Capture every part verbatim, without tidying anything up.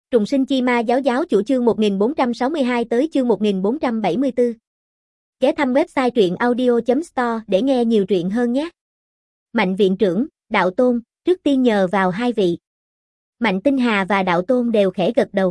Trùng sinh chi ma giáo giáo chủ chương một nghìn bốn trăm sáu mươi hai tới chương một nghìn bốn trăm bảy mươi tư. Ghé thăm website truyện audio chấm store để nghe nhiều truyện hơn nhé. Mạnh viện trưởng, Đạo Tôn, trước tiên nhờ vào hai vị. Mạnh Tinh Hà và Đạo Tôn đều khẽ gật đầu.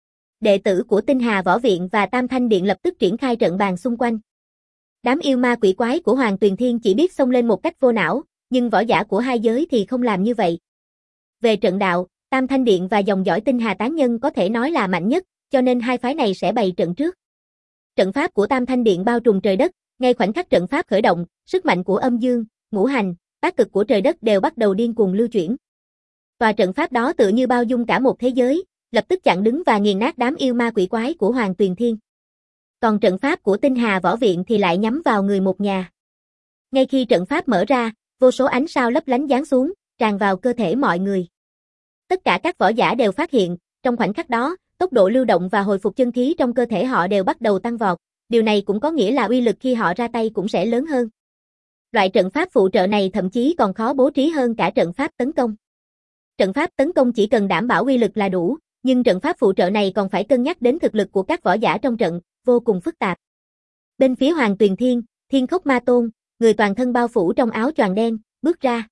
Đệ tử của Tinh Hà Võ Viện và Tam Thanh Điện lập tức triển khai trận bàn xung quanh. Đám yêu ma quỷ quái của Hoàng Tuyền Thiên chỉ biết xông lên một cách vô não, nhưng võ giả của hai giới thì không làm như vậy. Về trận đạo, Tam Thanh Điện và dòng dõi Tinh Hà Tán Nhân có thể nói là mạnh nhất, cho nên hai phái này sẽ bày trận trước. Trận pháp của Tam Thanh Điện bao trùm trời đất, ngay khoảnh khắc trận pháp khởi động, sức mạnh của âm dương, ngũ hành, bát cực của trời đất đều bắt đầu điên cuồng lưu chuyển. Tòa trận pháp đó tựa như bao dung cả một thế giới, lập tức chặn đứng và nghiền nát đám yêu ma quỷ quái của Hoàng Tuyền Thiên. Còn trận pháp của Tinh Hà Võ Viện thì lại nhắm vào người một nhà. Ngay khi trận pháp mở ra, vô số ánh sao lấp lánh giáng xuống, tràn vào cơ thể mọi người. Tất cả các võ giả đều phát hiện, trong khoảnh khắc đó, tốc độ lưu động và hồi phục chân khí trong cơ thể họ đều bắt đầu tăng vọt, điều này cũng có nghĩa là uy lực khi họ ra tay cũng sẽ lớn hơn. Loại trận pháp phụ trợ này thậm chí còn khó bố trí hơn cả trận pháp tấn công. Trận pháp tấn công chỉ cần đảm bảo uy lực là đủ, nhưng trận pháp phụ trợ này còn phải cân nhắc đến thực lực của các võ giả trong trận, vô cùng phức tạp. Bên phía Hoàng Tuyền Thiên, Thiên Khốc Ma Tôn, người toàn thân bao phủ trong áo choàng đen, bước ra.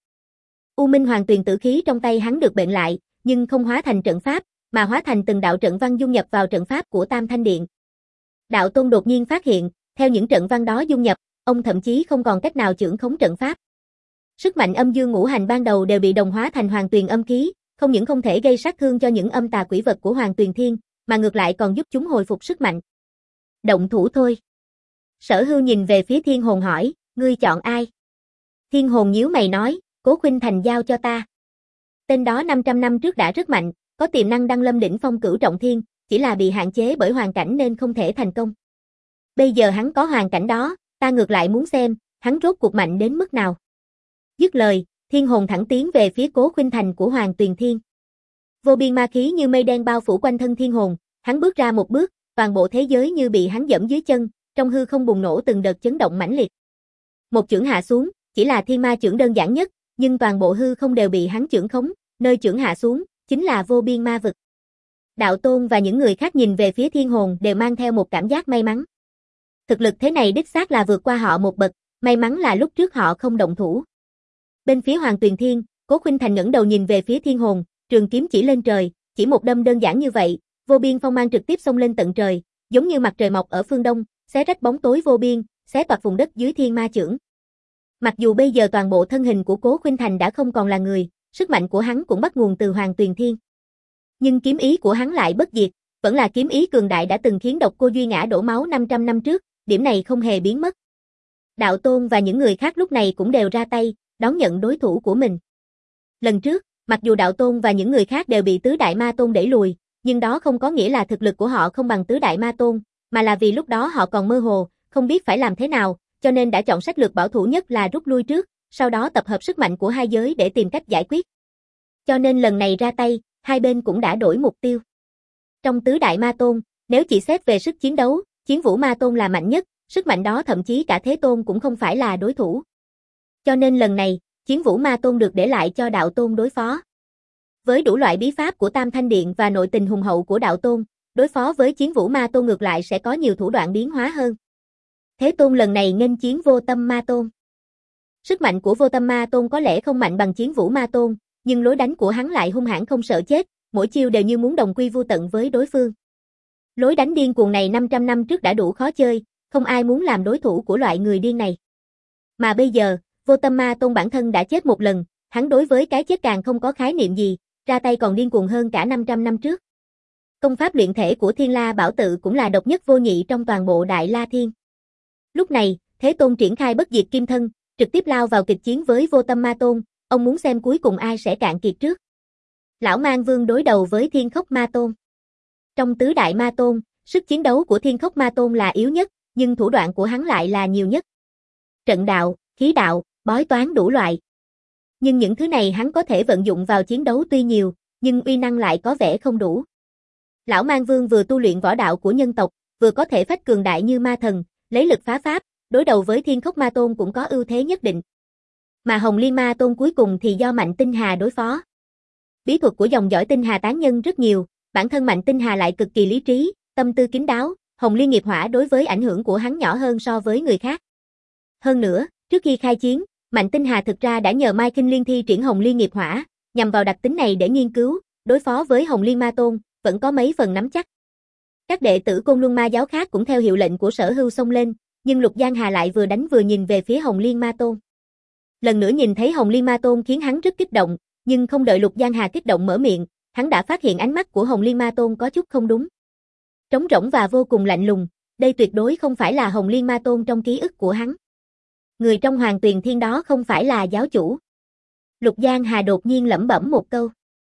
U Minh Hoàng Tuyền tử khí trong tay hắn được bệnh lại, nhưng không hóa thành trận pháp, mà hóa thành từng đạo trận văn dung nhập vào trận pháp của Tam Thanh Điện. Đạo Tôn đột nhiên phát hiện, theo những trận văn đó dung nhập, ông thậm chí không còn cách nào chưởng khống trận pháp. Sức mạnh âm dương ngũ hành ban đầu đều bị đồng hóa thành Hoàng Tuyền âm khí, không những không thể gây sát thương cho những âm tà quỷ vật của Hoàng Tuyền Thiên, mà ngược lại còn giúp chúng hồi phục sức mạnh. Động thủ thôi. Sở Hưu nhìn về phía Thiên Hồn hỏi, ngươi chọn ai? Thiên Hồn nhíu mày nói, Cố Khuynh Thành giao cho ta. Tên đó năm trăm năm trước đã rất mạnh, có tiềm năng đăng lâm đỉnh phong cửu trọng thiên, chỉ là bị hạn chế bởi hoàn cảnh nên không thể thành công. Bây giờ hắn có hoàn cảnh đó, ta ngược lại muốn xem, hắn rốt cuộc mạnh đến mức nào. Dứt lời, Thiên Hồn thẳng tiến về phía Cố Khuynh Thành của Hoàng Tuyền Thiên. Vô biên ma khí như mây đen bao phủ quanh thân Thiên Hồn, hắn bước ra một bước, toàn bộ thế giới như bị hắn dẫm dưới chân, trong hư không bùng nổ từng đợt chấn động mãnh liệt. Một chưởng hạ xuống, chỉ là thiên ma chưởng đơn giản nhất, nhưng toàn bộ hư không đều bị hắn chưởng khống, nơi chưởng hạ xuống, chính là vô biên ma vực. Đạo Tôn và những người khác nhìn về phía Thiên Hồn đều mang theo một cảm giác may mắn. Thực lực thế này đích xác là vượt qua họ một bậc, may mắn là lúc trước họ không động thủ. Bên phía Hoàng Tuyền Thiên, Cố Khuynh Thành ngẩng đầu nhìn về phía Thiên Hồn, trường kiếm chỉ lên trời, chỉ một đâm đơn giản như vậy, vô biên phong mang trực tiếp xông lên tận trời, giống như mặt trời mọc ở phương đông, xé rách bóng tối vô biên, xé toạc vùng đất dưới thiên ma chưởng. Mặc dù bây giờ toàn bộ thân hình của Cố Khuynh Thành đã không còn là người, sức mạnh của hắn cũng bắt nguồn từ Hoàng Tuyền Thiên. Nhưng kiếm ý của hắn lại bất diệt, vẫn là kiếm ý cường đại đã từng khiến Độc Cô Duy ngã đổ máu năm trăm năm trước, điểm này không hề biến mất. Đạo Tôn và những người khác lúc này cũng đều ra tay, đón nhận đối thủ của mình. Lần trước, mặc dù Đạo Tôn và những người khác đều bị Tứ Đại Ma Tôn đẩy lùi, nhưng đó không có nghĩa là thực lực của họ không bằng Tứ Đại Ma Tôn, mà là vì lúc đó họ còn mơ hồ, không biết phải làm thế nào, cho nên đã chọn sách lược bảo thủ nhất là rút lui trước, sau đó tập hợp sức mạnh của hai giới để tìm cách giải quyết. Cho nên lần này ra tay, hai bên cũng đã đổi mục tiêu. Trong Tứ Đại Ma Tôn, nếu chỉ xét về sức chiến đấu, Chiến Vũ Ma Tôn là mạnh nhất, sức mạnh đó thậm chí cả Thế Tôn cũng không phải là đối thủ. Cho nên lần này, Chiến Vũ Ma Tôn được để lại cho Đạo Tôn đối phó. Với đủ loại bí pháp của Tam Thanh Điện và nội tình hùng hậu của Đạo Tôn, đối phó với Chiến Vũ Ma Tôn ngược lại sẽ có nhiều thủ đoạn biến hóa hơn. Thế Tôn lần này nghênh chiến Vô Tâm Ma Tôn. Sức mạnh của Vô Tâm Ma Tôn có lẽ không mạnh bằng Chiến Vũ Ma Tôn, nhưng lối đánh của hắn lại hung hãn không sợ chết, mỗi chiêu đều như muốn đồng quy vu tận với đối phương. Lối đánh điên cuồng này năm trăm năm trước đã đủ khó chơi, không ai muốn làm đối thủ của loại người điên này. Mà bây giờ, Vô Tâm Ma Tôn bản thân đã chết một lần, hắn đối với cái chết càng không có khái niệm gì, ra tay còn điên cuồng hơn cả năm trăm năm trước. Công pháp luyện thể của Thiên La Bảo Tự cũng là độc nhất vô nhị trong toàn bộ Đại La Thiên. Lúc này, Thế Tôn triển khai bất diệt kim thân, trực tiếp lao vào kịch chiến với Vô Tâm Ma Tôn, ông muốn xem cuối cùng ai sẽ cạn kiệt trước. Lão Mang Vương đối đầu với Thiên Khốc Ma Tôn. Trong Tứ Đại Ma Tôn, sức chiến đấu của Thiên Khốc Ma Tôn là yếu nhất, nhưng thủ đoạn của hắn lại là nhiều nhất. Trận đạo, khí đạo, bói toán đủ loại. Nhưng những thứ này hắn có thể vận dụng vào chiến đấu tuy nhiều, nhưng uy năng lại có vẻ không đủ. Lão Mang Vương vừa tu luyện võ đạo của nhân tộc, vừa có thể phách cường đại như ma thần, lấy lực phá pháp, đối đầu với Thiên Khốc Ma Tôn cũng có ưu thế nhất định. Mà Hồng Liên Ma Tôn cuối cùng thì do Mạnh Tinh Hà đối phó. Bí thuật của dòng dõi Tinh Hà Tán Nhân rất nhiều, bản thân Mạnh Tinh Hà lại cực kỳ lý trí, tâm tư kín đáo, Hồng Liên nghiệp hỏa đối với ảnh hưởng của hắn nhỏ hơn so với người khác. Hơn nữa, trước khi khai chiến, Mạnh Tinh Hà thực ra đã nhờ Mai Kinh Liên thi triển Hồng Liên nghiệp hỏa, nhằm vào đặc tính này để nghiên cứu, đối phó với Hồng Liên Ma Tôn, vẫn có mấy phần nắm chắc. Các đệ tử Côn Luân Ma giáo khác cũng theo hiệu lệnh của Sở Hưu xông lên, nhưng Lục Giang Hà lại vừa đánh vừa nhìn về phía Hồng Liên Ma Tôn. Lần nữa nhìn thấy Hồng Liên Ma Tôn khiến hắn rất kích động, nhưng không đợi Lục Giang Hà kích động mở miệng, hắn đã phát hiện ánh mắt của Hồng Liên Ma Tôn có chút không đúng. Trống rỗng và vô cùng lạnh lùng, đây tuyệt đối không phải là Hồng Liên Ma Tôn trong ký ức của hắn. Người trong Hoàng Tuyền Thiên đó không phải là giáo chủ. Lục Giang Hà đột nhiên lẩm bẩm một câu.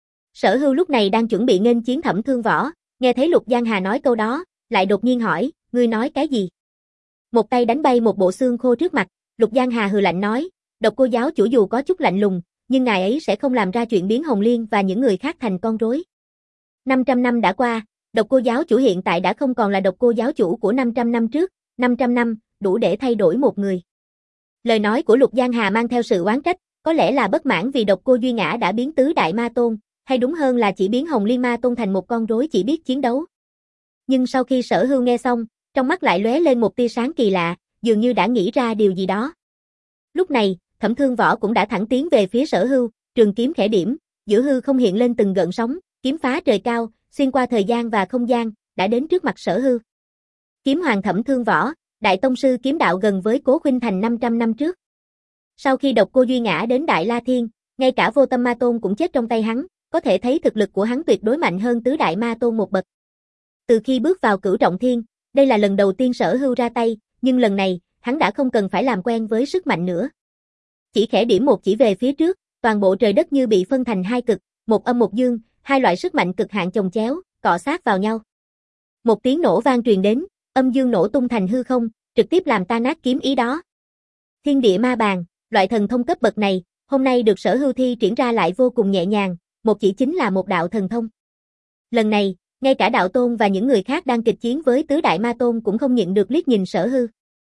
Sở Hưu lúc này đang chuẩn bị nghênh chiến Thẩm Thương Võ, nghe thấy Lục Giang Hà nói câu đó, lại đột nhiên hỏi, ngươi nói cái gì? Một tay đánh bay một bộ xương khô trước mặt, Lục Giang Hà hừ lạnh nói, Độc Cô giáo chủ dù có chút lạnh lùng, nhưng ngài ấy sẽ không làm ra chuyện biến Hồng Liên và những người khác thành con rối. năm trăm năm đã qua, Độc Cô giáo chủ hiện tại đã không còn là Độc Cô giáo chủ của năm trăm năm trước, năm trăm năm, đủ để thay đổi một người. Lời nói của Lục Giang Hà mang theo sự oán trách, có lẽ là bất mãn vì Độc Cô Duy Ngã đã biến tứ đại ma tôn, hay đúng hơn là chỉ biến Hồng Liên Ma Tôn thành một con rối chỉ biết chiến đấu. Nhưng sau khi Sở Hưu nghe xong, trong mắt lại lóe lên một tia sáng kỳ lạ, dường như đã nghĩ ra điều gì đó. Lúc này, Thẩm Thương Võ cũng đã thẳng tiến về phía Sở Hưu, trường kiếm khẽ điểm, giữa hư không hiện lên từng gợn sóng, kiếm phá trời cao, xuyên qua thời gian và không gian, đã đến trước mặt Sở Hưu. Kiếm hoàng Thẩm Thương Võ, đại tông sư kiếm đạo gần với Cố Khuynh Thành năm trăm năm trước. Sau khi Độc Cô Duy Ngã đến Đại La Thiên, ngay cả Vô Tâm Ma Tôn cũng chết trong tay hắn, có thể thấy thực lực của hắn tuyệt đối mạnh hơn tứ đại ma tôn một bậc. Từ khi bước vào Cửu Trọng Thiên, đây là lần đầu tiên Sở Hưu ra tay, nhưng lần này, hắn đã không cần phải làm quen với sức mạnh nữa. Chỉ khẽ điểm một chỉ về phía trước, toàn bộ trời đất như bị phân thành hai cực, một âm một dương, hai loại sức mạnh cực hạn chồng chéo, cọ sát vào nhau. Một tiếng nổ vang truyền đến, âm dương nổ tung thành hư không, trực tiếp làm tan nát kiếm ý đó. Thiên địa ma bàn, loại thần thông cấp bậc này, hôm nay được Sở Hưu thi triển ra lại vô cùng nhẹ nhàng, một chỉ chính là một đạo thần thông. Lần này, ngay cả đạo tôn và những người khác đang kịch chiến với tứ đại ma tôn cũng không nhịn được liếc nhìn Sở Hưu.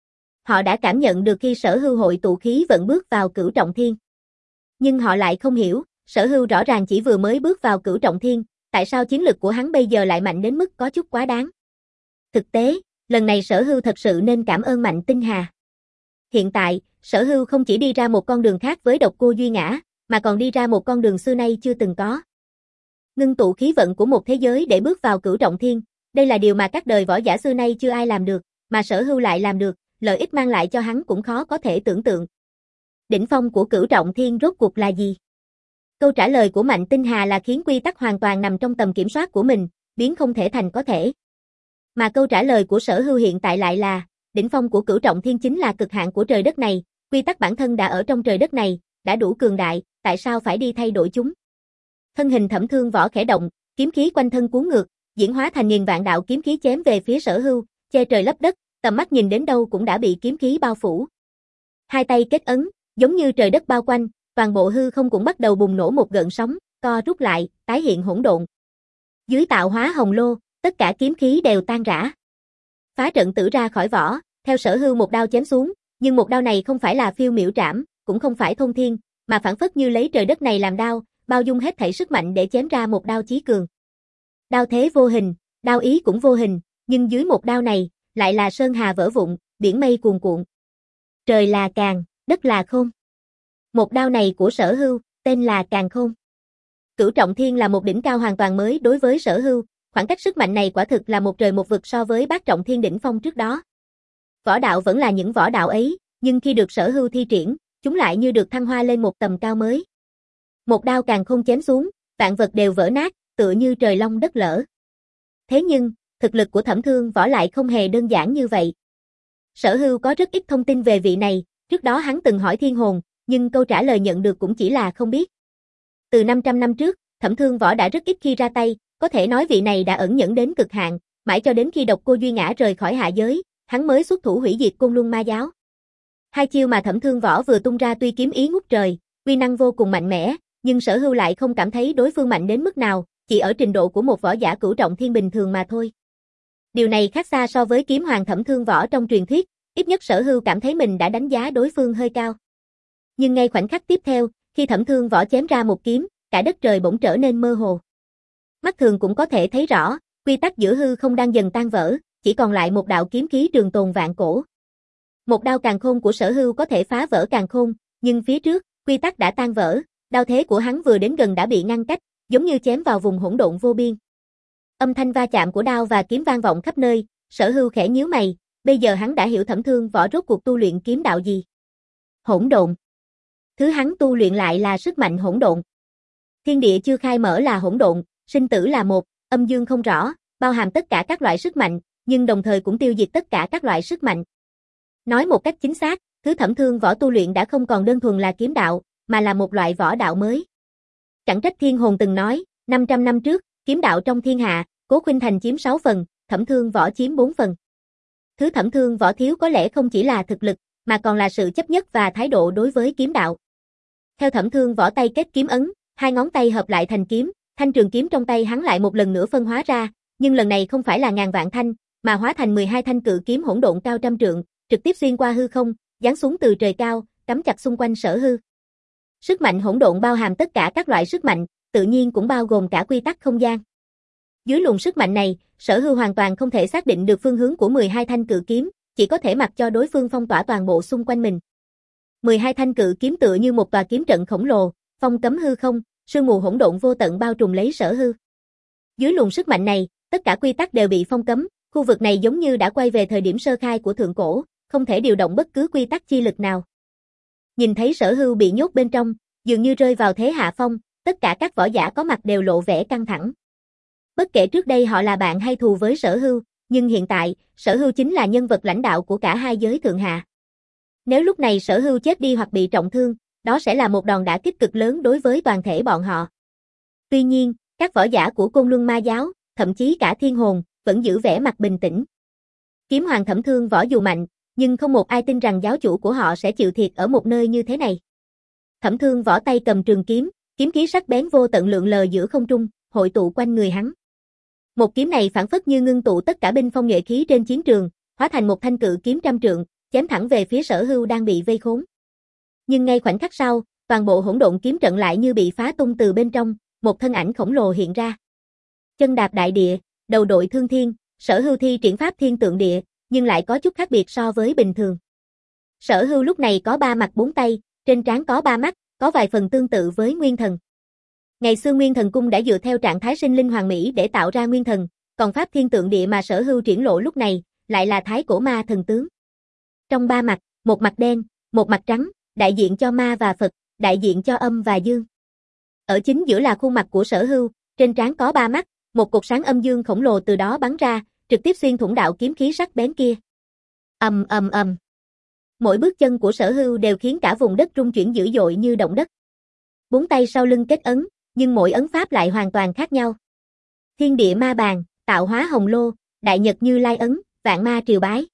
Họ đã cảm nhận được khi Sở Hưu hội tụ khí vận bước vào Cửu Trọng Thiên. Nhưng họ lại không hiểu, Sở Hưu rõ ràng chỉ vừa mới bước vào Cửu Trọng Thiên, tại sao chiến lực của hắn bây giờ lại mạnh đến mức có chút quá đáng. Thực tế, lần này Sở Hưu thật sự nên cảm ơn Mạnh Tinh Hà. Hiện tại, Sở Hưu không chỉ đi ra một con đường khác với Độc Cô Duy Ngã, mà còn đi ra một con đường xưa nay chưa từng có. Ngưng tụ khí vận của một thế giới để bước vào Cửu Trọng Thiên, đây là điều mà các đời võ giả xưa nay chưa ai làm được, mà Sở Hưu lại làm được, lợi ích mang lại cho hắn cũng khó có thể tưởng tượng. Đỉnh phong của Cửu Trọng Thiên rốt cuộc là gì? Câu trả lời của Mạnh Tinh Hà là khiến quy tắc hoàn toàn nằm trong tầm kiểm soát của mình, biến không thể thành có thể. Mà câu trả lời của Sở Hưu hiện tại lại là, đỉnh phong của Cửu Trọng Thiên chính là cực hạn của trời đất này, quy tắc bản thân đã ở trong trời đất này, đã đủ cường đại, tại sao phải đi thay đổi chúng? Thân hình Thẩm Thương Võ khẽ động, kiếm khí quanh thân cuốn ngược, diễn hóa thành nghìn vạn đạo kiếm khí chém về phía Sở Hưu, che trời lấp đất, tầm mắt nhìn đến đâu cũng đã bị kiếm khí bao phủ. Hai tay kết ấn, giống như trời đất bao quanh, toàn bộ hư không cũng bắt đầu bùng nổ một gợn sóng, co rút lại, tái hiện hỗn độn. Dưới tạo hóa hồng lô, tất cả kiếm khí đều tan rã. Phá trận tử ra khỏi vỏ, theo Sở Hưu một đao chém xuống, nhưng một đao này không phải là phiêu miểu trảm, cũng không phải thông thiên, mà phản phất như lấy trời đất này làm đao, bao dung hết thảy sức mạnh để chém ra một đao chí cường. Đao thế vô hình, đao ý cũng vô hình, nhưng dưới một đao này, lại là sơn hà vỡ vụn, biển mây cuồn cuộn. Trời là càn, đất là khôn. Một đao này của Sở Hưu, tên là Càn Khôn. Cửu Trọng Thiên là một đỉnh cao hoàn toàn mới đối với Sở Hưu, khoảng cách sức mạnh này quả thực là một trời một vực so với Bát Trọng Thiên đỉnh phong trước đó. Võ đạo vẫn là những võ đạo ấy, nhưng khi được Sở Hưu thi triển, chúng lại như được thăng hoa lên một tầm cao mới. Một đao Càn Khôn chém xuống, vạn vật đều vỡ nát, tựa như trời long đất lở. Thế nhưng, thực lực của Thẩm Thương Võ lại không hề đơn giản như vậy. Sở Hưu có rất ít thông tin về vị này, trước đó hắn từng hỏi Thiên Hồn, nhưng câu trả lời nhận được cũng chỉ là không biết. Từ năm trăm năm trước, Thẩm Thương Võ đã rất ít khi ra tay, có thể nói vị này đã ẩn nhẫn đến cực hạn, mãi cho đến khi Độc Cô Duy Ngã rời khỏi hạ giới, hắn mới xuất thủ hủy diệt Côn Luân Ma giáo. Hai chiêu mà Thẩm Thương Võ vừa tung ra tuy kiếm ý ngút trời, uy năng vô cùng mạnh mẽ, nhưng Sở Hưu lại không cảm thấy đối phương mạnh đến mức nào, chỉ ở trình độ của một võ giả Cửu Trọng Thiên bình thường mà thôi. Điều này khác xa so với kiếm hoàng Thẩm Thương Võ trong truyền thuyết, ít nhất Sở Hưu cảm thấy mình đã đánh giá đối phương hơi cao. Nhưng ngay khoảnh khắc tiếp theo, khi Thẩm Thương Võ chém ra một kiếm, cả đất trời bỗng trở nên mơ hồ. Mắt thường cũng có thể thấy rõ, quy tắc giữa hư không đang dần tan vỡ, chỉ còn lại một đạo kiếm khí trường tồn vạn cổ. Một đao càn khôn của Sở Hưu có thể phá vỡ càn khôn, nhưng phía trước, quy tắc đã tan vỡ, đao thế của hắn vừa đến gần đã bị ngăn cách, giống như chém vào vùng hỗn độn vô biên. Âm thanh va chạm của đao và kiếm vang vọng khắp nơi, Sở Hưu khẽ nhíu mày, bây giờ hắn đã hiểu Thẩm Thương Võ rốt cuộc tu luyện kiếm đạo gì. Hỗn độn. Thứ hắn tu luyện lại là sức mạnh hỗn độn. Thiên địa chưa khai mở là hỗn độn, sinh tử là một, âm dương không rõ, bao hàm tất cả các loại sức mạnh, nhưng đồng thời cũng tiêu diệt tất cả các loại sức mạnh. Nói một cách chính xác, thứ Thẩm Thương Võ tu luyện đã không còn đơn thuần là kiếm đạo, mà là một loại võ đạo mới. Chẳng trách Thiên Hồn từng nói, năm trăm năm trước, kiếm đạo trong thiên hạ, Cố Khuynh Thành chiếm sáu phần, Thẩm Thương Võ chiếm bốn phần. Thứ Thẩm Thương Võ thiếu có lẽ không chỉ là thực lực, mà còn là sự chấp nhất và thái độ đối với kiếm đạo. Theo Thẩm Thương Võ tay kết kiếm ấn, hai ngón tay hợp lại thành kiếm, thanh trường kiếm trong tay hắn lại một lần nữa phân hóa ra, nhưng lần này không phải là ngàn vạn thanh, mà hóa thành mười hai thanh cự kiếm hỗn độn cao trăm trượng, trực tiếp xuyên qua hư không, giáng xuống từ trời cao, cắm chặt xung quanh Sở Hưu. Sức mạnh hỗn độn bao hàm tất cả các loại sức mạnh, tự nhiên cũng bao gồm cả quy tắc không gian. Dưới luồng sức mạnh này, Sở Hưu hoàn toàn không thể xác định được phương hướng của mười hai thanh cự kiếm, chỉ có thể mặc cho đối phương phong tỏa toàn bộ xung quanh mình. mười hai thanh cự kiếm tựa như một tòa kiếm trận khổng lồ, phong cấm hư không, sương mù hỗn độn vô tận bao trùm lấy Sở Hưu. Dưới luồng sức mạnh này, tất cả quy tắc đều bị phong cấm, khu vực này giống như đã quay về thời điểm sơ khai của thượng cổ, không thể điều động bất cứ quy tắc chi lực nào. Nhìn thấy Sở Hưu bị nhốt bên trong, dường như rơi vào thế hạ phong, tất cả các võ giả có mặt đều lộ vẻ căng thẳng. Bất kể trước đây họ là bạn hay thù với Sở Hưu, nhưng hiện tại, Sở Hưu chính là nhân vật lãnh đạo của cả hai giới thượng hạ. Nếu lúc này Sở Hưu chết đi hoặc bị trọng thương, đó sẽ là một đòn đả kích cực lớn đối với toàn thể bọn họ. Tuy nhiên, các võ giả của Côn Luân Ma giáo, thậm chí cả Thiên Hồn, vẫn giữ vẻ mặt bình tĩnh. Kiếm hoàng Thẩm Thương Võ dù mạnh, nhưng không một ai tin rằng giáo chủ của họ sẽ chịu thiệt ở một nơi như thế này. Thẩm Thương Võ tay cầm trường kiếm, kiếm khí sắc bén vô tận lượn lờ giữa không trung, hội tụ quanh người hắn. Một kiếm này phản phất như ngưng tụ tất cả binh phong nhuệ khí trên chiến trường, hóa thành một thanh cự kiếm trăm trượng, chém thẳng về phía Sở Hưu đang bị vây khốn. Nhưng ngay khoảnh khắc sau, toàn bộ hỗn độn kiếm trận lại như bị phá tung từ bên trong, một thân ảnh khổng lồ hiện ra. Chân đạp đại địa, đầu đội thương thiên, Sở Hưu thi triển pháp thiên tượng địa, nhưng lại có chút khác biệt so với bình thường. Sở Hưu lúc này có ba mặt bốn tay, trên trán có ba mắt, có vài phần tương tự với Nguyên Thần. Ngày xưa Nguyên Thần Cung đã dựa theo trạng thái sinh linh hoàn mỹ để tạo ra Nguyên Thần, còn pháp thiên tượng địa mà Sở Hưu triển lộ lúc này, lại là Thái Cổ Ma Thần tướng. Trong ba mặt, một mặt đen, một mặt trắng, đại diện cho ma và Phật, đại diện cho âm và dương. Ở chính giữa là khuôn mặt của Sở Hưu, trên trán có ba mắt, một cột sáng âm dương khổng lồ từ đó bắn ra, trực tiếp xuyên thủng đạo kiếm khí sắc bén kia. Ầm ầm ầm. Mỗi bước chân của Sở Hưu đều khiến cả vùng đất rung chuyển dữ dội như động đất. Bốn tay sau lưng kết ấn, nhưng mỗi ấn pháp lại hoàn toàn khác nhau. Thiên địa ma bàn, tạo hóa hồng lô, đại nhật như lai ấn, vạn ma triều bái.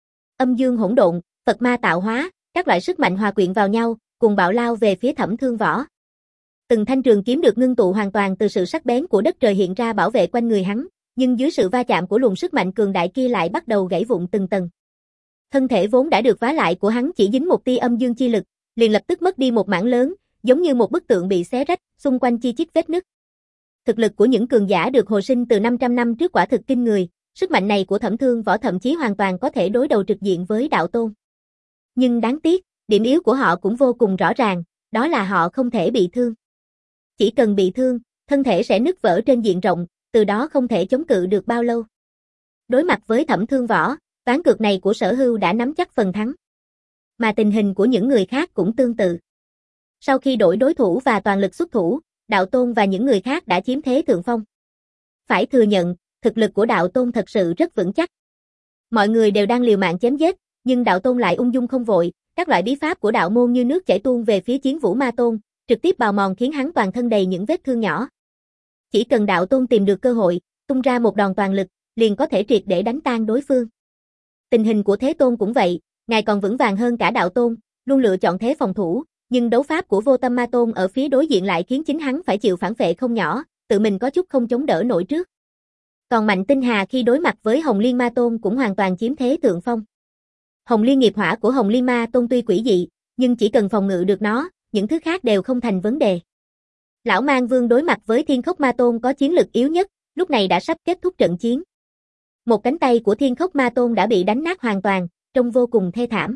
Âm dương hỗn độn, Phật ma tạo hóa, các loại sức mạnh hòa quyện vào nhau, cùng bạo lao về phía Thẩm Thương Võ. Từng thanh trường kiếm được ngưng tụ hoàn toàn từ sự sắc bén của đất trời hiện ra bảo vệ quanh người hắn, nhưng dưới sự va chạm của luồng sức mạnh cường đại kia lại bắt đầu gãy vụn từng tầng. Thân thể vốn đã được vá lại của hắn chỉ dính một tia âm dương chi lực, liền lập tức mất đi một mảng lớn, giống như một bức tượng bị xé rách, xung quanh chi chít vết nứt. Thực lực của những cường giả được hồi sinh từ năm trăm năm trước quả thực kinh người, sức mạnh này của Thẩm Thương Võ thậm chí hoàn toàn có thể đối đầu trực diện với đạo tôn. Nhưng đáng tiếc, điểm yếu của họ cũng vô cùng rõ ràng, đó là họ không thể bị thương. Chỉ cần bị thương, thân thể sẽ nứt vỡ trên diện rộng, từ đó không thể chống cự được bao lâu. Đối mặt với Thẩm Thương Võ, ván cược này của Sở Hưu đã nắm chắc phần thắng. Mà tình hình của những người khác cũng tương tự. Sau khi đổi đối thủ và toàn lực xuất thủ, đạo tôn và những người khác đã chiếm thế thượng phong. Phải thừa nhận, thực lực của đạo tôn thật sự rất vững chắc. Mọi người đều đang liều mạng chém giết, nhưng đạo tôn lại ung dung không vội, các loại bí pháp của đạo môn như nước chảy tuôn về phía Chiến Vũ Ma Tôn, trực tiếp bào mòn khiến hắn toàn thân đầy những vết thương nhỏ. Chỉ cần đạo tôn tìm được cơ hội, tung ra một đòn toàn lực, liền có thể triệt để đánh tan đối phương. Tình hình của Thế Tôn cũng vậy, ngài còn vững vàng hơn cả đạo tôn, luôn lựa chọn thế phòng thủ, nhưng đấu pháp của Vô Tâm Ma Tôn ở phía đối diện lại khiến chính hắn phải chịu phản phệ không nhỏ, tự mình có chút không chống đỡ nổi trước. Còn Mạnh Tinh Hà khi đối mặt với Hồng Liên Ma Tôn cũng hoàn toàn chiếm thế thượng phong. Hồng Liên nghiệp hỏa của Hồng Liên Ma Tôn tuy quỷ dị, nhưng chỉ cần phòng ngự được nó, những thứ khác đều không thành vấn đề. Lão Mang Vương đối mặt với Thiên Khốc Ma Tôn có chiến lực yếu nhất, lúc này đã sắp kết thúc trận chiến. Một cánh tay của Thiên Khốc Ma Tôn đã bị đánh nát hoàn toàn, trông vô cùng thê thảm.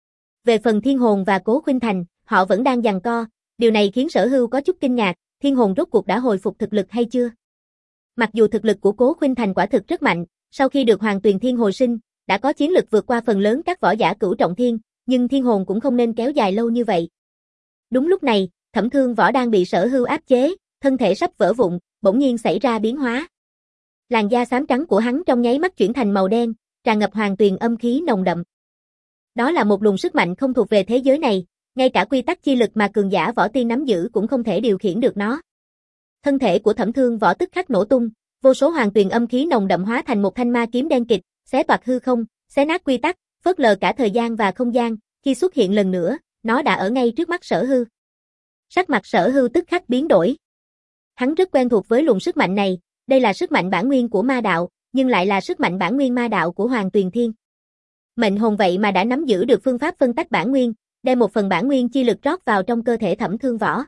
Về phần Thiên Hồn và Cố Khuynh Thành, họ vẫn đang giằng co, điều này khiến Sở Hưu có chút kinh ngạc, Thiên Hồn rốt cuộc đã hồi phục thực lực hay chưa? Mặc dù thực lực của Cố Khuynh Thành quả thực rất mạnh, sau khi được Hoàng Tuyền Thiên hồi sinh, đã có chiến lực vượt qua phần lớn các võ giả cửu trọng thiên, nhưng Thiên Hồn cũng không nên kéo dài lâu như vậy. Đúng lúc này, Thẩm Thương Võ đang bị Sở Hưu áp chế, thân thể sắp vỡ vụn, bỗng nhiên xảy ra biến hóa. Làn da xám trắng của hắn trong nháy mắt chuyển thành màu đen, tràn ngập hoàng tuyền âm khí nồng đậm. Đó là một luồng sức mạnh không thuộc về thế giới này, ngay cả quy tắc chi lực mà cường giả võ tiên nắm giữ cũng không thể điều khiển được nó. Thân thể của Thẩm Thương Võ tức khắc nổ tung, vô số hoàng tuyền âm khí nồng đậm hóa thành một thanh ma kiếm đen kịt, xé toạc hư không, xé nát quy tắc, phớt lờ cả thời gian và không gian, khi xuất hiện lần nữa, nó đã ở ngay trước mắt Sở Hưu. Sắc mặt Sở Hưu tức khắc biến đổi. Hắn rất quen thuộc với luồng sức mạnh này, đây là sức mạnh bản nguyên của ma đạo, nhưng lại là sức mạnh bản nguyên ma đạo của Hoàng Tuyền Thiên. Mệnh hồn vậy mà đã nắm giữ được phương pháp phân tách bản nguyên, đem một phần bản nguyên chi lực rót vào trong cơ thể Thẩm Thương Võ.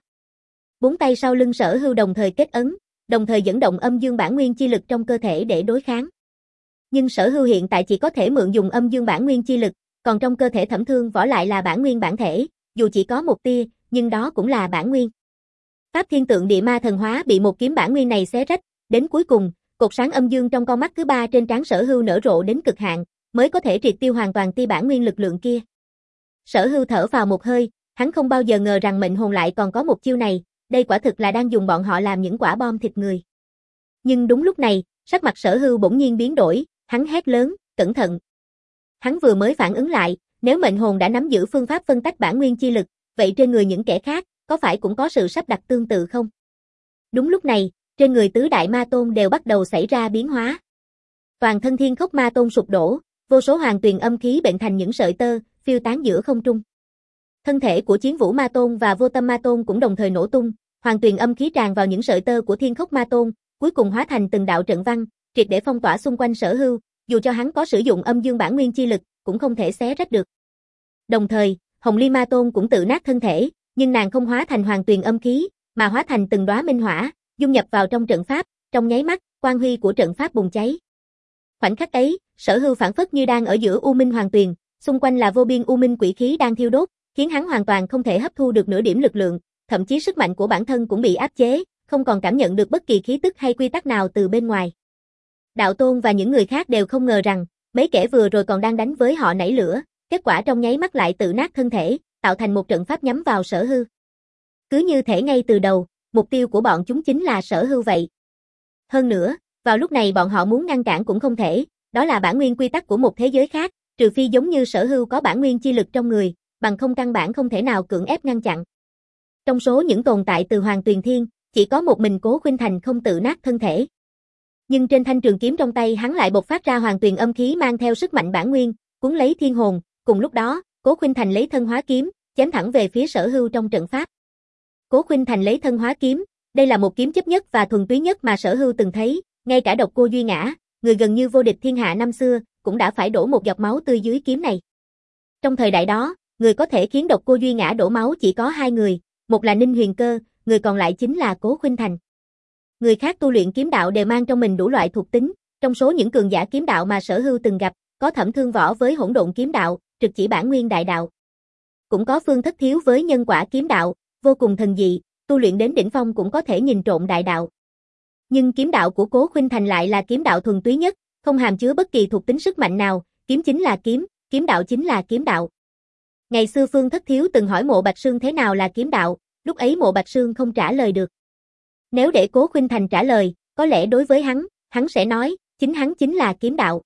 Bốn tay sau lưng Sở Hưu đồng thời kết ấn, đồng thời dẫn động âm dương bản nguyên chi lực trong cơ thể để đối kháng. Nhưng Sở Hưu hiện tại chỉ có thể mượn dùng âm dương bản nguyên chi lực, còn trong cơ thể Thẩm Thương Võ lại là bản nguyên bản thể, dù chỉ có một tia, nhưng đó cũng là bản nguyên. Pháp Thiên Tượng Địa Ma Thần Hóa bị một kiếm bản nguyên này xé rách, đến cuối cùng, cột sáng âm dương trong con mắt thứ ba trên trán Sở Hưu nở rộ đến cực hạn, mới có thể triệt tiêu hoàn toàn tia bản nguyên lực lượng kia. Sở Hưu thở vào một hơi, hắn không bao giờ ngờ rằng mệnh hồn lại còn có một chiêu này, đây quả thực là đang dùng bọn họ làm những quả bom thịt người. Nhưng đúng lúc này, sắc mặt Sở Hưu bỗng nhiên biến đổi, hắn hét lớn, cẩn thận. Hắn vừa mới phản ứng lại, nếu mệnh hồn đã nắm giữ phương pháp phân tách bản nguyên chi lực, vậy trên người những kẻ khác, có phải cũng có sự sắp đặt tương tự không? Đúng lúc này, trên người tứ đại ma tôn đều bắt đầu xảy ra biến hóa. Toàn thân Thiên Khốc Ma Tôn sụp đổ, vô số hoàng tuyền âm khí bệnh thành những sợi tơ, phiêu tán giữa không trung. Thân thể của Chiến Vũ Ma Tôn và Vô Tâm Ma Tôn cũng đồng thời nổ tung, hoàng tuyền âm khí tràn vào những sợi tơ của Thiên Khốc Ma Tôn, cuối cùng hóa thành từng đạo trận văn, triệt để phong tỏa xung quanh Sở Hưu, dù cho hắn có sử dụng âm dương bản nguyên chi lực, cũng không thể xé rách được. Đồng thời, Hồng Ly Ma Tôn cũng tự nát thân thể, nhưng nàng không hóa thành hoàng tuyền âm khí, mà hóa thành từng đóa minh hỏa, dung nhập vào trong trận pháp, trong nháy mắt, quang huy của trận pháp bùng cháy. Khoảnh khắc ấy, Sở Hưu phảng phất như đang ở giữa u minh hoàng tuyền, xung quanh là vô biên u minh quỷ khí đang thiêu đốt, khiến hắn hoàn toàn không thể hấp thu được nửa điểm lực lượng, thậm chí sức mạnh của bản thân cũng bị áp chế, không còn cảm nhận được bất kỳ khí tức hay quy tắc nào từ bên ngoài. Đạo Tôn và những người khác đều không ngờ rằng, mấy kẻ vừa rồi còn đang đánh với họ nảy lửa, kết quả trong nháy mắt lại tự nát thân thể, tạo thành một trận pháp nhắm vào Sở Hưu. Cứ như thể ngay từ đầu, mục tiêu của bọn chúng chính là Sở Hưu vậy. Hơn nữa, vào lúc này bọn họ muốn ngăn cản cũng không thể, đó là bản nguyên quy tắc của một thế giới khác, trừ phi giống như Sở Hưu có bản nguyên chi lực trong người, bằng không căn bản không thể nào cưỡng ép ngăn chặn. Trong số những tồn tại từ Hoàng Tuyền Thiên, chỉ có một mình Cố Khuynh Thành không tự nát thân thể. Nhưng trên thanh trường kiếm trong tay hắn lại bộc phát ra hoàng tuyền âm khí mang theo sức mạnh bản nguyên, cuốn lấy thiên hồn, cùng lúc đó, Cố Khuynh Thành lấy thân hóa kiếm, chém thẳng về phía Sở Hưu trong trận pháp. Cố Khuynh Thành lấy thân hóa kiếm, đây là một kiếm chấp nhất và thuần túy nhất mà Sở Hưu từng thấy, ngay cả Độc Cô Duy Ngã, người gần như vô địch thiên hạ năm xưa, cũng đã phải đổ một giọt máu tươi dưới kiếm này. Trong thời đại đó, người có thể khiến Độc Cô Duy Ngã đổ máu chỉ có hai người, một là Ninh Huyền Cơ, người còn lại chính là Cố Khuynh Thành. Người khác tu luyện kiếm đạo đều mang trong mình đủ loại thuộc tính, trong số những cường giả kiếm đạo mà Sở Hưu từng gặp, có Thẩm Thương Võ với Hỗn Độn kiếm đạo, trực chỉ bản nguyên đại đạo. Cũng có Phương Thất Thiếu với Nhân Quả kiếm đạo, vô cùng thần dị, tu luyện đến đỉnh phong cũng có thể nhìn trộm đại đạo. Nhưng kiếm đạo của Cố Khuynh Thành lại là kiếm đạo thuần túy nhất, không hàm chứa bất kỳ thuộc tính sức mạnh nào, kiếm chính là kiếm, kiếm đạo chính là kiếm đạo. Ngày xưa Phương Thất Thiếu từng hỏi Mộ Bạch Sương thế nào là kiếm đạo, lúc ấy Mộ Bạch Sương không trả lời được. Nếu để Cố Khuynh Thành trả lời, có lẽ đối với hắn, hắn sẽ nói, chính hắn chính là kiếm đạo.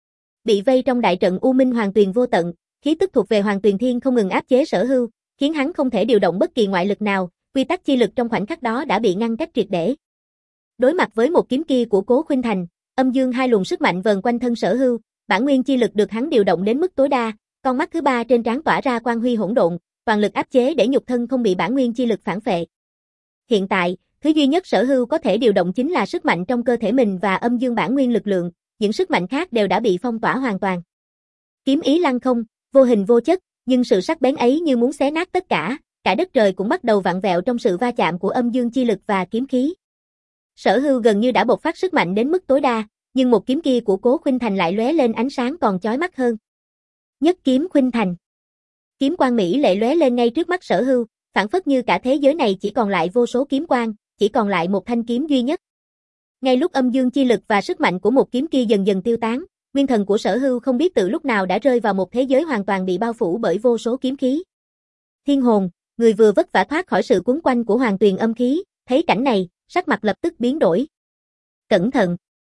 Bị vây trong đại trận U Minh Hoàng Tuyền vô tận, khí tức thuộc về Hoàng Tuyền Thiên không ngừng áp chế Sở Hưu, khiến hắn không thể điều động bất kỳ ngoại lực nào, quy tắc chi lực trong khoảnh khắc đó đã bị ngăn cách triệt để. Đối mặt với một kiếm kia của Cố Khuynh Thành, âm dương hai luồng sức mạnh vờn quanh thân Sở Hưu, bản nguyên chi lực được hắn điều động đến mức tối đa, con mắt thứ ba trên trán tỏa ra quang huy hỗn độn, toàn lực áp chế để nhục thân không bị bản nguyên chi lực phản phệ. Hiện tại, thứ duy nhất Sở Hưu có thể điều động chính là sức mạnh trong cơ thể mình và âm dương bản nguyên lực lượng, những sức mạnh khác đều đã bị phong tỏa hoàn toàn. Kiếm ý lăng không, vô hình vô chất, nhưng sự sắc bén ấy như muốn xé nát tất cả, cả đất trời cũng bắt đầu vặn vẹo trong sự va chạm của âm dương chi lực và kiếm khí. Sở Hưu gần như đã bộc phát sức mạnh đến mức tối đa, nhưng một kiếm kia của Cố Khuynh Thành lại lóe lên ánh sáng còn chói mắt hơn. Nhất kiếm Khuynh Thành. Kiếm quang mỹ lệ lóe lên ngay trước mắt Sở Hưu, phảng phất như cả thế giới này chỉ còn lại vô số kiếm quang, chỉ còn lại một thanh kiếm duy nhất. Ngay lúc âm dương chi lực và sức mạnh của một kiếm kia dần dần tiêu tán, nguyên thần của Sở Hưu không biết từ lúc nào đã rơi vào một thế giới hoàn toàn bị bao phủ bởi vô số kiếm khí. Thiên Hồn, người vừa vất vả thoát khỏi sự cuốn quanh của hoàng tuyền âm khí, thấy cảnh này, sắc mặt lập tức biến đổi. Cẩn thận!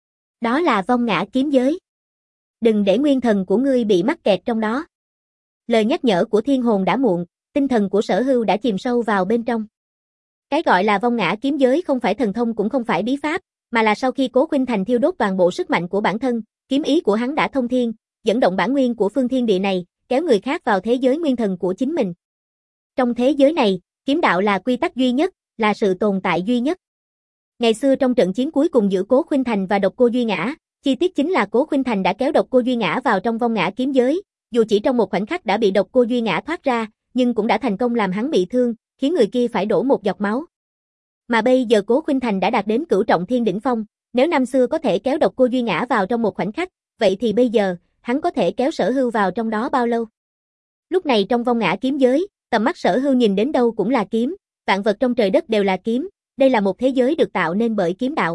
Đó là vong ngã kiếm giới. Đừng để nguyên thần của ngươi bị mắc kẹt trong đó. Lời nhắc nhở của Thiên Hồn đã muộn, tinh thần của Sở Hưu đã chìm sâu vào bên trong. Cái gọi là vong ngã kiếm giới không phải thần thông cũng không phải bí pháp, mà là sau khi Cố Khuynh Thành thiêu đốt toàn bộ sức mạnh của bản thân, kiếm ý của hắn đã thông thiên, dẫn động bản nguyên của phương thiên địa này, kéo người khác vào thế giới nguyên thần của chính mình. Trong thế giới này, kiếm đạo là quy tắc duy nhất, là sự tồn tại duy nhất. Ngày xưa trong trận chiến cuối cùng giữa Cố Khuynh Thành và Độc Cô Duy Ngã, chi tiết chính là Cố Khuynh Thành đã kéo Độc Cô Duy Ngã vào trong vong ngã kiếm giới, dù chỉ trong một khoảnh khắc đã bị Độc Cô Duy Ngã thoát ra, nhưng cũng đã thành công làm hắn bị thương, khiến người kia phải đổ một giọt máu. Mà bây giờ Cố Khuynh Thành đã đạt đến cửu trọng thiên đỉnh phong, nếu năm xưa có thể kéo Độc Cô Duy Ngã vào trong một khoảnh khắc, vậy thì bây giờ, hắn có thể kéo Sở Hưu vào trong đó bao lâu? Lúc này trong vong ngã kiếm giới, tầm mắt Sở Hưu nhìn đến đâu cũng là kiếm, vạn vật trong trời đất đều là kiếm, đây là một thế giới được tạo nên bởi kiếm đạo.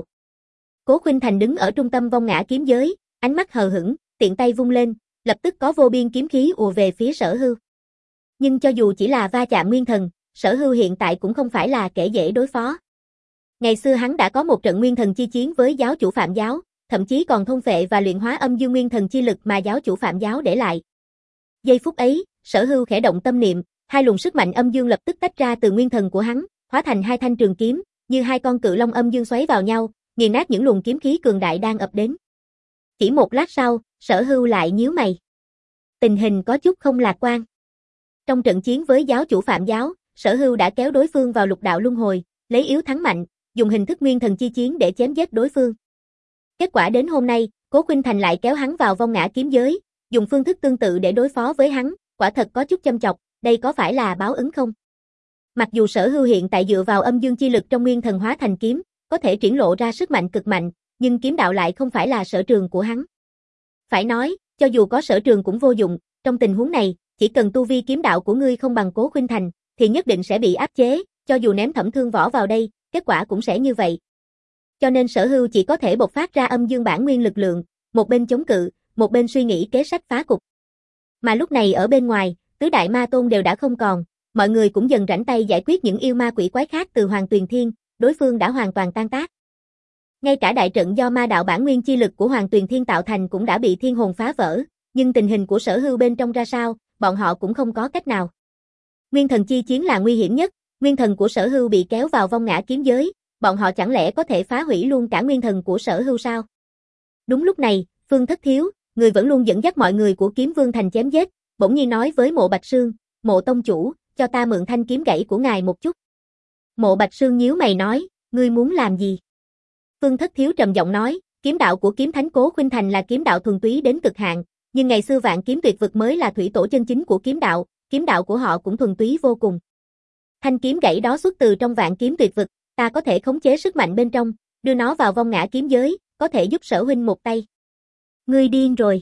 Cố Khuynh Thành đứng ở trung tâm vong ngã kiếm giới, ánh mắt hờ hững, tiện tay vung lên, lập tức có vô biên kiếm khí ùa về phía Sở Hưu. Nhưng cho dù chỉ là va chạm nguyên thần, Sở Hưu hiện tại cũng không phải là kẻ dễ đối phó. Ngày xưa hắn đã có một trận nguyên thần chi chiến với giáo chủ Phạm Giáo, thậm chí còn thôn phệ và luyện hóa âm dương nguyên thần chi lực mà giáo chủ Phạm Giáo để lại. Giây phút ấy, Sở Hưu khẽ động tâm niệm, hai luồng sức mạnh âm dương lập tức tách ra từ nguyên thần của hắn, hóa thành hai thanh trường kiếm, như hai con cự long âm dương xoáy vào nhau, nghiền nát những luồng kiếm khí cường đại đang ập đến. Chỉ một lát sau, Sở Hưu lại nhíu mày. Tình hình có chút không lạc quan. Trong trận chiến với giáo chủ Phạm Giáo, Sở Hưu đã kéo đối phương vào lục đạo luân hồi, lấy yếu thắng mạnh, dùng hình thức nguyên thần chi chiến để chém giết đối phương. Kết quả đến hôm nay, Cố Khuynh Thành lại kéo hắn vào vong ngã kiếm giới, dùng phương thức tương tự để đối phó với hắn, quả thật có chút châm chọc, đây có phải là báo ứng không? Mặc dù Sở Hưu hiện tại dựa vào âm dương chi lực trong nguyên thần hóa thành kiếm, có thể triển lộ ra sức mạnh cực mạnh, nhưng kiếm đạo lại không phải là sở trường của hắn. Phải nói, cho dù có sở trường cũng vô dụng, trong tình huống này, chỉ cần tu vi kiếm đạo của ngươi không bằng Cố Khuynh Thành, thì nhất định sẽ bị áp chế, cho dù ném Thẩm Thương Võ vào đây, kết quả cũng sẽ như vậy. Cho nên Sở Hưu chỉ có thể bộc phát ra âm dương bản nguyên lực lượng, một bên chống cự, một bên suy nghĩ kế sách phá cục. Mà lúc này ở bên ngoài, tứ đại ma tôn đều đã không còn, mọi người cũng dần rảnh tay giải quyết những yêu ma quỷ quái khác từ Hoàng Tuyền Thiên, đối phương đã hoàn toàn tan tác. Ngay cả đại trận do ma đạo bản nguyên chi lực của Hoàng Tuyền Thiên tạo thành cũng đã bị Thiên Hồn phá vỡ, nhưng tình hình của Sở Hưu bên trong ra sao, bọn họ cũng không có cách nào. Nguyên thần chi chiến là nguy hiểm nhất, nguyên thần của Sở Hưu bị kéo vào vong ngã kiếm giới, bọn họ chẳng lẽ có thể phá hủy luôn cả nguyên thần của Sở Hưu sao? Đúng lúc này, Phương Thất Thiếu, người vẫn luôn dẫn dắt mọi người của Kiếm Vương Thành chém giết, bỗng nhiên nói với Mộ Bạch Sương, Mộ tông chủ, cho ta mượn thanh kiếm gãy của ngài một chút. Mộ Bạch Sương nhíu mày nói, ngươi muốn làm gì? Phương Thất Thiếu trầm giọng nói, kiếm đạo của kiếm thánh Cố Khuynh Thành là kiếm đạo thuần túy đến cực hạn, nhưng ngày xưa Vạn Kiếm Tuyệt Vực mới là thủy tổ chân chính của kiếm đạo, kiếm đạo của họ cũng thuần túy vô cùng. Thanh kiếm gãy đó xuất từ trong Vạn Kiếm Tuyệt Vực, ta có thể khống chế sức mạnh bên trong, đưa nó vào vong ngã kiếm giới, có thể giúp Sở huynh một tay. Ngươi điên rồi.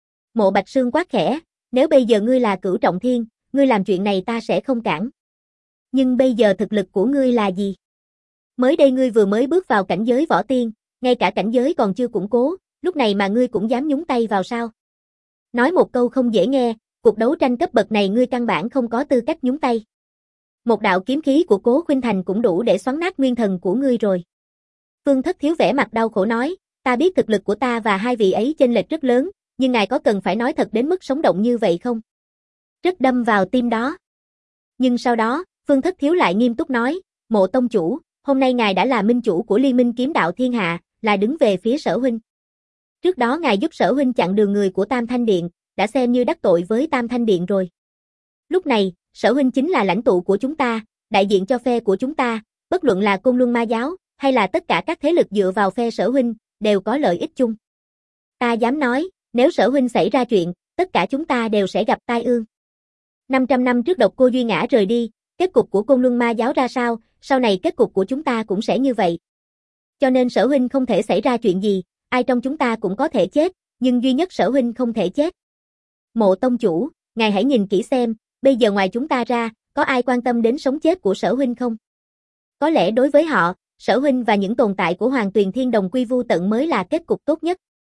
Mộ Bạch Sương quát khẽ, nếu bây giờ ngươi là cửu trọng thiên, ngươi làm chuyện này ta sẽ không cản. Nhưng bây giờ thực lực của ngươi là gì? Mới đây ngươi vừa mới bước vào cảnh giới võ tiên, ngay cả cảnh giới còn chưa củng cố, lúc này mà ngươi cũng dám nhúng tay vào sao? Nói một câu không dễ nghe, cuộc đấu tranh cấp bậc này ngươi căn bản không có tư cách nhúng tay. Một đạo kiếm khí của Cố Khuynh Thành cũng đủ để xoắn nát nguyên thần của ngươi rồi. Phương Thất Thiếu vẻ mặt đau khổ nói, ta biết thực lực của ta và hai vị ấy chênh lệch rất lớn, nhưng ngài có cần phải nói thật đến mức sống động như vậy không? Rất đâm vào tim đó. Nhưng sau đó, Phương Thất Thiếu lại nghiêm túc nói, Mộ tông chủ, hôm nay ngài đã là minh chủ của Liên minh kiếm đạo thiên hạ, là đứng về phía Sở huynh. Trước đó ngài giúp Sở huynh chặn đường người của Tam Thanh Điện, đã xem như đắc tội với Tam Thanh Điện rồi. Lúc này, Sở huynh chính là lãnh tụ của chúng ta, đại diện cho phe của chúng ta, bất luận là Côn Luân Ma giáo, hay là tất cả các thế lực dựa vào phe Sở huynh, đều có lợi ích chung. Ta dám nói, nếu Sở huynh xảy ra chuyện, tất cả chúng ta đều sẽ gặp tai ương. năm trăm năm trước Độc Cô Duy Ngã rời đi, Kết cục của Côn Luân Ma giáo ra sao, sau này kết cục của chúng ta cũng sẽ như vậy. Cho nên Sở huynh không thể xảy ra chuyện gì, ai trong chúng ta cũng có thể chết, nhưng duy nhất Sở huynh không thể chết. Mộ tông chủ, ngài hãy nhìn kỹ xem, bây giờ ngoài chúng ta ra, có ai quan tâm đến sống chết của Sở huynh không? Có lẽ đối với họ, Sở huynh và những tồn tại của Hoàng Tuyền Thiên đồng quy vu tận mới là kết cục tốt nhất.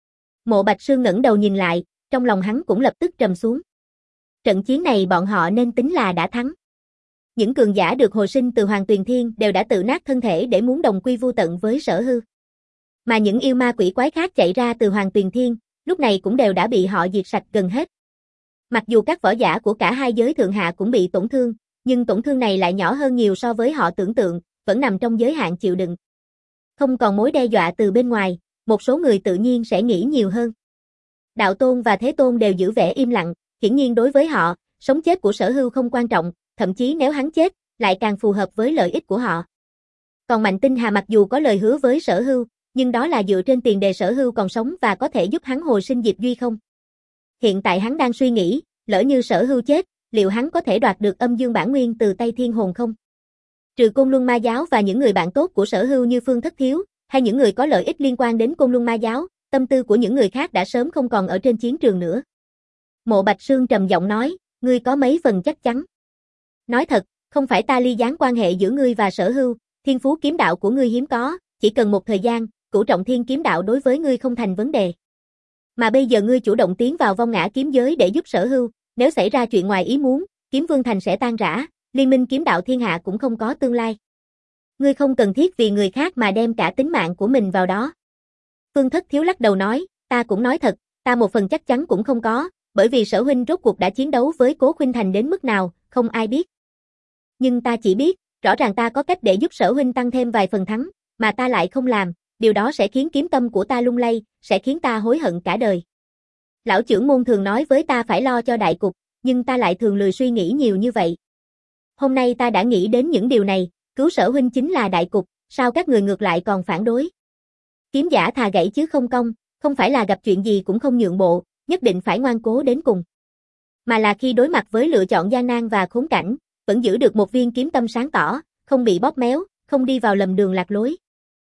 Mộ Bạch Sương ngẩng đầu nhìn lại, trong lòng hắn cũng lập tức trầm xuống. Trận chiến này bọn họ nên tính là đã thắng. Những cường giả được hồi sinh từ Hoàng Tuyền Thiên đều đã tự nát thân thể để muốn đồng quy vu tận với Sở hư. Mà những yêu ma quỷ quái khác chạy ra từ Hoàng Tuyền Thiên, lúc này cũng đều đã bị họ diệt sạch gần hết. Mặc dù các võ giả của cả hai giới thượng hạ cũng bị tổn thương, nhưng tổn thương này lại nhỏ hơn nhiều so với họ tưởng tượng, vẫn nằm trong giới hạn chịu đựng. Không còn mối đe dọa từ bên ngoài, một số người tự nhiên sẽ nghĩ nhiều hơn. Đạo Tôn và Thế Tôn đều giữ vẻ im lặng, hiển nhiên đối với họ, sống chết của Sở hưu không quan trọng, thậm chí nếu hắn chết, lại càng phù hợp với lợi ích của họ. Còn Mạnh Tinh Hà mặc dù có lời hứa với Sở hưu, nhưng đó là dựa trên tiền đề Sở hưu còn sống và có thể giúp hắn hồi sinh Diệp Duy không. Hiện tại hắn đang suy nghĩ, lỡ như Sở hưu chết, liệu hắn có thể đoạt được âm dương bản nguyên từ tay thiên hồn không? Trừ Côn Luân Ma giáo và những người bạn tốt của Sở hưu như Phương Thất Thiếu, hay những người có lợi ích liên quan đến Côn Luân Ma giáo, tâm tư của những người khác đã sớm không còn ở trên chiến trường nữa. Mộ Bạch Sương trầm giọng nói, ngươi có mấy phần chắc chắn? Nói thật, không phải ta ly gián quan hệ giữa ngươi và Sở hưu, thiên phú kiếm đạo của ngươi hiếm có, chỉ cần một thời gian, cửu trọng thiên kiếm đạo đối với ngươi không thành vấn đề. Mà bây giờ ngươi chủ động tiến vào vong ngã kiếm giới để giúp Sở hưu, nếu xảy ra chuyện ngoài ý muốn, Kiếm Vương Thành sẽ tan rã, liên minh kiếm đạo thiên hạ cũng không có tương lai. Ngươi không cần thiết vì người khác mà đem cả tính mạng của mình vào đó. Phương Thất Thiếu lắc đầu nói, ta cũng nói thật, ta một phần chắc chắn cũng không có, bởi vì Sở huynh rốt cuộc đã chiến đấu với Cố Khuynh Thành đến mức nào, không ai biết. Nhưng ta chỉ biết, rõ ràng ta có cách để giúp Sở huynh tăng thêm vài phần thắng, mà ta lại không làm, điều đó sẽ khiến kiếm tâm của ta lung lay, sẽ khiến ta hối hận cả đời. Lão trưởng môn thường nói với ta phải lo cho đại cục, nhưng ta lại thường lười suy nghĩ nhiều như vậy. Hôm nay ta đã nghĩ đến những điều này, cứu Sở huynh chính là đại cục, sao các người ngược lại còn phản đối? Kiếm giả thà gãy chứ không cong, không phải là gặp chuyện gì cũng không nhượng bộ, nhất định phải ngoan cố đến cùng. Mà là khi đối mặt với lựa chọn gian nan và khốn cảnh, vẫn giữ được một viên kiếm tâm sáng tỏ, không bị bóp méo, không đi vào lầm đường lạc lối.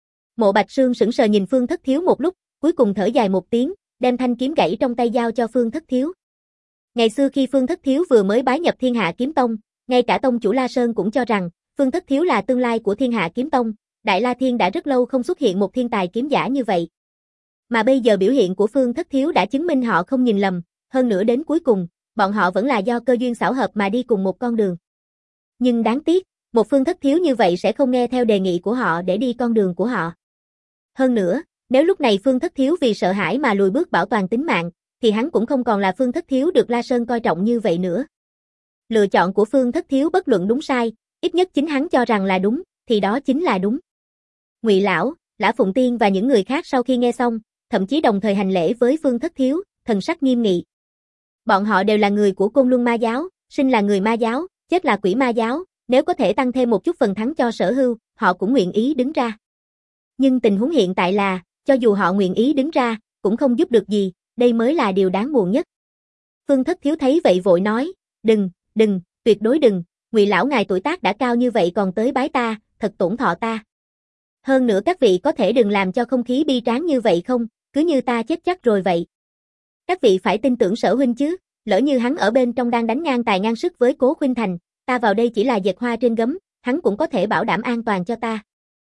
Mộ Bạch Sương sững sờ nhìn Phương Thất Thiếu một lúc, cuối cùng thở dài một tiếng, đem thanh kiếm gãy trong tay giao cho Phương Thất Thiếu. Ngày xưa khi Phương Thất Thiếu vừa mới bái nhập Thiên Hạ Kiếm Tông, ngay cả tông chủ La Sơn cũng cho rằng, Phương Thất Thiếu là tương lai của Thiên Hạ Kiếm Tông, Đại La Thiên đã rất lâu không xuất hiện một thiên tài kiếm giả như vậy. Mà bây giờ biểu hiện của Phương Thất Thiếu đã chứng minh họ không nhìn lầm, hơn nữa đến cuối cùng, bọn họ vẫn là do cơ duyên xảo hợp mà đi cùng một con đường. Nhưng đáng tiếc, một Phương Thất Thiếu như vậy sẽ không nghe theo đề nghị của họ để đi con đường của họ. Hơn nữa, nếu lúc này Phương Thất Thiếu vì sợ hãi mà lùi bước bảo toàn tính mạng, thì hắn cũng không còn là Phương Thất Thiếu được La Sơn coi trọng như vậy nữa. Lựa chọn của Phương Thất Thiếu bất luận đúng sai, ít nhất chính hắn cho rằng là đúng, thì đó chính là đúng. Ngụy Lão, Lã Phụng Tiên và những người khác sau khi nghe xong, thậm chí đồng thời hành lễ với Phương Thất Thiếu, thần sắc nghiêm nghị. Bọn họ đều là người của Côn Luân Ma giáo, sinh là người Ma giáo, chết là quỷ Ma giáo, nếu có thể tăng thêm một chút phần thắng cho Sở hưu, họ cũng nguyện ý đứng ra. Nhưng tình huống hiện tại là, cho dù họ nguyện ý đứng ra, cũng không giúp được gì, đây mới là điều đáng buồn nhất. Phương Thất Thiếu thấy vậy vội nói, đừng, đừng, tuyệt đối đừng, Ngụy Lão ngài tuổi tác đã cao như vậy còn tới bái ta, thật tổn thọ ta. Hơn nữa các vị có thể đừng làm cho không khí bi tráng như vậy không, cứ như ta chết chắc rồi vậy. Các vị phải tin tưởng Sở huynh chứ, lỡ như hắn ở bên trong đang đánh ngang tài ngang sức với Cố Khuynh Thành, ta vào đây chỉ là dệt hoa trên gấm, hắn cũng có thể bảo đảm an toàn cho ta.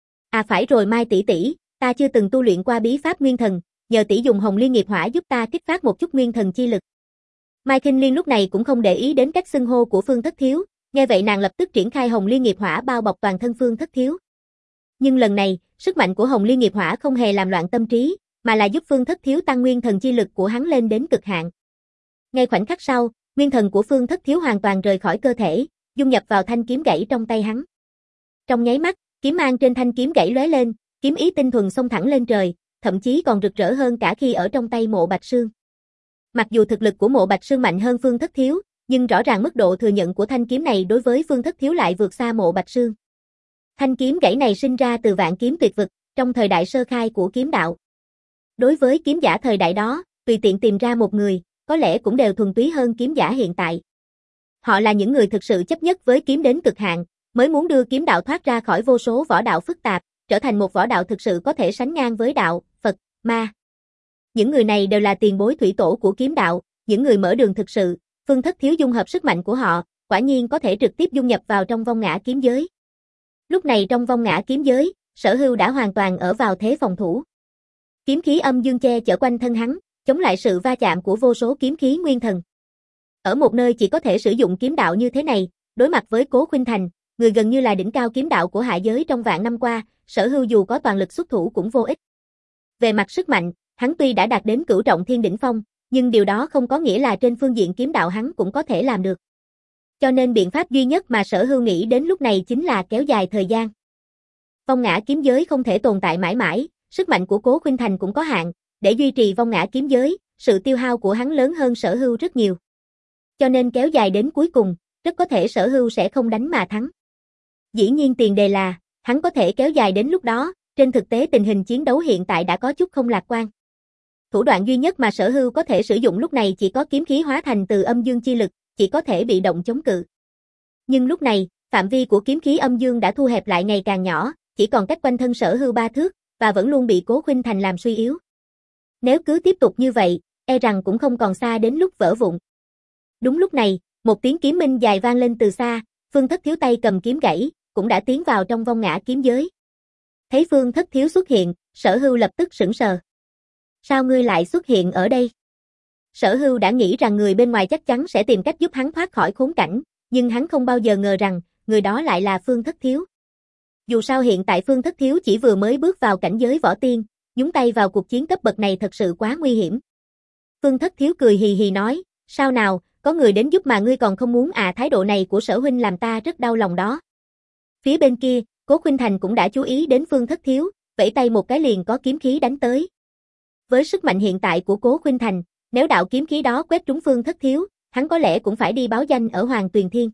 À phải rồi Mai tỷ tỷ, ta chưa từng tu luyện qua bí pháp nguyên thần, nhờ tỷ dùng Hồng Liên nghiệp hỏa giúp ta kích phát một chút nguyên thần chi lực. Mai Kinh Liên lúc này cũng không để ý đến cách xưng hô của Phương Thất Thiếu, nghe vậy nàng lập tức triển khai Hồng Liên nghiệp hỏa bao bọc toàn thân Phương Thất Thiếu. Nhưng lần này, sức mạnh của Hồng Liên nghiệp hỏa không hề làm loạn tâm trí, mà là giúp Phương Thất Thiếu tăng nguyên thần chi lực của hắn lên đến cực hạn. Ngay khoảnh khắc sau, nguyên thần của Phương Thất Thiếu hoàn toàn rời khỏi cơ thể, dung nhập vào thanh kiếm gãy trong tay hắn. Trong nháy mắt, kiếm mang trên thanh kiếm gãy lóe lên, kiếm ý tinh thuần xông thẳng lên trời, thậm chí còn rực rỡ hơn cả khi ở trong tay Mộ Bạch Sương. Mặc dù thực lực của Mộ Bạch Sương mạnh hơn Phương Thất Thiếu, nhưng rõ ràng mức độ thừa nhận của thanh kiếm này đối với Phương Thất Thiếu lại vượt xa Mộ Bạch Sương. Thanh kiếm gãy này sinh ra từ vạn kiếm tuyệt vực, trong thời đại sơ khai của kiếm đạo. Đối với kiếm giả thời đại đó, tùy tiện tìm ra một người, có lẽ cũng đều thuần túy hơn kiếm giả hiện tại. Họ là những người thực sự chấp nhất với kiếm đến cực hạn, mới muốn đưa kiếm đạo thoát ra khỏi vô số võ đạo phức tạp, trở thành một võ đạo thực sự có thể sánh ngang với đạo, Phật, Ma. Những người này đều là tiền bối thủy tổ của kiếm đạo, những người mở đường thực sự. Phương Thất Thiếu dung hợp sức mạnh của họ, quả nhiên có thể trực tiếp dung nhập vào trong vong ngã kiếm giới. Lúc này trong vong ngã kiếm giới, Sở Hưu đã hoàn toàn ở vào thế phòng thủ. Kiếm khí âm dương che chở quanh thân hắn, chống lại sự va chạm của vô số kiếm khí nguyên thần. Ở một nơi chỉ có thể sử dụng kiếm đạo như thế này, đối mặt với Cố Khuynh Thành, người gần như là đỉnh cao kiếm đạo của hạ giới trong vạn năm qua, Sở Hưu dù có toàn lực xuất thủ cũng vô ích. Về mặt sức mạnh, hắn tuy đã đạt đến cửu trọng thiên đỉnh phong, nhưng điều đó không có nghĩa là trên phương diện kiếm đạo hắn cũng có thể làm được. Cho nên biện pháp duy nhất mà Sở Hưu nghĩ đến lúc này chính là kéo dài thời gian. Vong ngã kiếm giới không thể tồn tại mãi mãi, sức mạnh của Cố Khuynh Thành cũng có hạn, để duy trì vong ngã kiếm giới, sự tiêu hao của hắn lớn hơn Sở Hưu rất nhiều. Cho nên kéo dài đến cuối cùng, rất có thể Sở Hưu sẽ không đánh mà thắng. Dĩ nhiên tiền đề là, hắn có thể kéo dài đến lúc đó, trên thực tế tình hình chiến đấu hiện tại đã có chút không lạc quan. Thủ đoạn duy nhất mà Sở Hưu có thể sử dụng lúc này chỉ có kiếm khí hóa thành từ âm dương chi lực, chỉ có thể bị động chống cự. Nhưng lúc này, phạm vi của kiếm khí âm dương đã thu hẹp lại ngày càng nhỏ, chỉ còn cách quanh thân Sở Hưu ba thước, và vẫn luôn bị Cố Khuynh Thành làm suy yếu. Nếu cứ tiếp tục như vậy, e rằng cũng không còn xa đến lúc vỡ vụn. Đúng lúc này, một tiếng kiếm minh dài vang lên từ xa, Phương Thất Thiếu tay cầm kiếm gãy, cũng đã tiến vào trong vong ngã kiếm giới. Thấy Phương Thất Thiếu xuất hiện, Sở Hưu lập tức sững sờ. Sao ngươi lại xuất hiện ở đây? Sở Hưu đã nghĩ rằng người bên ngoài chắc chắn sẽ tìm cách giúp hắn thoát khỏi khốn cảnh, nhưng hắn không bao giờ ngờ rằng, người đó lại là Phương Thất Thiếu. Dù sao hiện tại Phương Thất Thiếu chỉ vừa mới bước vào cảnh giới võ tiên, nhúng tay vào cuộc chiến cấp bậc này thật sự quá nguy hiểm. Phương Thất Thiếu cười hì hì nói, sao nào, có người đến giúp mà ngươi còn không muốn à, thái độ này của Sở huynh làm ta rất đau lòng đó. Phía bên kia, Cố Khuynh Thành cũng đã chú ý đến Phương Thất Thiếu, vẫy tay một cái liền có kiếm khí đánh tới. Với sức mạnh hiện tại của Cố Khuynh Thành, nếu đạo kiếm khí đó quét trúng Phương Thất Thiếu, hắn có lẽ cũng phải đi báo danh ở Hoàng Tuyền Thiên.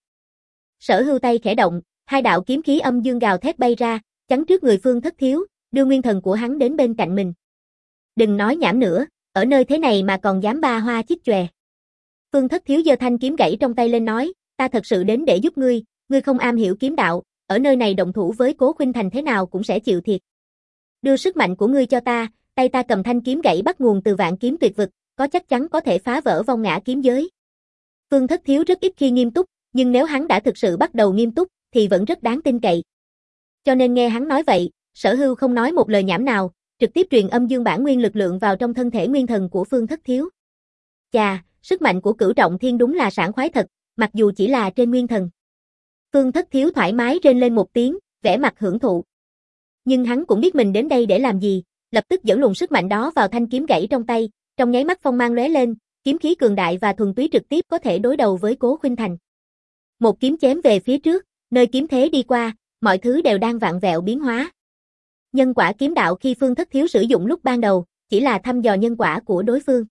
Sở Hưu tay khẽ động, hai đạo kiếm khí âm dương gào thét bay ra, chắn trước người Phương Thất Thiếu, đưa nguyên thần của hắn đến bên cạnh mình. Đừng nói nhảm nữa, ở nơi thế này mà còn dám ba hoa chích chòe. Phương Thất Thiếu giơ thanh kiếm gãy trong tay lên nói, ta thật sự đến để giúp ngươi, ngươi không am hiểu kiếm đạo, ở nơi này động thủ với Cố Khuynh Thành thế nào cũng sẽ chịu thiệt. Đưa sức mạnh của ngươi cho ta, tay ta cầm thanh kiếm gãy bắt nguồn từ vạn kiếm tuyệt vực, có chắc chắn có thể phá vỡ vong ngã kiếm giới. Phương Thất Thiếu rất ít khi nghiêm túc, nhưng nếu hắn đã thực sự bắt đầu nghiêm túc, thì vẫn rất đáng tin cậy. Cho nên nghe hắn nói vậy, Sở Hưu không nói một lời nhảm nào, trực tiếp truyền âm dương bản nguyên lực lượng vào trong thân thể nguyên thần của Phương Thất Thiếu. Chà, sức mạnh của cửu trọng thiên đúng là sảng khoái thật, mặc dù chỉ là trên nguyên thần. Phương Thất Thiếu thoải mái rên lên một tiếng, vẻ mặt hưởng thụ. Nhưng hắn cũng biết mình đến đây để làm gì, lập tức dẫn luồng sức mạnh đó vào thanh kiếm gãy trong tay, trong nháy mắt phong mang lóe lên, kiếm khí cường đại và thuần túy trực tiếp có thể đối đầu với Cố Khuynh Thành. Một kiếm chém về phía trước, nơi kiếm thế đi qua, mọi thứ đều đang vặn vẹo biến hóa. Nhân quả kiếm đạo khi Phương Thất Thiếu sử dụng lúc ban đầu, chỉ là thăm dò nhân quả của đối phương.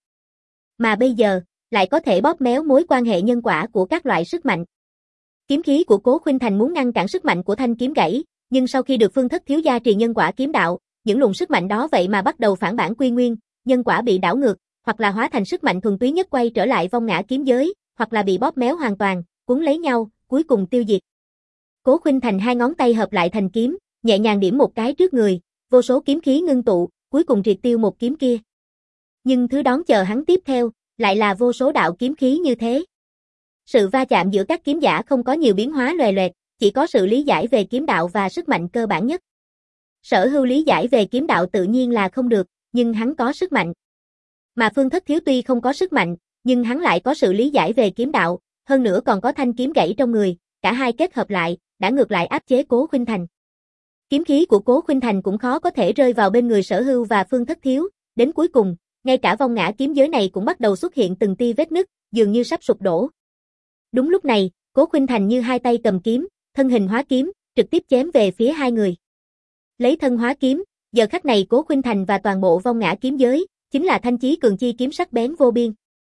Mà bây giờ, lại có thể bóp méo mối quan hệ nhân quả của các loại sức mạnh. Kiếm khí của Cố Khuynh Thành muốn ngăn cản sức mạnh của thanh kiếm gãy, nhưng sau khi được Phương Thất Thiếu gia trì nhân quả kiếm đạo, những luồng sức mạnh đó vậy mà bắt đầu phản bản quy nguyên, nhân quả bị đảo ngược, hoặc là hóa thành sức mạnh thuần túy nhất quay trở lại vong ngã kiếm giới, hoặc là bị bóp méo hoàn toàn, cuốn lấy nhau, cuối cùng tiêu diệt. Cố Khuynh Thành hai ngón tay hợp lại thành kiếm, nhẹ nhàng điểm một cái trước người, vô số kiếm khí ngưng tụ, cuối cùng triệt tiêu một kiếm kia. Nhưng thứ đón chờ hắn tiếp theo, lại là vô số đạo kiếm khí như thế. Sự va chạm giữa các kiếm giả không có nhiều biến hóa loè loẹt, chỉ có sự lý giải về kiếm đạo và sức mạnh cơ bản nhất. Sở Hưu lý giải về kiếm đạo tự nhiên là không được, nhưng hắn có sức mạnh. Mà Phương Thất Thiếu tuy không có sức mạnh, nhưng hắn lại có sự lý giải về kiếm đạo, hơn nữa còn có thanh kiếm gãy trong người, cả hai kết hợp lại, đã ngược lại áp chế Cố Khuynh Thành. Kiếm khí của Cố Khuynh Thành cũng khó có thể rơi vào bên người Sở Hưu và Phương Thất Thiếu, đến cuối cùng, ngay cả vong ngã kiếm giới này cũng bắt đầu xuất hiện từng tia vết nứt, dường như sắp sụp đổ. Đúng lúc này, Cố Khuynh Thành như hai tay cầm kiếm, thân hình hóa kiếm, trực tiếp chém về phía hai người. Lấy thân hóa kiếm, giờ khắc này Cố Khuynh Thành và toàn bộ vong ngã kiếm giới, chính là thanh chí cường chi kiếm sắc bén vô biên.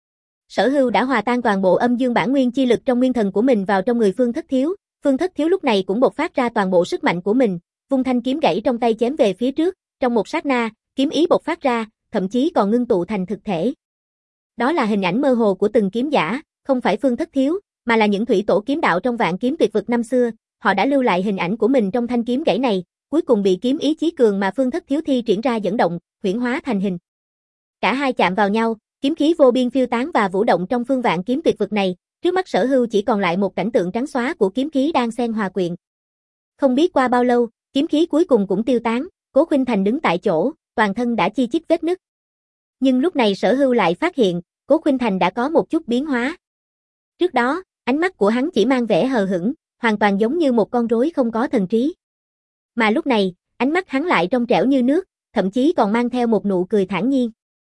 Sở Hưu đã hòa tan toàn bộ âm dương bản nguyên chi lực trong nguyên thần của mình vào trong người Phương Thất Thiếu, Phương Thất Thiếu lúc này cũng bộc phát ra toàn bộ sức mạnh của mình, vung thanh kiếm gãy trong tay chém về phía trước, trong một sát na, kiếm ý bộc phát ra, thậm chí còn ngưng tụ thành thực thể. Đó là hình ảnh mơ hồ của từng kiếm giả, không phải Phương Thất Thiếu, mà là những thủy tổ kiếm đạo trong vạn kiếm tuyệt vực năm xưa, họ đã lưu lại hình ảnh của mình trong thanh kiếm gãy này, cuối cùng bị kiếm ý chí cường mà Phương Thất Thiếu thi triển ra dẫn động, huyễn hóa thành hình. Cả hai chạm vào nhau, kiếm khí vô biên phiêu tán và vũ động trong phương vạn kiếm tuyệt vực này, trước mắt Sở Hưu chỉ còn lại một cảnh tượng trắng xóa của kiếm khí đang xen hòa quyện. Không biết qua bao lâu, kiếm khí cuối cùng cũng tiêu tán, Cố Khuynh Thành đứng tại chỗ, toàn thân đã chi chít vết nứt. Nhưng lúc này Sở Hưu lại phát hiện, Cố Khuynh Thành đã có một chút biến hóa. Trước đó, ánh mắt của hắn chỉ mang vẻ hờ hững, hoàn toàn giống như một con rối không có thần trí. Mà lúc này, ánh mắt hắn lại trong trẻo như nước, thậm chí còn mang theo một nụ cười thản nhiên.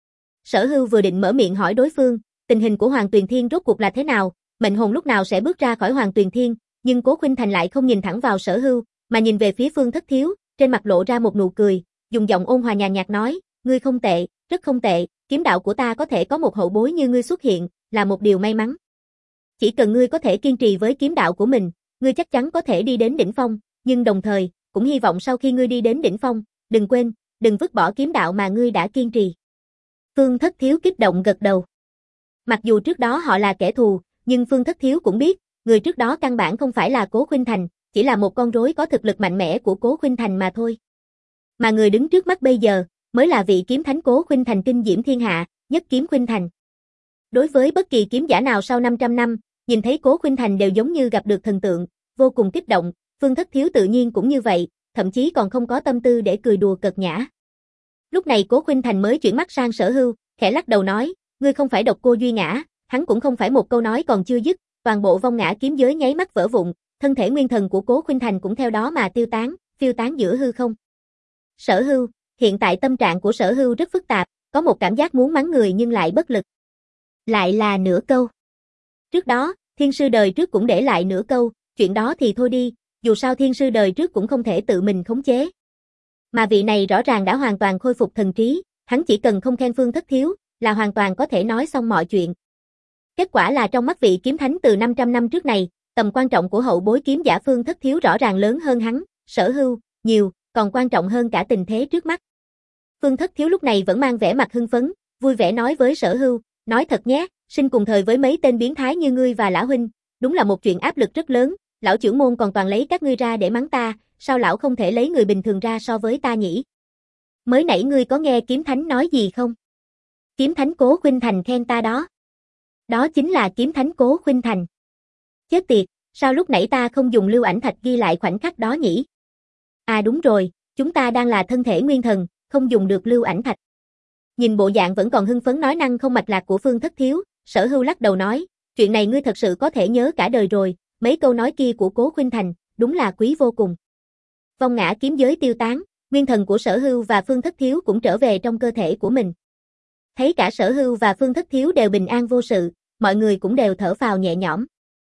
Sở Hưu vừa định mở miệng hỏi đối phương, tình hình của Hoàng Tuyền Thiên rốt cuộc là thế nào, mệnh hồn lúc nào sẽ bước ra khỏi Hoàng Tuyền Thiên, nhưng Cố Khuynh Thành lại không nhìn thẳng vào Sở Hưu, mà nhìn về phía Phương Thất Thiếu, trên mặt lộ ra một nụ cười, dùng giọng ôn hòa nhàn nhạt nói, ngươi không tệ, rất không tệ, kiếm đạo của ta có thể có một hậu bối như ngươi xuất hiện, là một điều may mắn. Chỉ cần ngươi có thể kiên trì với kiếm đạo của mình, ngươi chắc chắn có thể đi đến đỉnh phong, nhưng đồng thời, cũng hy vọng sau khi ngươi đi đến đỉnh phong, đừng quên, đừng vứt bỏ kiếm đạo mà ngươi đã kiên trì. Phương Thất Thiếu kích động gật đầu. Mặc dù trước đó họ là kẻ thù, nhưng Phương Thất Thiếu cũng biết, người trước đó căn bản không phải là Cố Khuynh Thành, chỉ là một con rối có thực lực mạnh mẽ của Cố Khuynh Thành mà thôi. Mà người đứng trước mắt bây giờ, mới là vị kiếm thánh Cố Khuynh Thành kinh diễm thiên hạ, nhất kiếm Khuynh Thành. Đối với bất kỳ kiếm giả nào sau năm trăm năm, nhìn thấy Cố Khuynh Thành đều giống như gặp được thần tượng, vô cùng kích động, Phương Thất Thiếu tự nhiên cũng như vậy, thậm chí còn không có tâm tư để cười đùa cợt nhã. Lúc này Cố Khuynh Thành mới chuyển mắt sang Sở Hưu, khẽ lắc đầu nói, ngươi không phải độc cô duy ngã, hắn cũng không phải một câu nói còn chưa dứt, toàn bộ vong ngã kiếm giới nháy mắt vỡ vụn, thân thể nguyên thần của Cố Khuynh Thành cũng theo đó mà tiêu tán, phiêu tán giữa hư không. Sở Hưu, hiện tại tâm trạng của Sở Hưu rất phức tạp, có một cảm giác muốn mắng người nhưng lại bất lực. Lại là nửa câu. Trước đó, thiên sư đời trước cũng để lại nửa câu, chuyện đó thì thôi đi, dù sao thiên sư đời trước cũng không thể tự mình khống chế. Mà vị này rõ ràng đã hoàn toàn khôi phục thần trí, hắn chỉ cần không khen Phương Thất Thiếu, là hoàn toàn có thể nói xong mọi chuyện. Kết quả là trong mắt vị kiếm thánh từ năm trăm năm trước này, tầm quan trọng của hậu bối kiếm giả Phương Thất Thiếu rõ ràng lớn hơn hắn, Sở Hưu, nhiều, còn quan trọng hơn cả tình thế trước mắt. Phương Thất Thiếu lúc này vẫn mang vẻ mặt hưng phấn, vui vẻ nói với Sở Hưu, nói thật nhé, sinh cùng thời với mấy tên biến thái như ngươi và lão huynh, đúng là một chuyện áp lực rất lớn, lão chưởng môn còn toàn lấy các ngươi ra để mắng ta, sao lão không thể lấy người bình thường ra so với ta nhỉ? Mới nãy ngươi có nghe kiếm thánh nói gì không? Kiếm thánh Cố Khuynh Thành khen ta đó. Đó chính là kiếm thánh Cố Khuynh Thành. Chết tiệt, sao lúc nãy ta không dùng lưu ảnh thạch ghi lại khoảnh khắc đó nhỉ? À đúng rồi, chúng ta đang là thân thể nguyên thần, không dùng được lưu ảnh thạch. Nhìn bộ dạng vẫn còn hưng phấn nói năng không mạch lạc của Phương Thất Thiếu, Sở Hưu lắc đầu nói, chuyện này ngươi thật sự có thể nhớ cả đời rồi, mấy câu nói kia của Cố Khuynh Thành, đúng là quý vô cùng. Vong ngã kiếm giới tiêu tán, nguyên thần của Sở Hưu và Phương Thất Thiếu cũng trở về trong cơ thể của mình. Thấy cả Sở Hưu và Phương Thất Thiếu đều bình an vô sự, mọi người cũng đều thở phào nhẹ nhõm.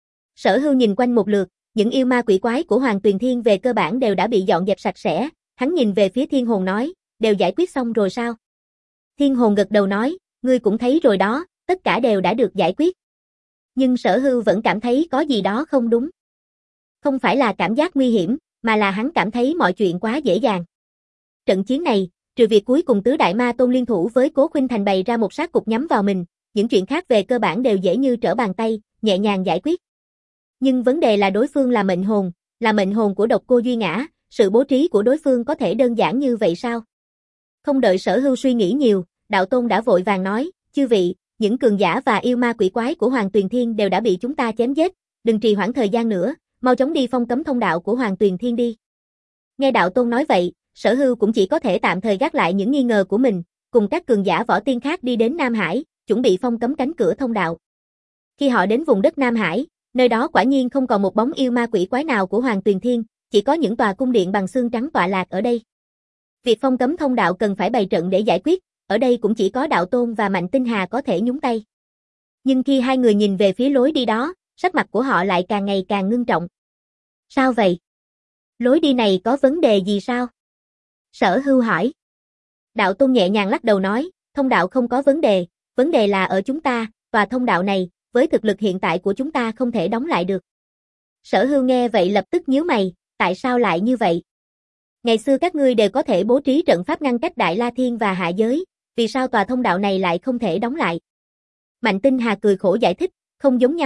Sở Hưu nhìn quanh một lượt, những yêu ma quỷ quái của Hoàng Tuyền Thiên về cơ bản đều đã bị dọn dẹp sạch sẽ, hắn nhìn về phía Thiên Hồn nói, đều giải quyết xong rồi sao? Thiên Hồn gật đầu nói, ngươi cũng thấy rồi đó, tất cả đều đã được giải quyết. Nhưng Sở Hưu vẫn cảm thấy có gì đó không đúng. Không phải là cảm giác nguy hiểm, mà là hắn cảm thấy mọi chuyện quá dễ dàng. Trận chiến này, trừ việc cuối cùng tứ đại ma tôn liên thủ với Cố Khuynh Thành bày ra một sát cục nhắm vào mình, những chuyện khác về cơ bản đều dễ như trở bàn tay, nhẹ nhàng giải quyết. Nhưng vấn đề là đối phương là mệnh hồn, là mệnh hồn của độc cô duy ngã, sự bố trí của đối phương có thể đơn giản như vậy sao? Không đợi Sở Hưu suy nghĩ nhiều, đạo tôn đã vội vàng nói, chư vị, những cường giả và yêu ma quỷ quái của Hoàng Tuyền Thiên đều đã bị chúng ta chém giết, đừng trì hoãn thời gian nữa, mau chóng đi phong cấm thông đạo của Hoàng Tuyền Thiên đi. Nghe đạo tôn nói vậy, Sở Hưu cũng chỉ có thể tạm thời gác lại những nghi ngờ của mình, cùng các cường giả võ tiên khác đi đến Nam Hải, chuẩn bị phong cấm cánh cửa thông đạo. Khi họ đến vùng đất Nam Hải, nơi đó quả nhiên không còn một bóng yêu ma quỷ quái nào của Hoàng Tuyền Thiên, chỉ có những tòa cung điện bằng xương trắng tọa lạc ở đây. Việc phong cấm thông đạo cần phải bày trận để giải quyết, ở đây cũng chỉ có đạo tôn và Mạnh Tinh Hà có thể nhúng tay. Nhưng khi hai người nhìn về phía lối đi đó, sắc mặt của họ lại càng ngày càng ngưng trọng. Sao vậy? Lối đi này có vấn đề gì sao? Sở Hưu hỏi. Đạo tôn nhẹ nhàng lắc đầu nói, thông đạo không có vấn đề, vấn đề là ở chúng ta, tòa thông đạo này, với thực lực hiện tại của chúng ta không thể đóng lại được. Sở Hưu nghe vậy lập tức nhíu mày, tại sao lại như vậy? Ngày xưa các ngươi đều có thể bố trí trận pháp ngăn cách Đại La Thiên và hạ giới, vì sao tòa thông đạo này lại không thể đóng lại? Mạnh Tinh Hà cười khổ giải thích, không giống nhau,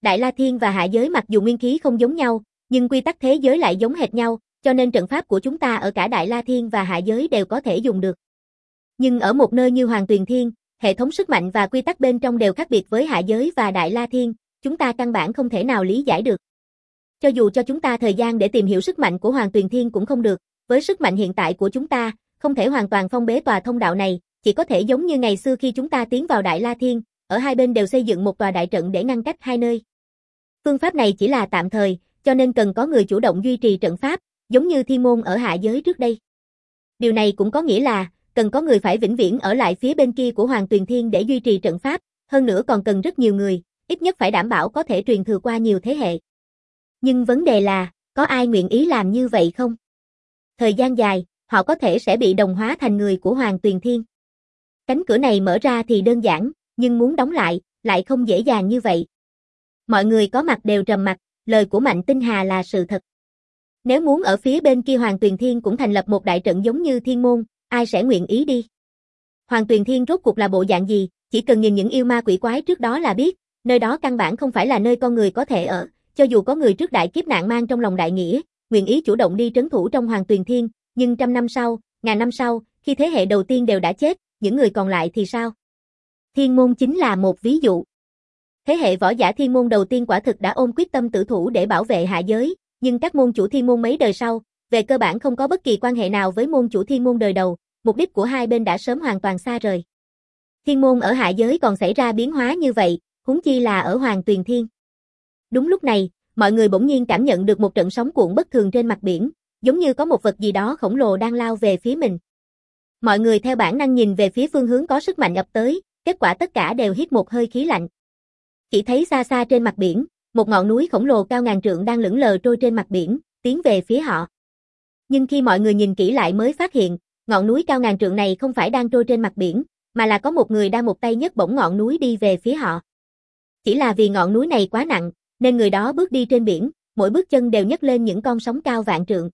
Đại La Thiên và Hạ Giới mặc dù nguyên khí không giống nhau, nhưng quy tắc thế giới lại giống hệt nhau, cho nên trận pháp của chúng ta ở cả Đại La Thiên và Hạ Giới đều có thể dùng được. Nhưng ở một nơi như Hoàng Tuyền Thiên, hệ thống sức mạnh và quy tắc bên trong đều khác biệt với Hạ Giới và Đại La Thiên, chúng ta căn bản không thể nào lý giải được. Cho dù cho chúng ta thời gian để tìm hiểu sức mạnh của Hoàng Tuyền Thiên cũng không được, với sức mạnh hiện tại của chúng ta, không thể hoàn toàn phong bế tòa thông đạo này, chỉ có thể giống như ngày xưa khi chúng ta tiến vào Đại La Thiên, ở hai bên đều xây dựng một tòa đại trận để ngăn cách hai nơi. Phương pháp này chỉ là tạm thời, cho nên cần có người chủ động duy trì trận pháp, giống như Thiên Môn ở Hạ Giới trước đây. Điều này cũng có nghĩa là, cần có người phải vĩnh viễn ở lại phía bên kia của Hoàng Tuyền Thiên để duy trì trận pháp, hơn nữa còn cần rất nhiều người, ít nhất phải đảm bảo có thể truyền thừa qua nhiều thế hệ. Nhưng vấn đề là, có ai nguyện ý làm như vậy không? Thời gian dài, họ có thể sẽ bị đồng hóa thành người của Hoàng Tuyền Thiên. Cánh cửa này mở ra thì đơn giản, nhưng muốn đóng lại, lại không dễ dàng như vậy. Mọi người có mặt đều trầm mặc, lời của Mạnh Tinh Hà là sự thật. Nếu muốn ở phía bên kia Hoàng Tuyền Thiên cũng thành lập một đại trận giống như Thiên Môn, ai sẽ nguyện ý đi? Hoàng Tuyền Thiên rốt cuộc là bộ dạng gì, chỉ cần nhìn những yêu ma quỷ quái trước đó là biết, nơi đó căn bản không phải là nơi con người có thể ở, cho dù có người trước đại kiếp nạn mang trong lòng đại nghĩa, nguyện ý chủ động đi trấn thủ trong Hoàng Tuyền Thiên, nhưng trăm năm sau, ngàn năm sau, khi thế hệ đầu tiên đều đã chết, những người còn lại thì sao? Thiên Môn chính là một ví dụ. Thế hệ võ giả Thiên Môn đầu tiên quả thực đã ôm quyết tâm tử thủ để bảo vệ Hạ Giới, nhưng các môn chủ Thiên Môn mấy đời sau, về cơ bản không có bất kỳ quan hệ nào với môn chủ Thiên Môn đời đầu, mục đích của hai bên đã sớm hoàn toàn xa rời. Thiên Môn ở Hạ Giới còn xảy ra biến hóa như vậy, huống chi là ở Hoàng Tuyền Thiên. Đúng lúc này, mọi người bỗng nhiên cảm nhận được một trận sóng cuộn bất thường trên mặt biển, giống như có một vật gì đó khổng lồ đang lao về phía mình. Mọi người theo bản năng nhìn về phía phương hướng có sức mạnh ập tới, kết quả tất cả đều hít một hơi khí lạnh. Chỉ thấy xa xa trên mặt biển, một ngọn núi khổng lồ cao ngàn trượng đang lững lờ trôi trên mặt biển, tiến về phía họ. Nhưng khi mọi người nhìn kỹ lại mới phát hiện, ngọn núi cao ngàn trượng này không phải đang trôi trên mặt biển, mà là có một người đang một tay nhấc bổng ngọn núi đi về phía họ. Chỉ là vì ngọn núi này quá nặng, nên người đó bước đi trên biển, mỗi bước chân đều nhấc lên những con sóng cao vạn trượng.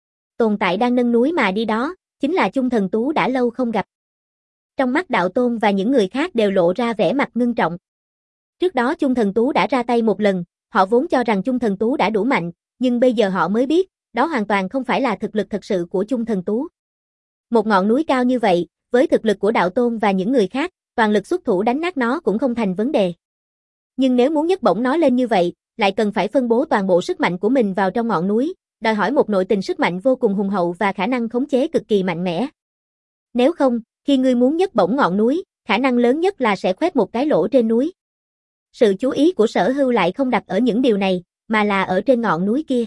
Tồn tại đang nâng núi mà đi đó, chính là Chung Thần Tú đã lâu không gặp. Trong mắt Đạo Tôn và những người khác đều lộ ra vẻ mặt ngưng trọng. Trước đó Chung Thần Tú đã ra tay một lần, họ vốn cho rằng Chung Thần Tú đã đủ mạnh, nhưng bây giờ họ mới biết, đó hoàn toàn không phải là thực lực thật sự của Chung Thần Tú. Một ngọn núi cao như vậy, với thực lực của Đạo Tôn và những người khác, toàn lực xuất thủ đánh nát nó cũng không thành vấn đề. Nhưng nếu muốn nhấc bổng nó lên như vậy, lại cần phải phân bố toàn bộ sức mạnh của mình vào trong ngọn núi, đòi hỏi một nội tình sức mạnh vô cùng hùng hậu và khả năng khống chế cực kỳ mạnh mẽ. Nếu không, khi ngươi muốn nhấc bổng ngọn núi, khả năng lớn nhất là sẽ khoét một cái lỗ trên núi. Sự chú ý của Sở Hưu lại không đặt ở những điều này, mà là ở trên ngọn núi kia.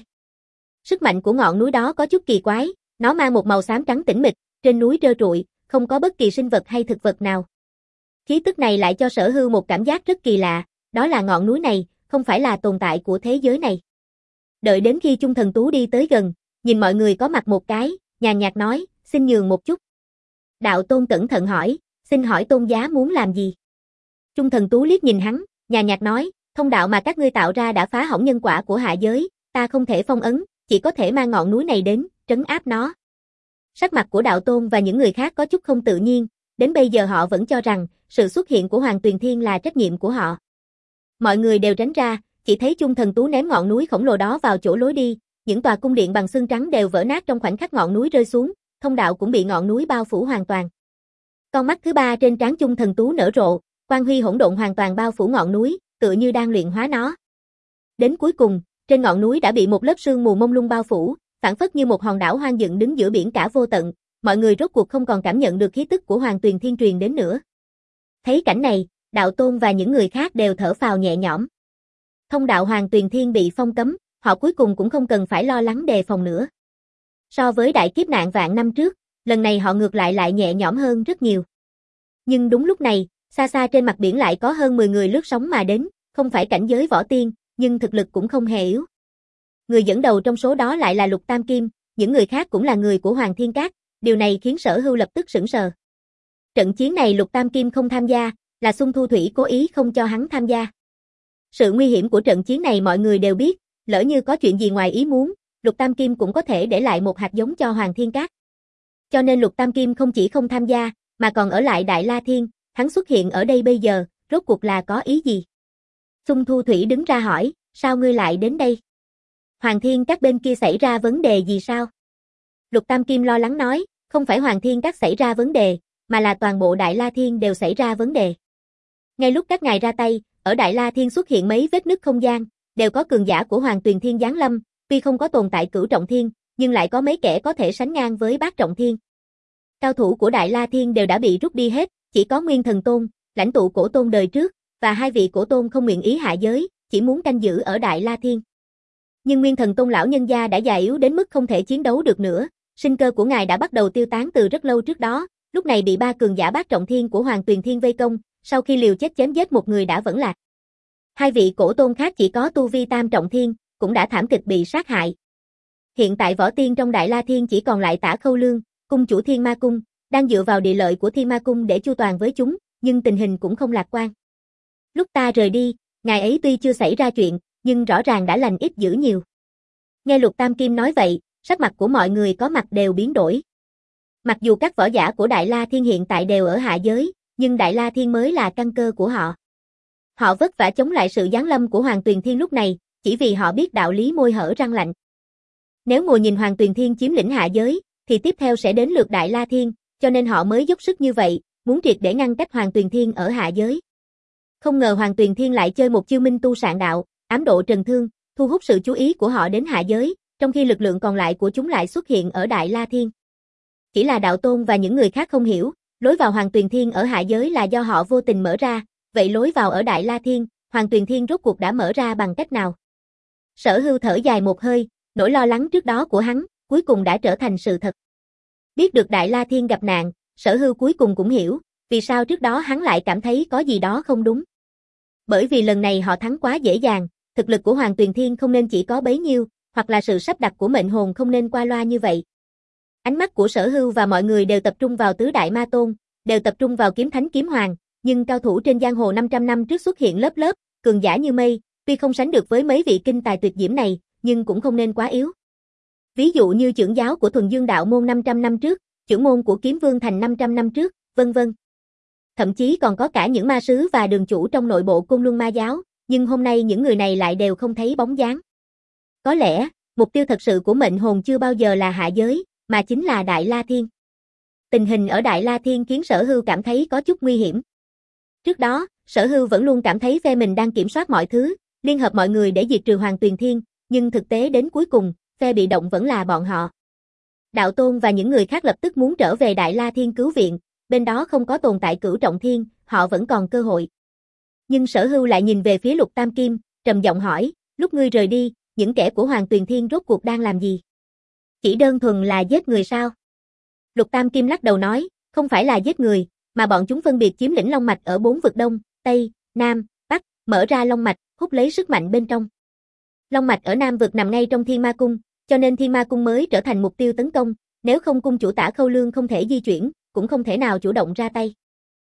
Sức mạnh của ngọn núi đó có chút kỳ quái, nó mang một màu xám trắng tĩnh mịch, trên núi trơ trụi, không có bất kỳ sinh vật hay thực vật nào. Khí tức này lại cho Sở Hưu một cảm giác rất kỳ lạ, đó là ngọn núi này, không phải là tồn tại của thế giới này. Đợi đến khi Chung Thần Tú đi tới gần, nhìn mọi người có mặt một cái, nhàn nhạt nói, xin nhường một chút. Đạo Tôn cẩn thận hỏi, xin hỏi tôn giá muốn làm gì? Chung Thần Tú liếc nhìn hắn, nhàn nhạt nói, thông đạo mà các ngươi tạo ra đã phá hỏng nhân quả của Hạ Giới, ta không thể phong ấn, chỉ có thể mang ngọn núi này đến, trấn áp nó. Sắc mặt của Đạo Tôn và những người khác có chút không tự nhiên, đến bây giờ họ vẫn cho rằng, sự xuất hiện của Hoàng Tuyền Thiên là trách nhiệm của họ. Mọi người đều tránh ra, chỉ thấy Chung Thần Tú ném ngọn núi khổng lồ đó vào chỗ lối đi, những tòa cung điện bằng xương trắng đều vỡ nát trong khoảnh khắc ngọn núi rơi xuống, thông đạo cũng bị ngọn núi bao phủ hoàn toàn. Con mắt thứ ba trên trán Chung Thần Tú nở rộ, quang huy hỗn độn hoàn toàn bao phủ ngọn núi, tựa như đang luyện hóa nó. Đến cuối cùng, trên ngọn núi đã bị một lớp sương mù mông lung bao phủ, phảng phất như một hòn đảo hoang dựng đứng giữa biển cả vô tận, mọi người rốt cuộc không còn cảm nhận được khí tức của Hoàng Tuyền Thiên truyền đến nữa. Thấy cảnh này, Đạo Tôn và những người khác đều thở phào nhẹ nhõm. Thông đạo Hoàng Tuyền Thiên bị phong cấm, họ cuối cùng cũng không cần phải lo lắng đề phòng nữa. So với đại kiếp nạn vạn năm trước, lần này họ ngược lại lại nhẹ nhõm hơn rất nhiều. Nhưng đúng lúc này, xa xa trên mặt biển lại có hơn mười người lướt sóng mà đến, không phải cảnh giới võ tiên, nhưng thực lực cũng không hề yếu. Người dẫn đầu trong số đó lại là Lục Tam Kim, những người khác cũng là người của Hoàng Thiên Các, điều này khiến Sở Hưu lập tức sửng sờ. Trận chiến này Lục Tam Kim không tham gia, là Xung Thu Thủy cố ý không cho hắn tham gia. Sự nguy hiểm của trận chiến này mọi người đều biết, lỡ như có chuyện gì ngoài ý muốn, Lục Tam Kim cũng có thể để lại một hạt giống cho Hoàng Thiên Các. Cho nên Lục Tam Kim không chỉ không tham gia, mà còn ở lại Đại La Thiên, hắn xuất hiện ở đây bây giờ, rốt cuộc là có ý gì? Xung Thu Thủy đứng ra hỏi, sao ngươi lại đến đây? Hoàng Thiên Các bên kia xảy ra vấn đề gì sao? Lục Tam Kim lo lắng nói, không phải Hoàng Thiên Các xảy ra vấn đề, mà là toàn bộ Đại La Thiên đều xảy ra vấn đề. Ngay lúc các ngài ra tay, ở Đại La Thiên xuất hiện mấy vết nứt không gian, đều có cường giả của Hoàng Tuyền Thiên giáng lâm, tuy không có tồn tại cửu trọng thiên, nhưng lại có mấy kẻ có thể sánh ngang với bát trọng thiên. Cao thủ của Đại La Thiên đều đã bị rút đi hết, chỉ có Nguyên Thần Tôn, lãnh tụ cổ tôn đời trước, và hai vị cổ tôn không nguyện ý hạ giới, chỉ muốn canh giữ ở Đại La Thiên. Nhưng Nguyên Thần Tôn lão nhân gia đã già yếu đến mức không thể chiến đấu được nữa, sinh cơ của ngài đã bắt đầu tiêu tán từ rất lâu trước đó, lúc này bị ba cường giả bát trọng thiên của Hoàng Tuyền Thiên vây công, sau khi liều chết chém giết một người đã vẫn lạc. Hai vị cổ tôn khác chỉ có tu vi tam trọng thiên, cũng đã thảm kịch bị sát hại. Hiện tại võ tiên trong Đại La Thiên chỉ còn lại Tả Khâu Lương, cung chủ Thiên Ma Cung, đang dựa vào địa lợi của Thiên Ma Cung để chu toàn với chúng, nhưng tình hình cũng không lạc quan. Lúc ta rời đi, ngài ấy tuy chưa xảy ra chuyện, nhưng rõ ràng đã lành ít dữ nhiều. Nghe Lục Tam Kim nói vậy, sắc mặt của mọi người có mặt đều biến đổi. Mặc dù các võ giả của Đại La Thiên hiện tại đều ở hạ giới, nhưng Đại La Thiên mới là căn cơ của họ. Họ vất vả chống lại sự giáng lâm của Hoàng Tuyền Thiên lúc này, chỉ vì họ biết đạo lý môi hở răng lạnh. Nếu ngồi nhìn Hoàng Tuyền Thiên chiếm lĩnh hạ giới, thì tiếp theo sẽ đến lượt Đại La Thiên, cho nên họ mới dốc sức như vậy, muốn triệt để ngăn cách Hoàng Tuyền Thiên ở hạ giới. Không ngờ Hoàng Tuyền Thiên lại chơi một chiêu minh tu sạn đạo, ám độ trần thương, thu hút sự chú ý của họ đến hạ giới, trong khi lực lượng còn lại của chúng lại xuất hiện ở Đại La Thiên. Chỉ là đạo tôn và những người khác không hiểu, lối vào Hoàng Tuyền Thiên ở hạ giới là do họ vô tình mở ra, vậy lối vào ở Đại La Thiên, Hoàng Tuyền Thiên rốt cuộc đã mở ra bằng cách nào? Sở Hưu thở dài một hơi, nỗi lo lắng trước đó của hắn, cuối cùng đã trở thành sự thật. Biết được Đại La Thiên gặp nạn, Sở Hưu cuối cùng cũng hiểu, vì sao trước đó hắn lại cảm thấy có gì đó không đúng. Bởi vì lần này họ thắng quá dễ dàng, thực lực của Hoàng Tuyền Thiên không nên chỉ có bấy nhiêu, hoặc là sự sắp đặt của mệnh hồn không nên qua loa như vậy. Ánh mắt của Sở Hưu và mọi người đều tập trung vào tứ đại ma tôn, đều tập trung vào kiếm thánh kiếm hoàng, nhưng cao thủ trên giang hồ năm trăm năm trước xuất hiện lớp lớp, cường giả như mây, tuy không sánh được với mấy vị kinh tài tuyệt diễm này, nhưng cũng không nên quá yếu. Ví dụ như trưởng giáo của Thuần Dương đạo môn năm trăm năm trước, trưởng môn của Kiếm Vương thành năm trăm năm trước, vân vân. Thậm chí còn có cả những ma sứ và đường chủ trong nội bộ Côn Luân Ma giáo, nhưng hôm nay những người này lại đều không thấy bóng dáng. Có lẽ, mục tiêu thật sự của mệnh hồn chưa bao giờ là hạ giới, mà chính là Đại La Thiên. Tình hình ở Đại La Thiên khiến Sở Hưu cảm thấy có chút nguy hiểm. Trước đó, Sở Hưu vẫn luôn cảm thấy phe mình đang kiểm soát mọi thứ, liên hợp mọi người để diệt trừ Hoàng Tuyền Thiên, nhưng thực tế đến cuối cùng, phe bị động vẫn là bọn họ. Đạo Tôn và những người khác lập tức muốn trở về Đại La Thiên cứu viện, bên đó không có tồn tại cửu trọng thiên, họ vẫn còn cơ hội. Nhưng Sở Hưu lại nhìn về phía Lục Tam Kim, trầm giọng hỏi, lúc ngươi rời đi, những kẻ của Hoàng Tuyền Thiên rốt cuộc đang làm gì? Chỉ đơn thuần là giết người sao? Lục Tam Kim lắc đầu nói, không phải là giết người, mà bọn chúng phân biệt chiếm lĩnh long mạch ở bốn vực Đông, Tây, Nam, Bắc, mở ra long mạch, hút lấy sức mạnh bên trong. Long mạch ở Nam vực nằm ngay trong Thiên Ma Cung, cho nên Thiên Ma Cung mới trở thành mục tiêu tấn công, nếu không cung chủ Tả Khâu Lương không thể di chuyển, cũng không thể nào chủ động ra tay.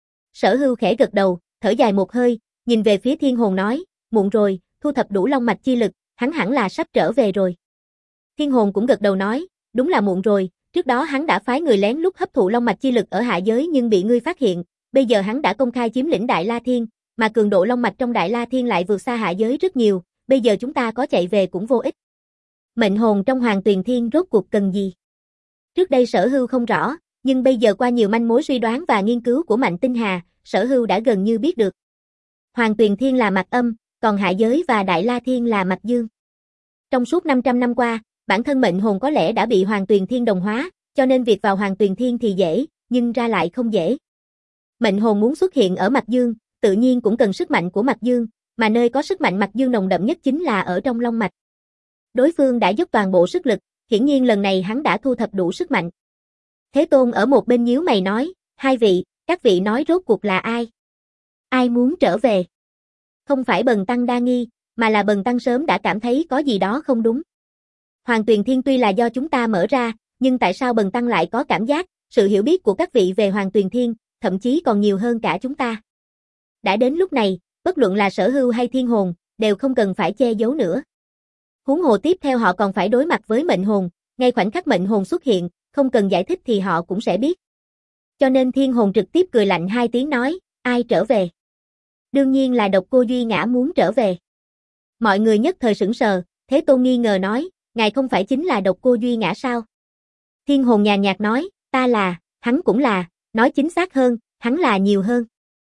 Sở Hưu khẽ gật đầu, thở dài một hơi, nhìn về phía Thiên Hồn nói, muộn rồi, thu thập đủ long mạch chi lực, hắn hẳn là sắp trở về rồi. Thiên Hồn cũng gật đầu nói, đúng là muộn rồi, trước đó hắn đã phái người lén lút hấp thụ long mạch chi lực ở hạ giới nhưng bị ngươi phát hiện, bây giờ hắn đã công khai chiếm lĩnh Đại La Thiên, mà cường độ long mạch trong Đại La Thiên lại vượt xa hạ giới rất nhiều, bây giờ chúng ta có chạy về cũng vô ích. Mệnh hồn trong Hoàng Tuyền Thiên rốt cuộc cần gì? Trước đây Sở Hưu không rõ, nhưng bây giờ qua nhiều manh mối suy đoán và nghiên cứu của Mạnh Tinh Hà, Sở Hưu đã gần như biết được. Hoàng Tuyền Thiên là mặt âm, còn hạ giới và Đại La Thiên là mặt dương. Trong suốt năm trăm năm qua, bản thân mệnh hồn có lẽ đã bị Hoàng Tuyền Thiên đồng hóa, cho nên việc vào Hoàng Tuyền Thiên thì dễ, nhưng ra lại không dễ. Mệnh hồn muốn xuất hiện ở mặt dương, tự nhiên cũng cần sức mạnh của mặt dương, mà nơi có sức mạnh mặt dương nồng đậm nhất chính là ở trong long mạch. Đối phương đã dốc toàn bộ sức lực, hiển nhiên lần này hắn đã thu thập đủ sức mạnh. Thế Tôn ở một bên nhíu mày nói, hai vị, các vị nói rốt cuộc là ai? Ai muốn trở về? Không phải Bần Tăng đa nghi, mà là Bần Tăng sớm đã cảm thấy có gì đó không đúng. Hoàng Tuyền Thiên tuy là do chúng ta mở ra, nhưng tại sao Bần Tăng lại có cảm giác, sự hiểu biết của các vị về Hoàng Tuyền Thiên, thậm chí còn nhiều hơn cả chúng ta. Đã đến lúc này, bất luận là Sở Hưu hay Thiên Hồn, đều không cần phải che giấu nữa. Huống hồ tiếp theo họ còn phải đối mặt với mệnh hồn, ngay khoảnh khắc mệnh hồn xuất hiện, không cần giải thích thì họ cũng sẽ biết. Cho nên Thiên Hồn trực tiếp cười lạnh hai tiếng nói, ai trở về? Đương nhiên là độc cô Duy Ngã muốn trở về. Mọi người nhất thời sững sờ, Thế Tôn nghi ngờ nói, ngài không phải chính là độc cô Duy Ngã sao? Thiên hồn nhàn nhạt nói, ta là, hắn cũng là, nói chính xác hơn, hắn là nhiều hơn.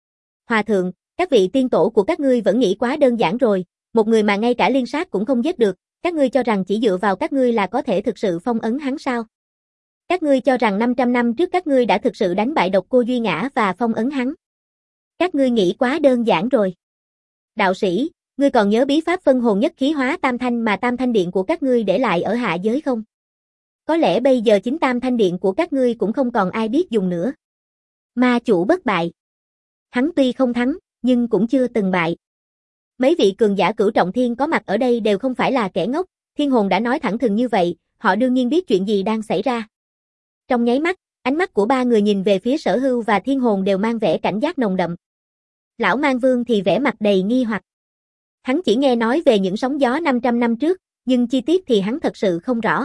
Hòa thượng, các vị tiên tổ của các ngươi vẫn nghĩ quá đơn giản rồi, một người mà ngay cả liên sát cũng không giết được, các ngươi cho rằng chỉ dựa vào các ngươi là có thể thực sự phong ấn hắn sao? Các ngươi cho rằng năm trăm năm trước các ngươi đã thực sự đánh bại độc cô Duy Ngã và phong ấn hắn. Các ngươi nghĩ quá đơn giản rồi. Đạo sĩ, ngươi còn nhớ bí pháp phân hồn nhất khí hóa tam thanh mà tam thanh điện của các ngươi để lại ở hạ giới không? Có lẽ bây giờ chính tam thanh điện của các ngươi cũng không còn ai biết dùng nữa. Ma chủ bất bại. Hắn tuy không thắng, nhưng cũng chưa từng bại. Mấy vị cường giả cửu trọng thiên có mặt ở đây đều không phải là kẻ ngốc, thiên hồn đã nói thẳng thừng như vậy, họ đương nhiên biết chuyện gì đang xảy ra. Trong nháy mắt, ánh mắt của ba người nhìn về phía Sở Hưu và thiên hồn đều mang vẻ cảnh giác nồng đậm. Lão Mang Vương thì vẻ mặt đầy nghi hoặc. Hắn chỉ nghe nói về những sóng gió năm trăm năm trước, nhưng chi tiết thì hắn thật sự không rõ.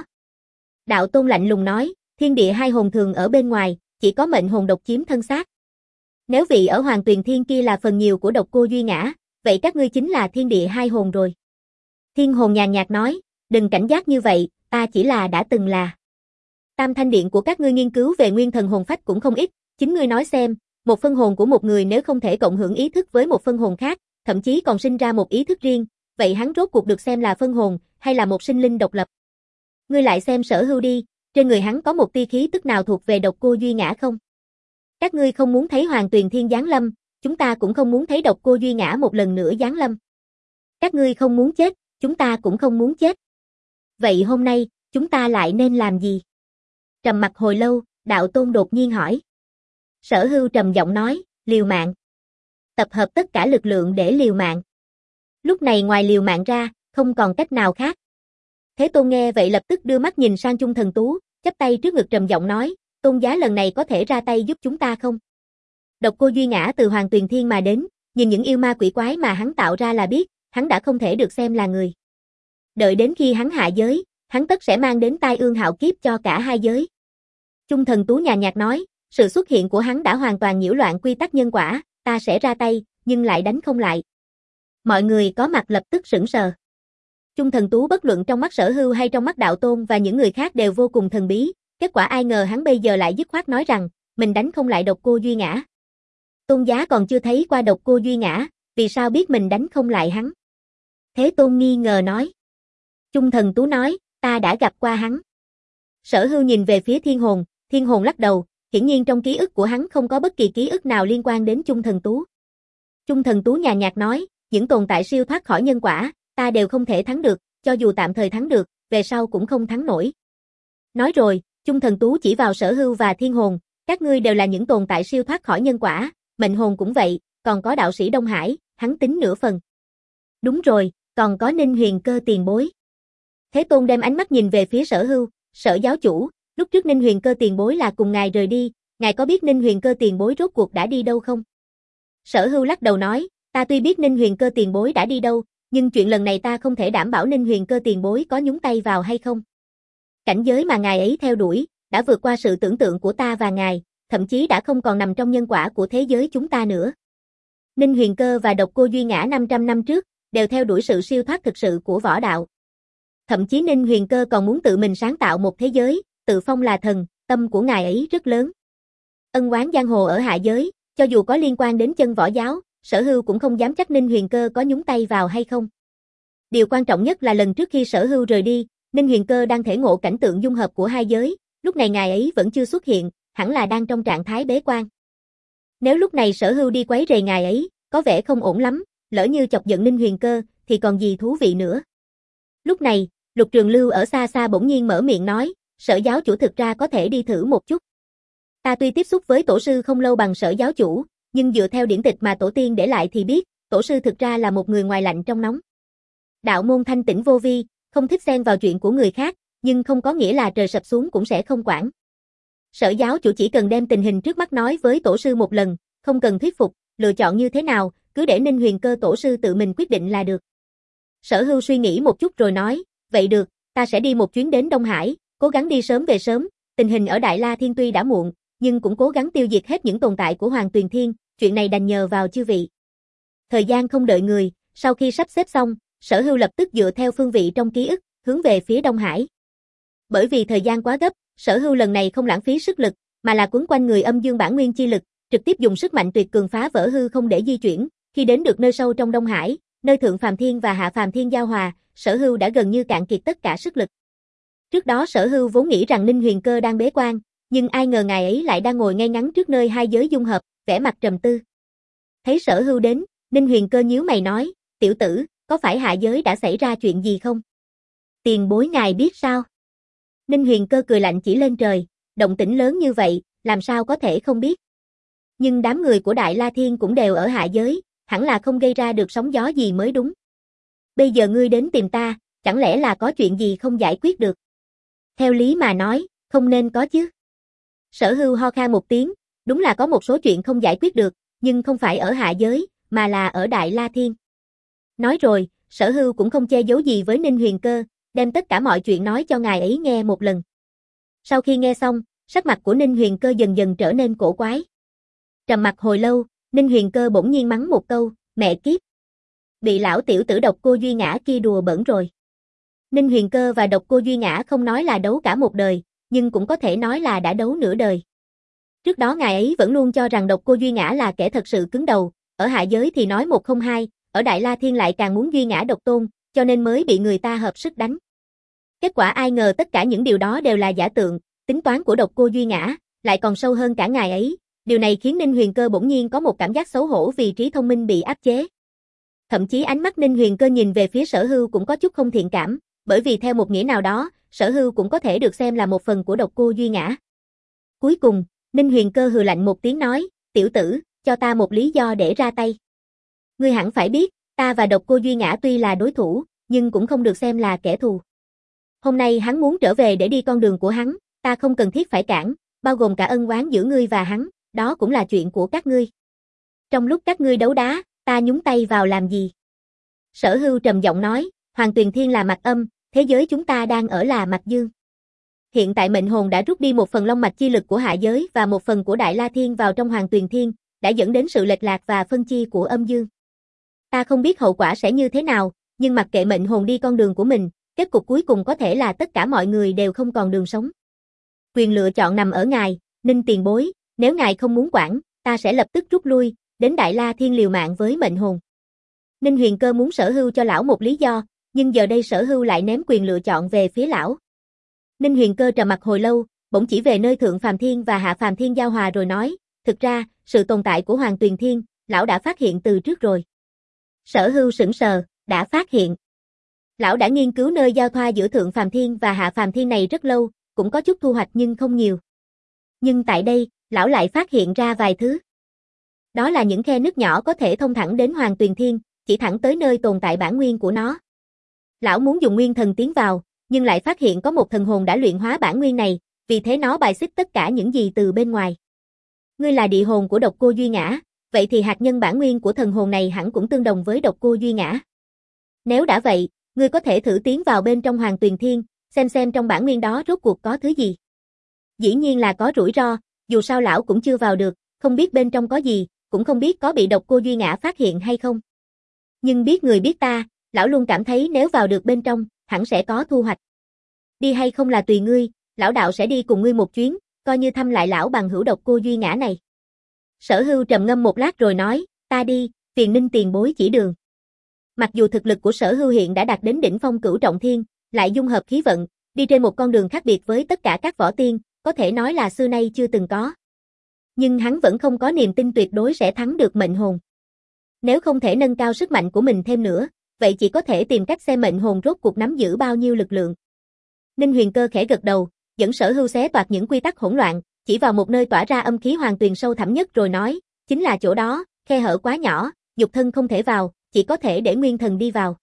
Đạo Tôn lạnh lùng nói, thiên địa hai hồn thường ở bên ngoài, chỉ có mệnh hồn độc chiếm thân xác. Nếu vị ở Hoàng Tuyền Thiên kia là phần nhiều của độc cô Duy Ngã, vậy các ngươi chính là thiên địa hai hồn rồi. Thiên hồn nhàn nhạt nói, đừng cảnh giác như vậy, ta chỉ là đã từng là. Tam thanh điện của các ngươi nghiên cứu về nguyên thần hồn phách cũng không ít, chính ngươi nói xem, một phân hồn của một người nếu không thể cộng hưởng ý thức với một phân hồn khác, thậm chí còn sinh ra một ý thức riêng, vậy hắn rốt cuộc được xem là phân hồn, hay là một sinh linh độc lập? Ngươi lại xem Sở Hưu đi, trên người hắn có một tia khí tức nào thuộc về độc cô Duy Ngã không? Các ngươi không muốn thấy Hoàng Tuyền Thiên giáng lâm, chúng ta cũng không muốn thấy độc cô Duy Ngã một lần nữa giáng lâm. Các ngươi không muốn chết, chúng ta cũng không muốn chết. Vậy hôm nay, chúng ta lại nên làm gì? Trầm mặc hồi lâu, Đạo Tôn đột nhiên hỏi. Sở Hưu trầm giọng nói, liều mạng. Tập hợp tất cả lực lượng để liều mạng. Lúc này ngoài liều mạng ra, không còn cách nào khác. Thế Tôn nghe vậy lập tức đưa mắt nhìn sang Chung Thần Tú, chắp tay trước ngực trầm giọng nói, Tôn giá lần này có thể ra tay giúp chúng ta không? Độc cô Duy Ngã từ Hoàng Tuyền Thiên mà đến, nhìn những yêu ma quỷ quái mà hắn tạo ra là biết, hắn đã không thể được xem là người. Đợi đến khi hắn hạ giới, hắn tất sẽ mang đến tai ương hạo kiếp cho cả hai giới. Chung Thần Tú nhàn nhạt nói, sự xuất hiện của hắn đã hoàn toàn nhiễu loạn quy tắc nhân quả, ta sẽ ra tay, nhưng lại đánh không lại. Mọi người có mặt lập tức sững sờ. Chung Thần Tú bất luận trong mắt Sở Hưu hay trong mắt Đạo Tôn và những người khác đều vô cùng thần bí, kết quả ai ngờ hắn bây giờ lại dứt khoát nói rằng, mình đánh không lại độc cô Duy Ngã. Tôn giá còn chưa thấy qua độc cô Duy Ngã, vì sao biết mình đánh không lại hắn? Thế Tôn nghi ngờ nói. Chung Thần Tú nói, ta đã gặp qua hắn. Sở Hưu nhìn về phía Thiên Hồn, Thiên Hồn lắc đầu, hiển nhiên trong ký ức của hắn không có bất kỳ ký ức nào liên quan đến Chung Thần Tú. Chung Thần Tú nhàn nhạt nói, những tồn tại siêu thoát khỏi nhân quả, ta đều không thể thắng được, cho dù tạm thời thắng được, về sau cũng không thắng nổi. Nói rồi, Chung Thần Tú chỉ vào Sở Hưu và Thiên Hồn, các ngươi đều là những tồn tại siêu thoát khỏi nhân quả, mệnh hồn cũng vậy, còn có đạo sĩ Đông Hải, hắn tính nửa phần. Đúng rồi, còn có Ninh Huyền Cơ tiền bối. Thế Tôn đem ánh mắt nhìn về phía Sở Hưu, Sở giáo chủ, lúc trước Ninh Huyền Cơ tiền bối là cùng ngài rời đi, ngài có biết Ninh Huyền Cơ tiền bối rốt cuộc đã đi đâu không? Sở Hưu lắc đầu nói, ta tuy biết Ninh Huyền Cơ tiền bối đã đi đâu, nhưng chuyện lần này ta không thể đảm bảo Ninh Huyền Cơ tiền bối có nhúng tay vào hay không. Cảnh giới mà ngài ấy theo đuổi, đã vượt qua sự tưởng tượng của ta và ngài, thậm chí đã không còn nằm trong nhân quả của thế giới chúng ta nữa. Ninh Huyền Cơ và độc cô Duy Ngã năm trăm năm trước, đều theo đuổi sự siêu thoát thực sự của võ đạo. Thậm chí Ninh Huyền Cơ còn muốn tự mình sáng tạo một thế giới, tự phong là thần, tâm của ngài ấy rất lớn. Ân oán giang hồ ở hạ giới, cho dù có liên quan đến chân võ giáo, Sở Hưu cũng không dám chắc Ninh Huyền Cơ có nhúng tay vào hay không. Điều quan trọng nhất là lần trước khi Sở Hưu rời đi, Ninh Huyền Cơ đang thể ngộ cảnh tượng dung hợp của hai giới, lúc này ngài ấy vẫn chưa xuất hiện, hẳn là đang trong trạng thái bế quan. Nếu lúc này Sở Hưu đi quấy rầy ngài ấy, có vẻ không ổn lắm, lỡ như chọc giận Ninh Huyền Cơ, thì còn gì thú vị nữa. Lúc này, Lục Trường Lưu ở xa xa bỗng nhiên mở miệng nói, Sở giáo chủ thực ra có thể đi thử một chút. Ta tuy tiếp xúc với tổ sư không lâu bằng Sở giáo chủ, nhưng dựa theo điển tịch mà tổ tiên để lại thì biết, tổ sư thực ra là một người ngoài lạnh trong nóng. Đạo môn thanh tĩnh vô vi, không thích xen vào chuyện của người khác, nhưng không có nghĩa là trời sập xuống cũng sẽ không quản. Sở giáo chủ chỉ cần đem tình hình trước mắt nói với tổ sư một lần, không cần thuyết phục, lựa chọn như thế nào, cứ để Ninh Huyền Cơ tổ sư tự mình quyết định là được. Sở Hưu suy nghĩ một chút rồi nói, vậy được, ta sẽ đi một chuyến đến Đông Hải, cố gắng đi sớm về sớm, tình hình ở Đại La Thiên tuy đã muộn, nhưng cũng cố gắng tiêu diệt hết những tồn tại của Hoàng Tuyền Thiên, chuyện này đành nhờ vào chư vị. Thời gian không đợi người, sau khi sắp xếp xong, Sở Hưu lập tức dựa theo phương vị trong ký ức, hướng về phía Đông Hải. Bởi vì thời gian quá gấp, Sở Hưu lần này không lãng phí sức lực, mà là quấn quanh người âm dương bản nguyên chi lực, trực tiếp dùng sức mạnh tuyệt cường phá vỡ hư không để di chuyển. Khi đến được nơi sâu trong Đông Hải, nơi Thượng Phàm Thiên và Hạ Phàm Thiên giao hòa, Sở Hưu đã gần như cạn kiệt tất cả sức lực. Trước đó Sở Hưu vốn nghĩ rằng Ninh Huyền Cơ đang bế quan, nhưng ai ngờ ngài ấy lại đang ngồi ngay ngắn trước nơi hai giới dung hợp, vẻ mặt trầm tư. Thấy Sở Hưu đến, Ninh Huyền Cơ nhíu mày nói, tiểu tử, có phải hạ giới đã xảy ra chuyện gì không? Tiền bối ngài biết sao? Ninh Huyền Cơ cười lạnh chỉ lên trời, động tĩnh lớn như vậy, làm sao có thể không biết? Nhưng đám người của Đại La Thiên cũng đều ở hạ giới, hẳn là không gây ra được sóng gió gì mới đúng. Bây giờ ngươi đến tìm ta, chẳng lẽ là có chuyện gì không giải quyết được? Theo lý mà nói, không nên có chứ. Sở Hưu ho khan một tiếng, đúng là có một số chuyện không giải quyết được, nhưng không phải ở hạ giới, mà là ở Đại La Thiên. Nói rồi, Sở Hưu cũng không che giấu gì với Ninh Huyền Cơ, đem tất cả mọi chuyện nói cho ngài ấy nghe một lần. Sau khi nghe xong, sắc mặt của Ninh Huyền Cơ dần dần trở nên cổ quái. Trầm mặc hồi lâu, Ninh Huyền Cơ bỗng nhiên mắng một câu, mẹ kiếp. Bị lão tiểu tử Độc Cô Duy Ngã kia đùa bỡn rồi. Ninh Huyền Cơ và Độc Cô Duy Ngã không nói là đấu cả một đời, nhưng cũng có thể nói là đã đấu nửa đời. Trước đó ngài ấy vẫn luôn cho rằng Độc Cô Duy Ngã là kẻ thật sự cứng đầu, ở hạ giới thì nói một không hai, ở Đại La Thiên lại càng muốn Duy Ngã độc tôn, cho nên mới bị người ta hợp sức đánh. Kết quả ai ngờ tất cả những điều đó đều là giả tượng, tính toán của Độc Cô Duy Ngã, lại còn sâu hơn cả ngài ấy. Điều này khiến Ninh Huyền Cơ bỗng nhiên có một cảm giác xấu hổ vì trí thông minh bị áp chế. Thậm chí ánh mắt Ninh Huyền Cơ nhìn về phía Sở Hưu cũng có chút không thiện cảm, bởi vì theo một nghĩa nào đó, Sở Hưu cũng có thể được xem là một phần của Độc Cô Duy Ngã. Cuối cùng, Ninh Huyền Cơ hừ lạnh một tiếng nói, tiểu tử, cho ta một lý do để ra tay. Ngươi hẳn phải biết, ta và Độc Cô Duy Ngã tuy là đối thủ, nhưng cũng không được xem là kẻ thù. Hôm nay hắn muốn trở về để đi con đường của hắn, ta không cần thiết phải cản, bao gồm cả ân oán giữa ngươi và hắn, đó cũng là chuyện của các ngươi. Trong lúc các ngươi đấu đá, ta nhúng tay vào làm gì? Sở Hưu trầm giọng nói, Hoàng Tuyền Thiên là mặt âm, thế giới chúng ta đang ở là mặt dương. Hiện tại mệnh hồn đã rút đi một phần long mạch chi lực của hạ giới và một phần của Đại La Thiên vào trong Hoàng Tuyền Thiên, đã dẫn đến sự lệch lạc và phân chia của âm dương. Ta không biết hậu quả sẽ như thế nào, nhưng mặc kệ mệnh hồn đi con đường của mình, kết cục cuối cùng có thể là tất cả mọi người đều không còn đường sống. Quyền lựa chọn nằm ở ngài, Ninh tiền bối, nếu ngài không muốn quản, ta sẽ lập tức rút lui, đến Đại La Thiên liều mạng với mệnh hồn. Ninh Huyền Cơ muốn Sở Hưu cho lão một lý do, nhưng giờ đây Sở Hưu lại ném quyền lựa chọn về phía lão. Ninh Huyền Cơ trầm mặc hồi lâu, bỗng chỉ về nơi Thượng Phàm Thiên và Hạ Phàm Thiên giao hòa rồi nói, thực ra, sự tồn tại của Hoàng Tuyền Thiên, lão đã phát hiện từ trước rồi. Sở Hưu sững sờ, đã phát hiện. Lão đã nghiên cứu nơi giao thoa giữa Thượng Phàm Thiên và Hạ Phàm Thiên này rất lâu, cũng có chút thu hoạch nhưng không nhiều. Nhưng tại đây, lão lại phát hiện ra vài thứ. Đó là những khe nứt nhỏ có thể thông thẳng đến Hoàng Tuyền Thiên, chỉ thẳng tới nơi tồn tại bản nguyên của nó. Lão muốn dùng nguyên thần tiến vào, nhưng lại phát hiện có một thần hồn đã luyện hóa bản nguyên này, vì thế nó bài xích tất cả những gì từ bên ngoài. Ngươi là địa hồn của Độc Cô Duy Ngã, vậy thì hạt nhân bản nguyên của thần hồn này hẳn cũng tương đồng với Độc Cô Duy Ngã. Nếu đã vậy, ngươi có thể thử tiến vào bên trong Hoàng Tuyền Thiên, xem xem trong bản nguyên đó rốt cuộc có thứ gì. Dĩ nhiên là có rủi ro, dù sao lão cũng chưa vào được, không biết bên trong có gì, cũng không biết có bị Độc Cô Duy Ngã phát hiện hay không. Nhưng biết người biết ta, lão luôn cảm thấy nếu vào được bên trong, hẳn sẽ có thu hoạch. Đi hay không là tùy ngươi, lão đạo sẽ đi cùng ngươi một chuyến, coi như thăm lại lão bằng hữu Độc Cô Duy Ngã này. Sở Hưu trầm ngâm một lát rồi nói, ta đi, phiền Ninh tiền bối chỉ đường. Mặc dù thực lực của Sở Hưu hiện đã đạt đến đỉnh phong cửu trọng thiên, lại dung hợp khí vận, đi trên một con đường khác biệt với tất cả các võ tiên, có thể nói là xưa nay chưa từng có. Nhưng hắn vẫn không có niềm tin tuyệt đối sẽ thắng được mệnh hồn. Nếu không thể nâng cao sức mạnh của mình thêm nữa, vậy chỉ có thể tìm cách xem mệnh hồn rốt cuộc nắm giữ bao nhiêu lực lượng. Ninh Huyền Cơ khẽ gật đầu, dẫn Sở Hưu xé toạc những quy tắc hỗn loạn, chỉ vào một nơi tỏa ra âm khí hoàng tuyền sâu thẳm nhất rồi nói, chính là chỗ đó, khe hở quá nhỏ, nhục thân không thể vào, chỉ có thể để nguyên thần đi vào.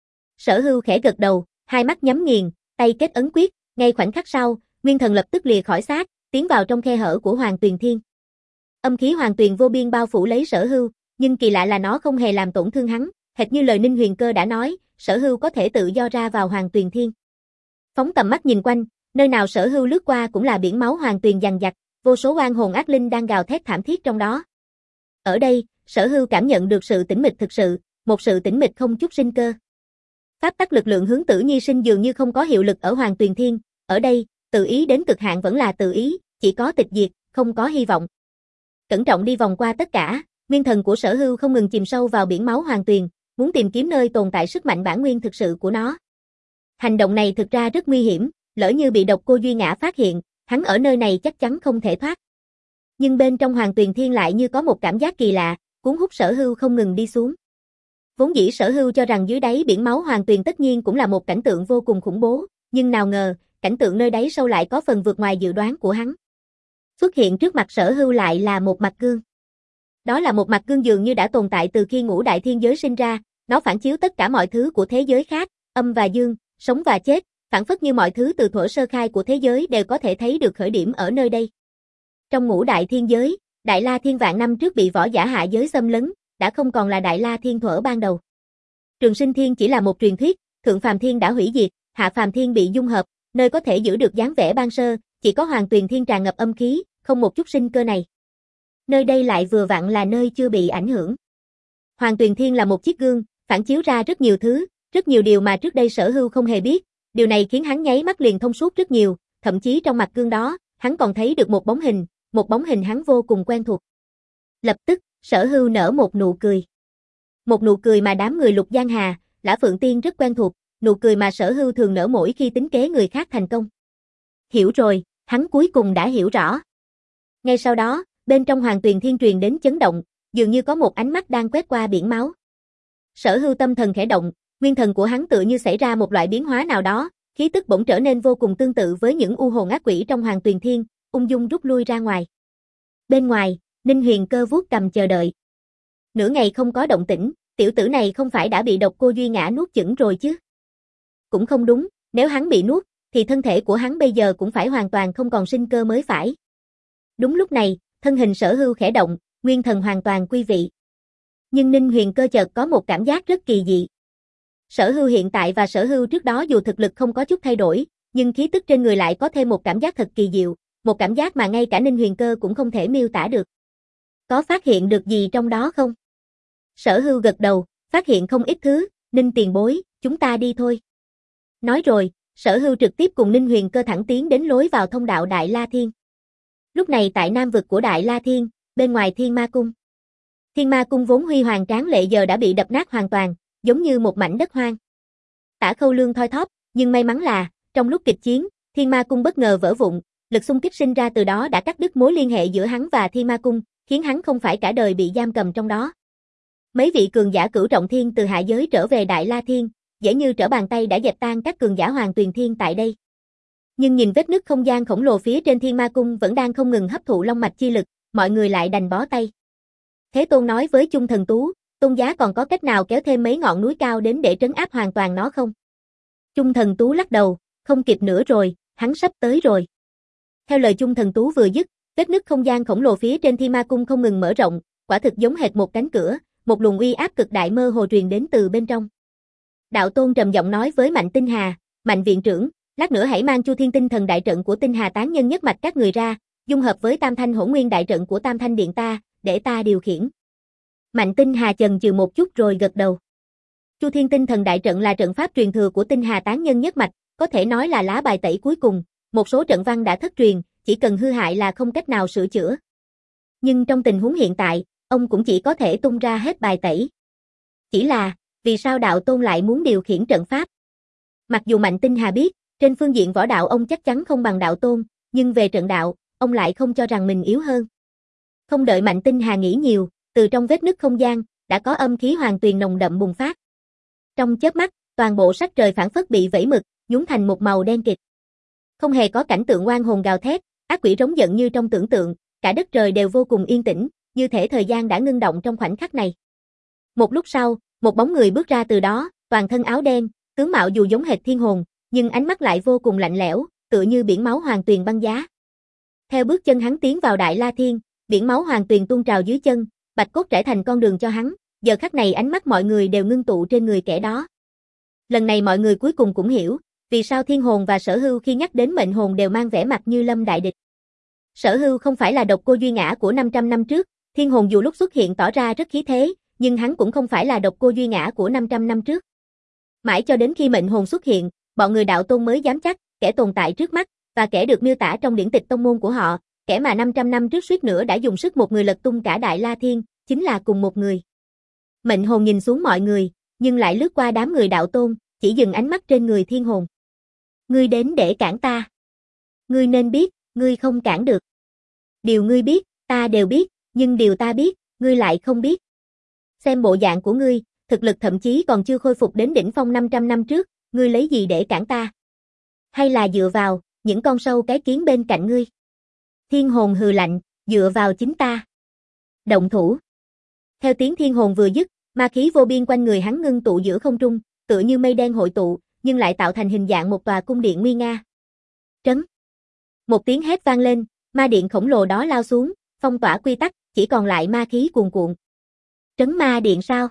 Sở Hưu khẽ gật đầu, hai mắt nhắm nghiền, tay kết ấn quyết, ngay khoảnh khắc sau, nguyên thần lập tức lìa khỏi xác, tiến vào trong khe hở của Hoàng Tuyền Thiên. Âm khí Hoàng Tuyền vô biên bao phủ lấy Sở Hưu, nhưng kỳ lạ là nó không hề làm tổn thương hắn, hệt như lời Ninh Huyền Cơ đã nói, Sở Hưu có thể tự do ra vào Hoàng Tuyền Thiên. Phóng tầm mắt nhìn quanh, nơi nào Sở Hưu lướt qua cũng là biển máu Hoàng Tuyền dằng dặc, vô số oan hồn ác linh đang gào thét thảm thiết trong đó. Ở đây, Sở Hưu cảm nhận được sự tĩnh mịch thực sự, một sự tĩnh mịch không chút sinh cơ. Pháp tắc lực lượng hướng Tử Nhi sinh dường như không có hiệu lực ở Hoàng Tuyền Thiên, ở đây, tự ý đến cực hạn vẫn là tự ý, chỉ có tịch diệt, không có hy vọng. Cẩn trọng đi vòng qua tất cả, nguyên thần của Sở Hưu không ngừng chìm sâu vào biển máu Hoàng Tuyền, muốn tìm kiếm nơi tồn tại sức mạnh bản nguyên thực sự của nó. Hành động này thực ra rất nguy hiểm, lỡ như bị Độc Cô Duy Ngã phát hiện, hắn ở nơi này chắc chắn không thể thoát. Nhưng bên trong Hoàng Tuyền Thiên lại như có một cảm giác kỳ lạ, cuốn hút Sở Hưu không ngừng đi xuống. Vốn dĩ Sở Hưu cho rằng dưới đáy biển máu Hoàng Tuyền tất nhiên cũng là một cảnh tượng vô cùng khủng bố, nhưng nào ngờ, cảnh tượng nơi đáy sâu lại có phần vượt ngoài dự đoán của hắn. Xuất hiện trước mặt Sở Hưu lại là một mặt gương. Đó là một mặt gương dường như đã tồn tại từ khi ngũ đại thiên giới sinh ra, nó phản chiếu tất cả mọi thứ của thế giới khác, âm và dương, sống và chết, phản phất như mọi thứ từ thuở sơ khai của thế giới đều có thể thấy được khởi điểm ở nơi đây. Trong ngũ đại thiên giới, Đại La Thiên vạn năm trước bị võ giả hạ giới xâm lấn, đã không còn là Đại La Thiên thuở ban đầu. Trường Sinh Thiên chỉ là một truyền thuyết, Thượng Phàm Thiên đã hủy diệt, Hạ Phàm Thiên bị dung hợp, nơi có thể giữ được dáng vẻ ban sơ, chỉ có Hoàng Tuyền Thiên tràn ngập âm khí, không một chút sinh cơ này. Nơi đây lại vừa vặn là nơi chưa bị ảnh hưởng. Hoàng Tuyền Thiên là một chiếc gương, phản chiếu ra rất nhiều thứ, rất nhiều điều mà trước đây Sở Hưu không hề biết, điều này khiến hắn nháy mắt liền thông suốt rất nhiều, thậm chí trong mặt gương đó, hắn còn thấy được một bóng hình, một bóng hình hắn vô cùng quen thuộc. Lập tức, Sở Hưu nở một nụ cười. Một nụ cười mà đám người Lục Giang Hà, Lã Phượng Tiên rất quen thuộc, nụ cười mà Sở Hưu thường nở mỗi khi tính kế người khác thành công. Hiểu rồi, hắn cuối cùng đã hiểu rõ. Ngay sau đó, bên trong Hoàng Tuyền Thiên truyền đến chấn động, dường như có một ánh mắt đang quét qua biển máu. Sở Hưu tâm thần khẽ động, nguyên thần của hắn tựa như xảy ra một loại biến hóa nào đó, khí tức bỗng trở nên vô cùng tương tự với những u hồn ác quỷ trong Hoàng Tuyền Thiên, ung dung rút lui ra ngoài. Bên ngoài, Ninh Huyền Cơ vuốt cầm chờ đợi. Nửa ngày không có động tĩnh, tiểu tử này không phải đã bị Độc Cô Duy Ngã nuốt chửng rồi chứ? Cũng không đúng, nếu hắn bị nuốt, thì thân thể của hắn bây giờ cũng phải hoàn toàn không còn sinh cơ mới phải. Đúng lúc này, thân hình Sở Hưu khẽ động, nguyên thần hoàn toàn quy vị. Nhưng Ninh Huyền Cơ chợt có một cảm giác rất kỳ dị. Sở Hưu hiện tại và Sở Hưu trước đó dù thực lực không có chút thay đổi, nhưng khí tức trên người lại có thêm một cảm giác thật kỳ diệu, một cảm giác mà ngay cả Ninh Huyền Cơ cũng không thể miêu tả được. Có phát hiện được gì trong đó không? Sở Hưu gật đầu, phát hiện không ít thứ, Ninh tiền bối, chúng ta đi thôi. Nói rồi, Sở Hưu trực tiếp cùng Ninh Huyền Cơ thẳng tiến đến lối vào thông đạo Đại La Thiên. Lúc này tại nam vực của Đại La Thiên, bên ngoài Thiên Ma Cung. Thiên Ma Cung vốn huy hoàng tráng lệ giờ đã bị đập nát hoàn toàn, giống như một mảnh đất hoang. Tả Khâu Lương thoi thóp, nhưng may mắn là, trong lúc kịch chiến, Thiên Ma Cung bất ngờ vỡ vụn, lực xung kích sinh ra từ đó đã cắt đứt mối liên hệ giữa hắn và Thiên Ma Cung, khiến hắn không phải cả đời bị giam cầm trong đó. Mấy vị cường giả cửu trọng thiên từ hạ giới trở về Đại La Thiên, dễ như trở bàn tay đã dẹp tan các cường giả Hoàng Tuyền Thiên tại đây. Nhưng nhìn vết nứt không gian khổng lồ phía trên Thiên Ma Cung vẫn đang không ngừng hấp thụ long mạch chi lực, mọi người lại đành bó tay. Thế Tôn nói với Chung Thần Tú, Tôn giá còn có cách nào kéo thêm mấy ngọn núi cao đến để trấn áp hoàn toàn nó không? Chung Thần Tú lắc đầu, không kịp nữa rồi, hắn sắp tới rồi. Theo lời Chung Thần Tú vừa dứt, vết nứt không gian khổng lồ phía trên Thiên Ma Cung không ngừng mở rộng, quả thực giống hệt một cánh cửa, một luồng uy áp cực đại mơ hồ truyền đến từ bên trong. Đạo Tôn trầm giọng nói với Mạnh Tinh Hà, Mạnh viện trưởng, lát nữa hãy mang Chu Thiên Tinh Thần đại trận của Tinh Hà tán nhân nhất mạch các người ra, dung hợp với Tam Thanh Hỗn Nguyên đại trận của Tam Thanh điện ta, để ta điều khiển. Mạnh Tinh Hà chần chừ một chút rồi gật đầu. Chu Thiên Tinh Thần đại trận là trận pháp truyền thừa của Tinh Hà tán nhân nhất mạch, có thể nói là lá bài tẩy cuối cùng, một số trận văn đã thất truyền, chỉ cần hư hại là không cách nào sửa chữa. Nhưng trong tình huống hiện tại, ông cũng chỉ có thể tung ra hết bài tẩy. Chỉ là, vì sao Đạo Tôn lại muốn điều khiển trận pháp? Mặc dù Mạnh Tinh Hà biết, trên phương diện võ đạo ông chắc chắn không bằng Đạo Tôn, nhưng về trận đạo, ông lại không cho rằng mình yếu hơn. Không đợi Mạnh Tinh Hà nghĩ nhiều, từ trong vết nứt không gian, đã có âm khí hoàng tuyền nồng đậm bùng phát. Trong chớp mắt, toàn bộ sắc trời phản phất bị vẩy mực, nhúng thành một màu đen kịt. Không hề có cảnh tượng oan hồn gào thét, ác quỷ rống giận như trong tưởng tượng, cả đất trời đều vô cùng yên tĩnh, như thể thời gian đã ngưng động trong khoảnh khắc này. Một lúc sau, một bóng người bước ra từ đó, toàn thân áo đen, tướng mạo dù giống hệt thiên hồn, nhưng ánh mắt lại vô cùng lạnh lẽo, tựa như biển máu hoàng tuyền băng giá. Theo bước chân hắn tiến vào Đại La Thiên, biển máu hoàng tuyền tuôn trào dưới chân, bạch cốt trải thành con đường cho hắn, giờ khắc này ánh mắt mọi người đều ngưng tụ trên người kẻ đó. Lần này mọi người cuối cùng cũng hiểu, vì sao Thiên Hồn và Sở Hưu khi nhắc đến mệnh hồn đều mang vẻ mặt như lâm đại địch. Sở Hưu không phải là Độc Cô Duy Ngã của năm trăm năm trước, Thiên hồn dù lúc xuất hiện tỏ ra rất khí thế, nhưng hắn cũng không phải là độc cô duy ngã của năm trăm năm trước. Mãi cho đến khi mệnh hồn xuất hiện, bọn người đạo tôn mới dám chắc, kẻ tồn tại trước mắt, và kẻ được miêu tả trong điển tịch tông môn của họ, kẻ mà năm trăm năm trước suýt nữa đã dùng sức một người lật tung cả Đại La Thiên, chính là cùng một người. Mệnh hồn nhìn xuống mọi người, nhưng lại lướt qua đám người đạo tôn, chỉ dừng ánh mắt trên người thiên hồn. Ngươi đến để cản ta. Ngươi nên biết, ngươi không cản được. Điều ngươi biết, ta đều biết, nhưng điều ta biết, ngươi lại không biết. Xem bộ dạng của ngươi, thực lực thậm chí còn chưa khôi phục đến đỉnh phong năm trăm năm trước, ngươi lấy gì để cản ta? Hay là dựa vào những con sâu cái kiến bên cạnh ngươi? Thiên hồn hừ lạnh, dựa vào chính ta. Động thủ. Theo tiếng thiên hồn vừa dứt, ma khí vô biên quanh người hắn ngưng tụ giữa không trung, tựa như mây đen hội tụ, nhưng lại tạo thành hình dạng một tòa cung điện nguy nga. Trấn. Một tiếng hét vang lên, ma điện khổng lồ đó lao xuống, phong tỏa quy tắc, chỉ còn lại ma khí cuồn cuộn. Trấn ma điện sao?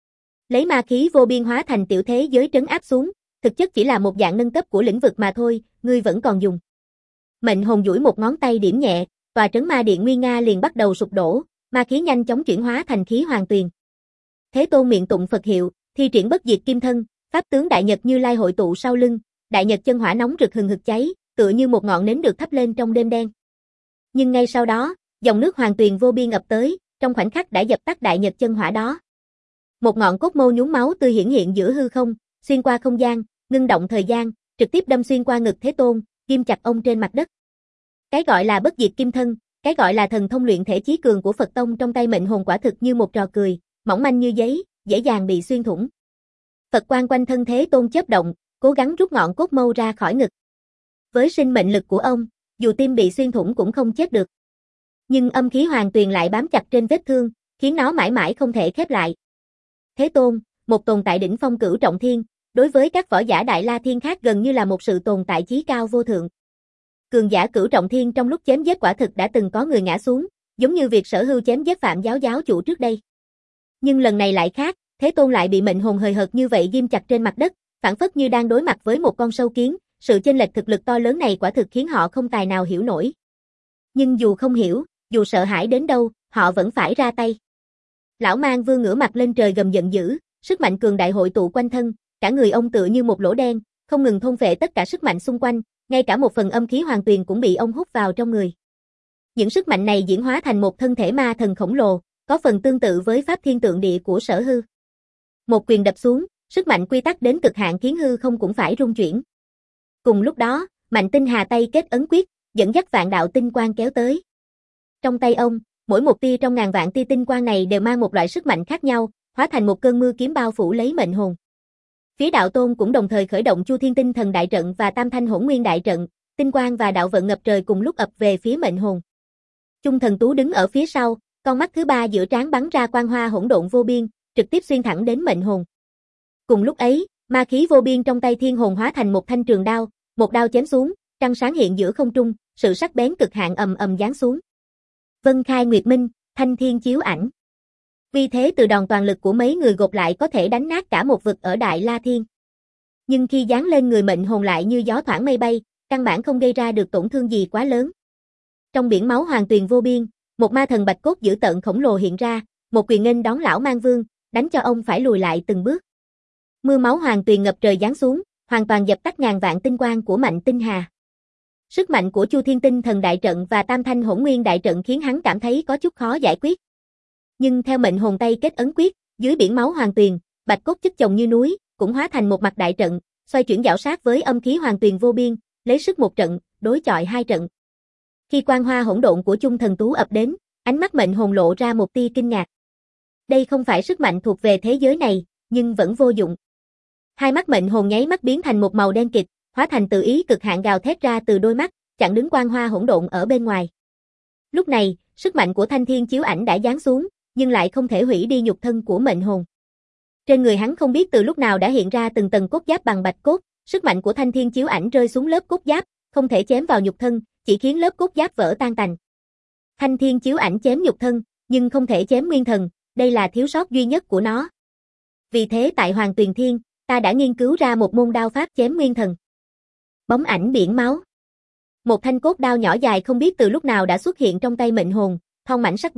Lấy ma khí vô biên hóa thành tiểu thế giới trấn áp xuống, thực chất chỉ là một dạng nâng cấp của lĩnh vực mà thôi, ngươi vẫn còn dùng. Mệnh hồn duỗi một ngón tay điểm nhẹ, tòa trấn ma điện nguy nga liền bắt đầu sụp đổ, ma khí nhanh chóng chuyển hóa thành khí hoàng tuyền. Thế Tôn miệng tụng Phật hiệu, thi triển bất diệt kim thân, pháp tướng đại nhật Như Lai hội tụ sau lưng, đại nhật chân hỏa nóng rực hừng hực cháy, tựa như một ngọn nến được thắp lên trong đêm đen. Nhưng ngay sau đó, dòng nước hoàng tuyền vô biên ập tới, trong khoảnh khắc đã dập tắt đại nhật chân hỏa đó. Một ngọn cốt mâu nhúng máu tươi hiển hiện giữa hư không, xuyên qua không gian, ngưng động thời gian, trực tiếp đâm xuyên qua ngực Thế Tôn, ghim chặt ông trên mặt đất. Cái gọi là bất diệt kim thân, cái gọi là thần thông luyện thể chí cường của Phật tông trong tay mệnh hồn quả thực như một trò cười, mỏng manh như giấy, dễ dàng bị xuyên thủng. Phật quang quanh thân Thế Tôn chớp động, cố gắng rút ngọn cốt mâu ra khỏi ngực. Với sinh mệnh lực của ông, dù tim bị xuyên thủng cũng không chết được. Nhưng âm khí hoàng tuyền lại bám chặt trên vết thương, khiến nó mãi mãi không thể khép lại. Thế Tôn, một tồn tại đỉnh phong cửu trọng thiên, đối với các võ giả Đại La Thiên khác gần như là một sự tồn tại chí cao vô thượng. Cường giả cửu trọng thiên trong lúc chém giết quả thực đã từng có người ngã xuống, giống như việc Sở Hưu chém giết Phạm giáo giáo chủ trước đây. Nhưng lần này lại khác, Thế Tôn lại bị mệnh hồn hời hợt như vậy ghim chặt trên mặt đất, phảng phất như đang đối mặt với một con sâu kiến, sự chênh lệch thực lực to lớn này quả thực khiến họ không tài nào hiểu nổi. Nhưng dù không hiểu, dù sợ hãi đến đâu, họ vẫn phải ra tay. Lão Mang Vương ngửa mặt lên trời gầm giận dữ, sức mạnh cường đại hội tụ quanh thân, cả người ông tựa như một lỗ đen, không ngừng thôn phệ tất cả sức mạnh xung quanh, ngay cả một phần âm khí hoàng tuyền cũng bị ông hút vào trong người. Những sức mạnh này diễn hóa thành một thân thể ma thần khổng lồ, có phần tương tự với pháp thiên tượng địa của Sở Hư. Một quyền đập xuống, sức mạnh quy tắc đến cực hạn khiến hư không cũng phải rung chuyển. Cùng lúc đó, Mạnh Tinh Hà tay kết ấn quyết, dẫn dắt vạn đạo tinh quang kéo tới. Trong tay ông, mỗi một tia trong ngàn vạn tia tinh quang này đều mang một loại sức mạnh khác nhau, hóa thành một cơn mưa kiếm bao phủ lấy mệnh hồn. Phía đạo tôn cũng đồng thời khởi động Chu Thiên Tinh Thần đại trận và Tam Thanh Hỗn Nguyên đại trận, tinh quang và đạo vận ngập trời cùng lúc ập về phía mệnh hồn. Chung Thần Tú đứng ở phía sau, con mắt thứ ba giữa trán bắn ra quang hoa hỗn độn vô biên, trực tiếp xuyên thẳng đến mệnh hồn. Cùng lúc ấy, ma khí vô biên trong tay thiên hồn hóa thành một thanh trường đao, một đao chém xuống, trăng sáng hiện giữa không trung, sự sắc bén cực hạn ầm ầm giáng xuống. Vân khai nguyệt minh, thanh thiên chiếu ảnh. Vì thế từ đòn toàn lực của mấy người gộp lại có thể đánh nát cả một vực ở Đại La Thiên. Nhưng khi giáng lên người mệnh hồn lại như gió thoảng mây bay, căn bản không gây ra được tổn thương gì quá lớn. Trong biển máu hoàng tuyền vô biên, một ma thần bạch cốt dữ tợn khổng lồ hiện ra, một quyền nghênh đón lão Mang Vương, đánh cho ông phải lùi lại từng bước. Mưa máu hoàng tuyền ngập trời giáng xuống, hoàn toàn dập tắt ngàn vạn tinh quang của Mạnh Tinh Hà. Sức mạnh của Chu Thiên Tinh Thần đại trận và Tam Thanh Hỗn Nguyên đại trận khiến hắn cảm thấy có chút khó giải quyết. Nhưng theo mệnh hồn tay kết ấn quyết, dưới biển máu hoàng tuyền, bạch cốt chất chồng như núi, cũng hóa thành một mặt đại trận, xoay chuyển giảo sát với âm khí hoàng tuyền vô biên, lấy sức một trận, đối chọi hai trận. Khi quang hoa hỗn độn của Chung Thần Tú ập đến, ánh mắt mệnh hồn lộ ra một tia kinh ngạc. Đây không phải sức mạnh thuộc về thế giới này, nhưng vẫn vô dụng. Hai mắt mệnh hồn nháy mắt biến thành một màu đen kịt, hóa thành tự ý cực hạn gào thét ra từ đôi mắt, chặn đứng quang hoa hỗn độn ở bên ngoài. Lúc này, sức mạnh của thanh thiên chiếu ảnh đã giáng xuống, nhưng lại không thể hủy đi nhục thân của mệnh hồn. Trên người hắn không biết từ lúc nào đã hiện ra từng tầng cốt giáp bằng bạch cốt, sức mạnh của thanh thiên chiếu ảnh rơi xuống lớp cốt giáp, không thể chém vào nhục thân, chỉ khiến lớp cốt giáp vỡ tan tành. Thanh thiên chiếu ảnh chém nhục thân, nhưng không thể chém nguyên thần, đây là thiếu sót duy nhất của nó. Vì thế tại Hoàng Tuyền Thiên, ta đã nghiên cứu ra một môn đao pháp chém nguyên thần. Bóng ảnh biển máu. Một thanh cốt đao nhỏ dài không biết từ lúc nào đã xuất hiện trong tay mệnh hồn, thon mảnh sắc bén,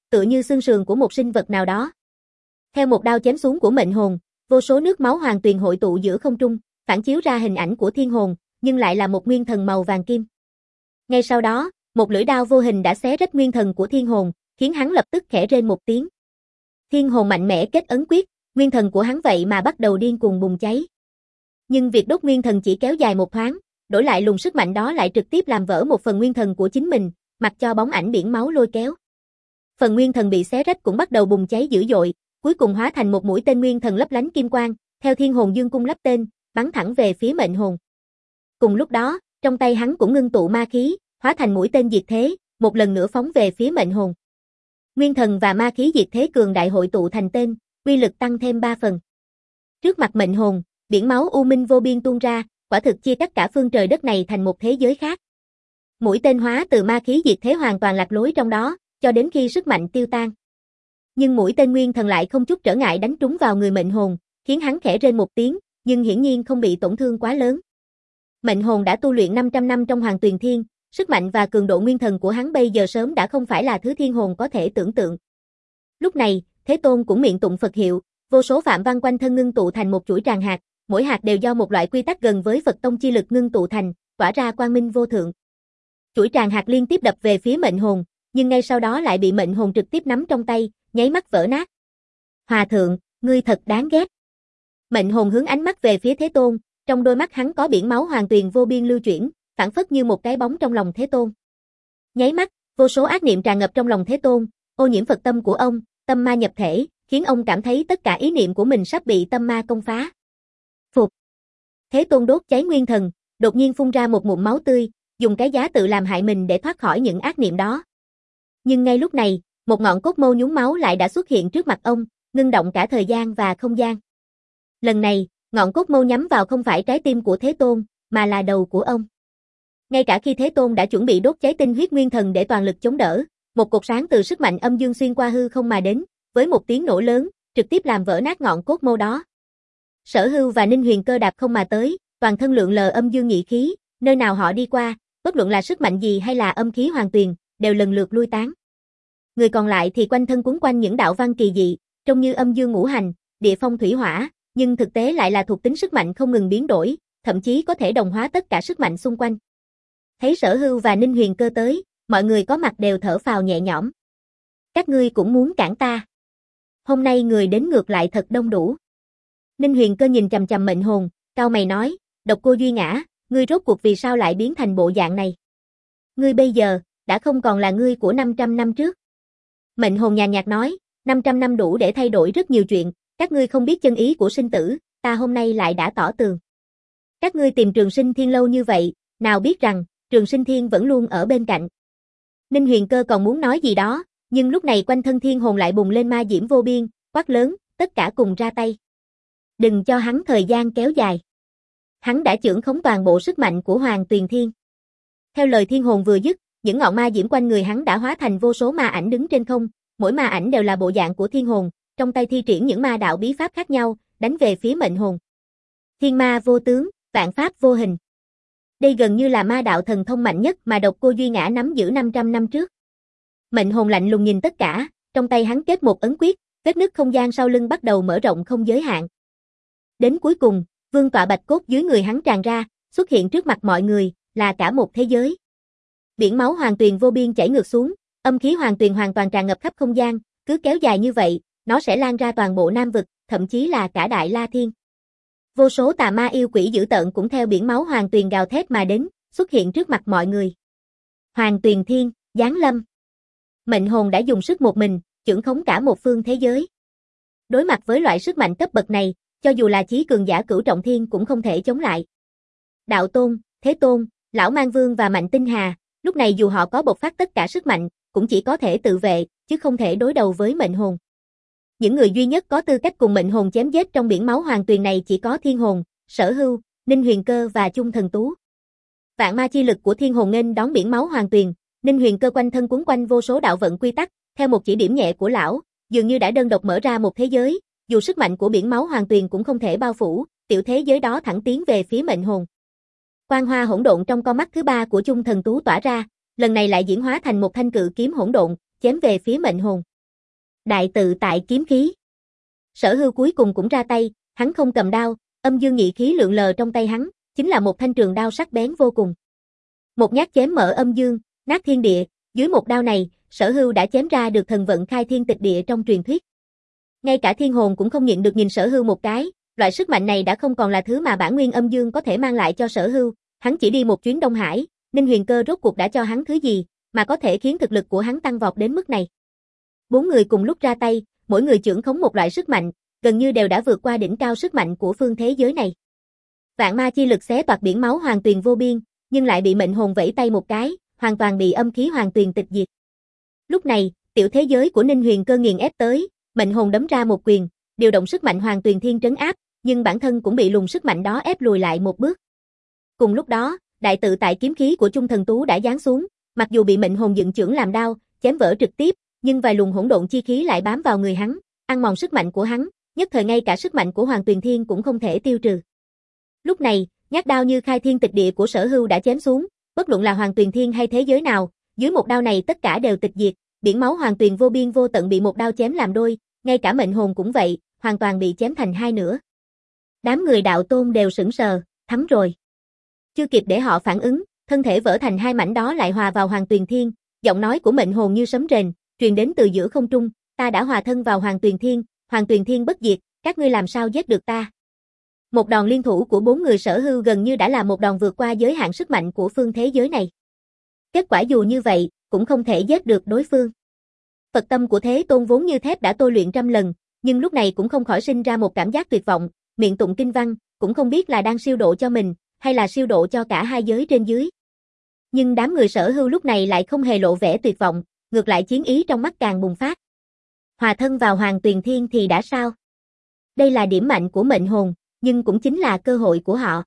tựa như xương sườn của một sinh vật nào đó. Theo một đao chém xuống của mệnh hồn, vô số nước máu hoàng tuyền hội tụ giữa không trung, phản chiếu ra hình ảnh của thiên hồn, nhưng lại là một nguyên thần màu vàng kim. Ngay sau đó, một lưỡi đao vô hình đã xé rách nguyên thần của thiên hồn, khiến hắn lập tức khẽ rên một tiếng. Thiên hồn mạnh mẽ kết ấn quyết, nguyên thần của hắn vậy mà bắt đầu điên cuồng bùng cháy. Nhưng việc đốt nguyên thần chỉ kéo dài một thoáng, đổi lại luồng sức mạnh đó lại trực tiếp làm vỡ một phần nguyên thần của chính mình, mặc cho bóng ảnh biển máu lôi kéo. Phần nguyên thần bị xé rách cũng bắt đầu bùng cháy dữ dội, cuối cùng hóa thành một mũi tên nguyên thần lấp lánh kim quang, theo thiên hồn dương cung lắp tên, bắn thẳng về phía mệnh hồn. Cùng lúc đó, trong tay hắn cũng ngưng tụ ma khí, hóa thành mũi tên diệt thế, một lần nữa phóng về phía mệnh hồn. Nguyên thần và ma khí diệt thế cường đại hội tụ thành tên, uy lực tăng thêm ba phần. Trước mặt mệnh hồn, biển máu u minh vô biên tuôn ra, quả thực chia cắt cả phương trời đất này thành một thế giới khác. Mũi tên hóa từ ma khí diệt thế hoàn toàn lạc lối trong đó, cho đến khi sức mạnh tiêu tan. Nhưng mũi tên nguyên thần lại không chút trở ngại đánh trúng vào người mệnh hồn, khiến hắn khẽ rên một tiếng, nhưng hiển nhiên không bị tổn thương quá lớn. Mệnh hồn đã tu luyện năm trăm năm trong Hoàng Tuyền Thiên, sức mạnh và cường độ nguyên thần của hắn bây giờ sớm đã không phải là thứ thiên hồn có thể tưởng tượng. Lúc này, Thế Tôn cũng miệng tụng Phật hiệu, vô số phạm văn quanh thân ngưng tụ thành một chuỗi tràng hạt, mỗi hạt đều do một loại quy tắc gần với Phật tông chi lực ngưng tụ thành, tỏa ra quang minh vô thượng. Chuỗi tràng hạt liên tiếp đập về phía mệnh hồn, nhưng ngay sau đó lại bị mệnh hồn trực tiếp nắm trong tay, nháy mắt vỡ nát. Hòa thượng, ngươi thật đáng ghét. Mệnh hồn hướng ánh mắt về phía Thế Tôn, trong đôi mắt hắn có biển máu hoàng tuyền vô biên lưu chuyển, phản phất như một cái bóng trong lòng Thế Tôn. Nháy mắt, vô số ác niệm tràn ngập trong lòng Thế Tôn, ô nhiễm Phật tâm của ông, tâm ma nhập thể, khiến ông cảm thấy tất cả ý niệm của mình sắp bị tâm ma công phá. Phục. Thế Tôn đốt cháy nguyên thần, đột nhiên phun ra một ngụm máu tươi, dùng cái giá tự làm hại mình để thoát khỏi những ác niệm đó. Nhưng ngay lúc này, một ngọn cốt mâu nhúng máu lại đã xuất hiện trước mặt ông, ngưng động cả thời gian và không gian. Lần này, ngọn cốt mâu nhắm vào không phải trái tim của Thế Tôn, mà là đầu của ông. Ngay cả khi Thế Tôn đã chuẩn bị đốt cháy tinh huyết nguyên thần để toàn lực chống đỡ, một cột sáng từ sức mạnh âm dương xuyên qua hư không mà đến, với một tiếng nổ lớn, trực tiếp làm vỡ nát ngọn cốt mâu đó. Sở Hưu và Ninh Huyền Cơ đạp không mà tới, toàn thân lượn lờ âm dương nhị khí, nơi nào họ đi qua, bất luận là sức mạnh gì hay là âm khí hoàng tuyền, đều lần lượt lui tán. Người còn lại thì quanh thân quấn quanh những đạo văn kỳ dị, trông như âm dương ngũ hành, địa phong thủy hỏa, nhưng thực tế lại là thuộc tính sức mạnh không ngừng biến đổi, thậm chí có thể đồng hóa tất cả sức mạnh xung quanh. Thấy Sở Hưu và Ninh Huyền Cơ tới, mọi người có mặt đều thở phào nhẹ nhõm. Các ngươi cũng muốn cản ta. Hôm nay người đến ngược lại thật đông đủ. Ninh Huyền Cơ nhìn chằm chằm mệnh hồn, cau mày nói, Độc Cô Duy Ngã, ngươi rốt cuộc vì sao lại biến thành bộ dạng này? Ngươi bây giờ, đã không còn là ngươi của năm trăm năm trước. Mệnh hồn nhàn nhạt nói, năm trăm năm đủ để thay đổi rất nhiều chuyện, các ngươi không biết chân ý của sinh tử, ta hôm nay lại đã tỏ tường. Các ngươi tìm Trường Sinh Thiên lâu như vậy, nào biết rằng, Trường Sinh Thiên vẫn luôn ở bên cạnh. Ninh Huyền Cơ còn muốn nói gì đó, nhưng lúc này quanh thân thiên hồn lại bùng lên ma diễm vô biên, quát lớn, tất cả cùng ra tay. Đừng cho hắn thời gian kéo dài. Hắn đã chưởng khống toàn bộ sức mạnh của Hoàng Tuyền Thiên. Theo lời thiên hồn vừa dứt, những ngọn ma diễm quanh người hắn đã hóa thành vô số ma ảnh đứng trên không, mỗi ma ảnh đều là bộ dạng của thiên hồn, trong tay thi triển những ma đạo bí pháp khác nhau, đánh về phía mệnh hồn. Thiên ma vô tướng, vạn pháp vô hình. Đây gần như là ma đạo thần thông mạnh nhất mà Độc Cô Duy Ngã nắm giữ năm trăm năm trước. Mệnh hồn lạnh lùng nhìn tất cả, trong tay hắn kết một ấn quyết, vết nứt không gian sau lưng bắt đầu mở rộng không giới hạn. Đến cuối cùng, vương tọa bạch cốt dưới người hắn tràn ra, xuất hiện trước mặt mọi người, là cả một thế giới. Biển máu hoàng tuyền vô biên chảy ngược xuống, âm khí hoàng tuyền hoàn toàn tràn ngập khắp không gian, cứ kéo dài như vậy, nó sẽ lan ra toàn bộ Nam vực, thậm chí là cả Đại La Thiên. Vô số tà ma yêu quỷ dữ tợn cũng theo biển máu hoàng tuyền gào thét mà đến, xuất hiện trước mặt mọi người. Hoàng Tuyền Thiên, giáng lâm. Mệnh hồn đã dùng sức một mình, chưởng khống cả một phương thế giới. Đối mặt với loại sức mạnh cấp bậc này, cho dù là chí cường giả cửu trọng thiên cũng không thể chống lại. Đạo Tôn, Thế Tôn, Lão Mang Vương và Mạnh Tinh Hà, lúc này dù họ có bộc phát tất cả sức mạnh, cũng chỉ có thể tự vệ, chứ không thể đối đầu với mệnh hồn. Những người duy nhất có tư cách cùng mệnh hồn chém giết trong biển máu hoàng tuyền này chỉ có Thiên Hồn, Sở Hưu, Ninh Huyền Cơ và Chung Thần Tú. Vạn ma chi lực của Thiên Hồn nghênh đón biển máu hoàng tuyền, Ninh Huyền Cơ quanh thân quấn quanh vô số đạo vận quy tắc, theo một chỉ điểm nhẹ của lão, dường như đã đơn độc mở ra một thế giới, dù sức mạnh của biển máu hoàng tuyền cũng không thể bao phủ, tiểu thế giới đó thẳng tiến về phía mệnh hồn. Quang hoa hỗn độn trong con mắt thứ ba của Chung Thần Tú tỏa ra, lần này lại diễn hóa thành một thanh cự kiếm hỗn độn, chém về phía mệnh hồn. Đại tự tại kiếm khí. Sở Hưu cuối cùng cũng ra tay, hắn không cầm đao, âm dương nhị khí lượn lờ trong tay hắn, chính là một thanh trường đao sắc bén vô cùng. Một nhát chém mở âm dương, nát thiên địa, dưới một đao này, Sở Hưu đã chém ra được thần vận khai thiên tịch địa trong truyền thuyết. Ngay cả thiên hồn cũng không nhịn được nhìn Sở Hưu một cái, loại sức mạnh này đã không còn là thứ mà bản nguyên âm dương có thể mang lại cho Sở Hưu, hắn chỉ đi một chuyến Đông Hải, Ninh Huyền Cơ rốt cuộc đã cho hắn thứ gì, mà có thể khiến thực lực của hắn tăng vọt đến mức này. Bốn người cùng lúc ra tay, mỗi người chưởng khống một loại sức mạnh, gần như đều đã vượt qua đỉnh cao sức mạnh của phương thế giới này. Vạn ma chi lực xé toạc biển máu hoàng tuyền vô biên, nhưng lại bị mệnh hồn vẫy tay một cái, hoàn toàn bị âm khí hoàng tuyền tịch diệt. Lúc này, tiểu thế giới của Ninh Huyền Cơ nghiền ép tới, mệnh hồn đấm ra một quyền, điều động sức mạnh hoàng tuyền thiên trấn áp, nhưng bản thân cũng bị luồng sức mạnh đó ép lùi lại một bước. Cùng lúc đó, đại tự tại kiếm khí của Chung Thần Tú đã giáng xuống, mặc dù bị mệnh hồn dựng chưởng làm đau, chém vỡ trực tiếp, nhưng vài luồng hỗn độn chi khí lại bám vào người hắn, ăn mòn sức mạnh của hắn, nhất thời ngay cả sức mạnh của Hoàng Tuyền Thiên cũng không thể tiêu trừ. Lúc này, nhát đao như khai thiên tịch địa của Sở Hưu đã chém xuống, bất luận là Hoàng Tuyền Thiên hay thế giới nào, dưới một đao này tất cả đều tịch diệt, biển máu Hoàng Tuyền vô biên vô tận bị một đao chém làm đôi, ngay cả mệnh hồn cũng vậy, hoàn toàn bị chém thành hai nửa. Đám người đạo tôn đều sững sờ, thắng rồi. Chưa kịp để họ phản ứng, thân thể vỡ thành hai mảnh đó lại hòa vào Hoàng Tuyền Thiên, giọng nói của mệnh hồn như sấm rền, truyền đến từ giữa không trung, ta đã hòa thân vào Hoàng Tuyền Thiên, Hoàng Tuyền Thiên bất diệt, các ngươi làm sao giết được ta? Một đòn liên thủ của bốn người Sở Hưu gần như đã là một đòn vượt qua giới hạn sức mạnh của phương thế giới này. Kết quả dù như vậy, cũng không thể giết được đối phương. Phật tâm của Thế Tôn vốn như thép đã tôi luyện trăm lần, nhưng lúc này cũng không khỏi sinh ra một cảm giác tuyệt vọng, miệng tụng kinh văn, cũng không biết là đang siêu độ cho mình, hay là siêu độ cho cả hai giới trên dưới. Nhưng đám người Sở Hưu lúc này lại không hề lộ vẻ tuyệt vọng, ngược lại chiến ý trong mắt càng bùng phát. Hòa thân vào Hoàng Tuyền Thiên thì đã sao? Đây là điểm mạnh của mệnh hồn, nhưng cũng chính là cơ hội của họ.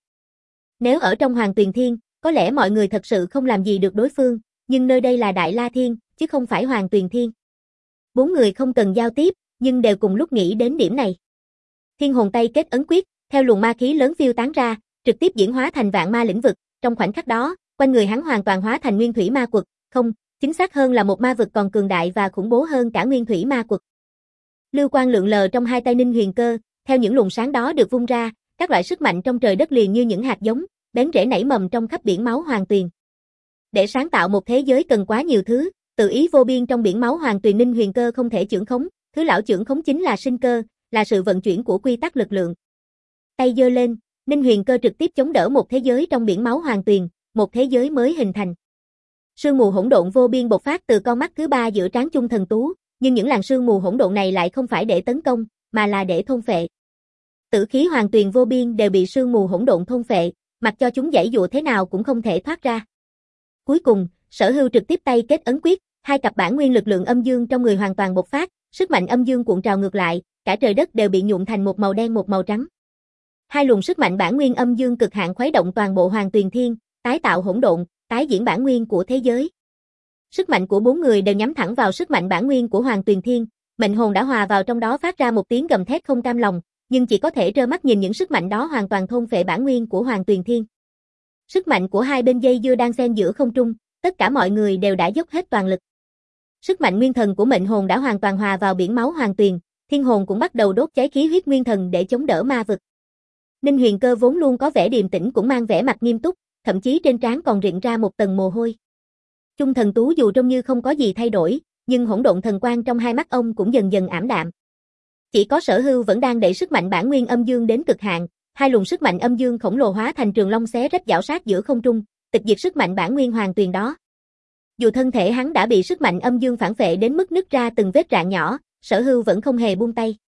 Nếu ở trong Hoàng Tuyền Thiên, có lẽ mọi người thật sự không làm gì được đối phương, nhưng nơi đây là Đại La Thiên, chứ không phải Hoàng Tuyền Thiên. Bốn người không cần giao tiếp, nhưng đều cùng lúc nghĩ đến điểm này. Thiên hồn tay kết ấn quyết, theo luồng ma khí lớn phiêu tán ra, trực tiếp diễn hóa thành vạn ma lĩnh vực, trong khoảnh khắc đó, quanh người hắn hoàn toàn hóa thành nguyên thủy ma quật, không, chính xác hơn là một ma vực còn cường đại và khủng bố hơn cả nguyên thủy ma quật. Lưu quang lượn lờ trong hai tay Ninh Huyền Cơ, theo những luồng sáng đó được vung ra, các loại sức mạnh trong trời đất liền như những hạt giống, bén rễ nảy mầm trong khắp biển máu hoàng tuyền. Để sáng tạo một thế giới cần quá nhiều thứ, tự ý vô biên trong biển máu hoàng tuyền Ninh Huyền Cơ không thể chưởng khống, thứ lão chưởng khống chính là sinh cơ, là sự vận chuyển của quy tắc lực lượng. Tay giơ lên, Ninh Huyền Cơ trực tiếp chống đỡ một thế giới trong biển máu hoàng tuyền, một thế giới mới hình thành. Sương mù hỗn độn vô biên bộc phát từ con mắt thứ ba giữa trán Chung Thần Tú, nhưng những làn sương mù hỗn độn này lại không phải để tấn công, mà là để thôn phệ. Tử khí hoàng tuyền vô biên đều bị sương mù hỗn độn thôn phệ, mặc cho chúng giãy dụa thế nào cũng không thể thoát ra. Cuối cùng, Sở Hưu trực tiếp tay kết ấn quyết, hai cặp bản nguyên lực lượng âm dương trong người hoàn toàn bộc phát, sức mạnh âm dương cuộn trào ngược lại, cả trời đất đều bị nhuộm thành một màu đen một màu trắng. Hai luồng sức mạnh bản nguyên âm dương cực hạn khuấy động toàn bộ Hoàng Tuyền Thiên, tái tạo hỗn độn, tái diễn bản nguyên của thế giới. Sức mạnh của bốn người đều nhắm thẳng vào sức mạnh bản nguyên của Hoàng Tuyền Thiên, mệnh hồn đã hòa vào trong đó phát ra một tiếng gầm thét không cam lòng, nhưng chỉ có thể trơ mắt nhìn những sức mạnh đó hoàn toàn thôn phệ bản nguyên của Hoàng Tuyền Thiên. Sức mạnh của hai bên dây dưa đang xen giữa không trung, tất cả mọi người đều đã dốc hết toàn lực. Sức mạnh nguyên thần của mệnh hồn đã hoàn toàn hòa vào biển máu Hoàng Tuyền, thiên hồn cũng bắt đầu đốt cháy khí huyết nguyên thần để chống đỡ ma vực. Ninh Huyền Cơ vốn luôn có vẻ điềm tĩnh cũng mang vẻ mặt nghiêm túc, thậm chí trên trán còn rịn ra một tầng mồ hôi. Chung Thần Tú dù trông như không có gì thay đổi, nhưng hỗn độn thần quang trong hai mắt ông cũng dần dần ảm đạm. Chỉ có Sở Hưu vẫn đang đẩy sức mạnh bản nguyên âm dương đến cực hạn, hai luồng sức mạnh âm dương khổng lồ hóa thành trường long xé rách giảo sát giữa không trung, tịch diệt sức mạnh bản nguyên Hoàng Tuyền đó. Dù thân thể hắn đã bị sức mạnh âm dương phản phệ đến mức nứt ra từng vết rạn nhỏ, Sở Hưu vẫn không hề buông tay.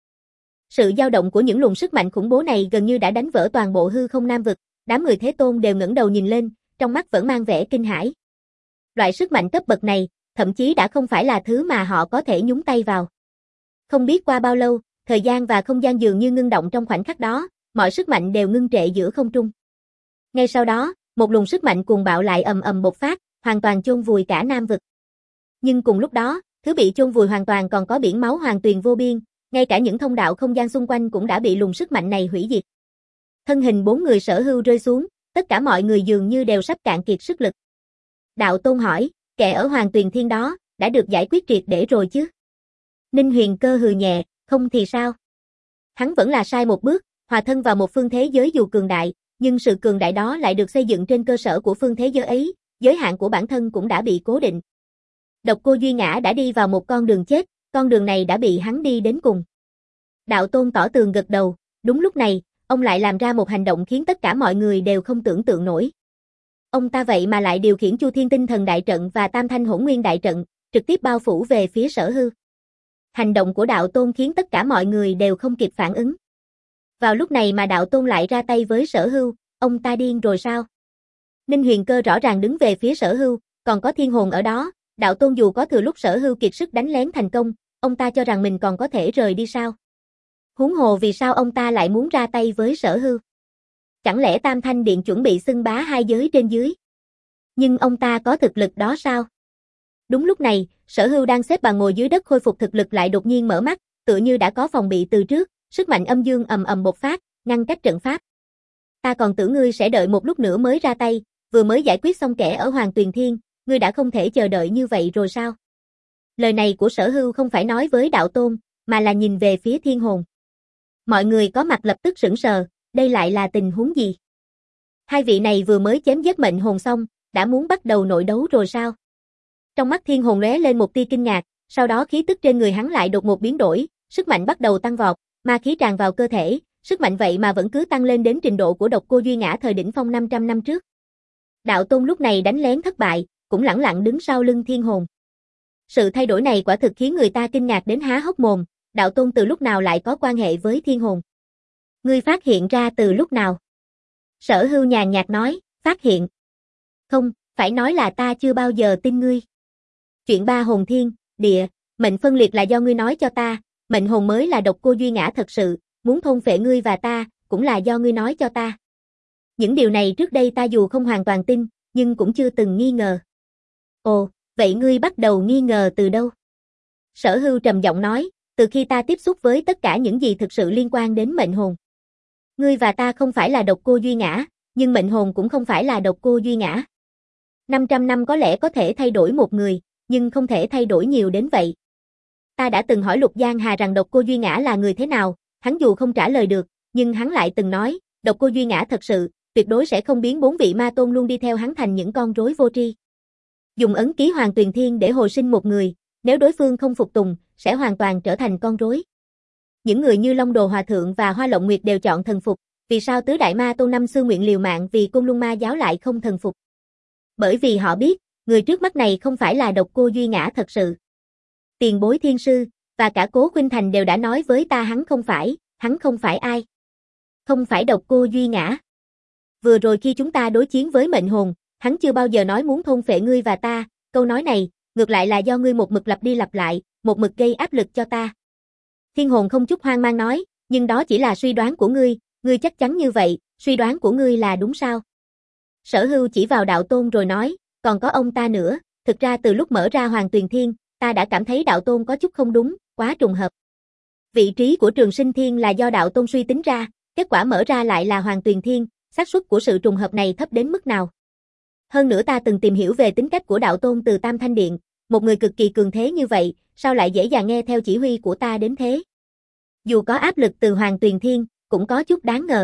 Sự dao động của những luồng sức mạnh khủng bố này gần như đã đánh vỡ toàn bộ hư không nam vực, đám người Thế Tôn đều ngẩng đầu nhìn lên, trong mắt vẫn mang vẻ kinh hãi. Loại sức mạnh cấp bậc này, thậm chí đã không phải là thứ mà họ có thể nhúng tay vào. Không biết qua bao lâu, thời gian và không gian dường như ngưng động trong khoảnh khắc đó, mọi sức mạnh đều ngưng trệ giữa không trung. Ngay sau đó, một luồng sức mạnh cuồng bạo lại ầm ầm bộc phát, hoàn toàn chôn vùi cả nam vực. Nhưng cùng lúc đó, thứ bị chôn vùi hoàn toàn còn có biển máu Hoàng Tuyền vô biên, ngay cả những thông đạo không gian xung quanh cũng đã bị luồng sức mạnh này hủy diệt. Thân hình bốn người Sở Hưu rơi xuống, tất cả mọi người dường như đều sắp cạn kiệt sức lực. Đạo Tôn hỏi, kẻ ở Hoàng Tuyền Thiên đó, đã được giải quyết triệt để rồi chứ? Ninh Huyền Cơ hừ nhẹ, không thì sao? Hắn vẫn là sai một bước, hòa thân vào một phương thế giới dù cường đại, nhưng sự cường đại đó lại được xây dựng trên cơ sở của phương thế giới ấy, giới hạn của bản thân cũng đã bị cố định. Độc Cô Duy Ngã đã đi vào một con đường chết, con đường này đã bị hắn đi đến cùng. Đạo Tôn tỏ tường gật đầu, đúng lúc này, ông lại làm ra một hành động khiến tất cả mọi người đều không tưởng tượng nổi. Ông ta vậy mà lại điều khiển Chu Thiên Tinh Thần Đại Trận và Tam Thanh Hỗn Nguyên Đại Trận, trực tiếp bao phủ về phía Sở Hư. Hành động của Đạo Tôn khiến tất cả mọi người đều không kịp phản ứng. Vào lúc này mà Đạo Tôn lại ra tay với Sở Hư, ông ta điên rồi sao? Ninh Huyền Cơ rõ ràng đứng về phía Sở Hư, còn có Thiên Hồn ở đó, Đạo Tôn dù có thừa lúc Sở Hư kiệt sức đánh lén thành công, ông ta cho rằng mình còn có thể rời đi sao? Huống hồ vì sao ông ta lại muốn ra tay với Sở Hư? Chẳng lẽ Tam Thanh Điện chuẩn bị xưng bá hai giới trên dưới? Nhưng ông ta có thực lực đó sao? Đúng lúc này, Sở Hưu đang xếp bằng ngồi dưới đất khôi phục thực lực lại đột nhiên mở mắt, tựa như đã có phòng bị từ trước, sức mạnh âm dương ầm ầm bộc phát, ngăn cách trận pháp. Ta còn tưởng ngươi sẽ đợi một lúc nữa mới ra tay, vừa mới giải quyết xong kẻ ở Hoàng Tuyền Thiên, ngươi đã không thể chờ đợi như vậy rồi sao? Lời này của Sở Hưu không phải nói với Đạo Tôn, mà là nhìn về phía Thiên Hồn. Mọi người có mặt lập tức sững sờ, đây lại là tình huống gì? Hai vị này vừa mới chém giết mệnh hồn xong, đã muốn bắt đầu nội đấu rồi sao? Trong mắt Thiên Hồn lóe lên một tia kinh ngạc, sau đó khí tức trên người hắn lại đột ngột biến đổi, sức mạnh bắt đầu tăng vọt, ma khí tràn vào cơ thể, sức mạnh vậy mà vẫn cứ tăng lên đến trình độ của Độc Cô Duy Ngã thời đỉnh phong năm trăm năm trước. Đạo Tôn lúc này đánh lén thất bại, cũng lẳng lặng đứng sau lưng Thiên Hồn. Sự thay đổi này quả thực khiến người ta kinh ngạc đến há hốc mồm, Đạo Tôn từ lúc nào lại có quan hệ với Thiên Hồn? Ngươi phát hiện ra từ lúc nào? Sở Hưu nhàn nhạt nói, phát hiện. Không, phải nói là ta chưa bao giờ tin ngươi. Chuyện ba hồn thiên, địa, mệnh phân liệt là do ngươi nói cho ta, mệnh hồn mới là Độc Cô Duy Ngã thật sự, muốn thôn phệ ngươi và ta, cũng là do ngươi nói cho ta. Những điều này trước đây ta dù không hoàn toàn tin, nhưng cũng chưa từng nghi ngờ. Ồ, vậy ngươi bắt đầu nghi ngờ từ đâu? Sở Hưu trầm giọng nói, từ khi ta tiếp xúc với tất cả những gì thực sự liên quan đến mệnh hồn. Ngươi và ta không phải là Độc Cô Duy Ngã, nhưng mệnh hồn cũng không phải là Độc Cô Duy Ngã. năm trăm năm có lẽ có thể thay đổi một người, nhưng không thể thay đổi nhiều đến vậy. Ta đã từng hỏi Lục Giang Hà rằng Độc Cô Duy Ngã là người thế nào, hắn dù không trả lời được, nhưng hắn lại từng nói, Độc Cô Duy Ngã thật sự, tuyệt đối sẽ không biến bốn vị ma tôn luôn đi theo hắn thành những con rối vô tri. Dùng ấn ký Hoàng Tuyền Thiên để hồi sinh một người, nếu đối phương không phục tùng, sẽ hoàn toàn trở thành con rối. Những người như Long Đồ Hòa Thượng và Hoa Lộng Nguyệt đều chọn thần phục, vì sao tứ đại ma tôn năm xưa nguyện liều mạng vì Côn Luân Ma giáo lại không thần phục? Bởi vì họ biết, người trước mắt này không phải là Độc Cô Duy Ngã thật sự. Tiền bối thiên sư, và cả Cố Khuynh Thành đều đã nói với ta hắn không phải, hắn không phải ai. Không phải Độc Cô Duy Ngã. Vừa rồi khi chúng ta đối chiến với mệnh hồn, hắn chưa bao giờ nói muốn thôn phệ ngươi và ta, câu nói này, ngược lại là do ngươi một mực lặp đi lặp lại, một mực gây áp lực cho ta. Thiên Hồn không chút hoang mang nói, nhưng đó chỉ là suy đoán của ngươi, ngươi chắc chắn như vậy, suy đoán của ngươi là đúng sao? Sở Hưu chỉ vào Đạo Tôn rồi nói, còn có ông ta nữa, thực ra từ lúc mở ra Hoàng Tuyền Thiên, ta đã cảm thấy Đạo Tôn có chút không đúng, quá trùng hợp. Vị trí của Trường Sinh Thiên là do Đạo Tôn suy tính ra, kết quả mở ra lại là Hoàng Tuyền Thiên, xác suất của sự trùng hợp này thấp đến mức nào? Hơn nữa ta từng tìm hiểu về tính cách của Đạo Tôn từ Tam Thanh Điện, một người cực kỳ cường thế như vậy, sao lại dễ dàng nghe theo chỉ huy của ta đến thế? Dù có áp lực từ Hoàng Tuyền Thiên, cũng có chút đáng ngờ.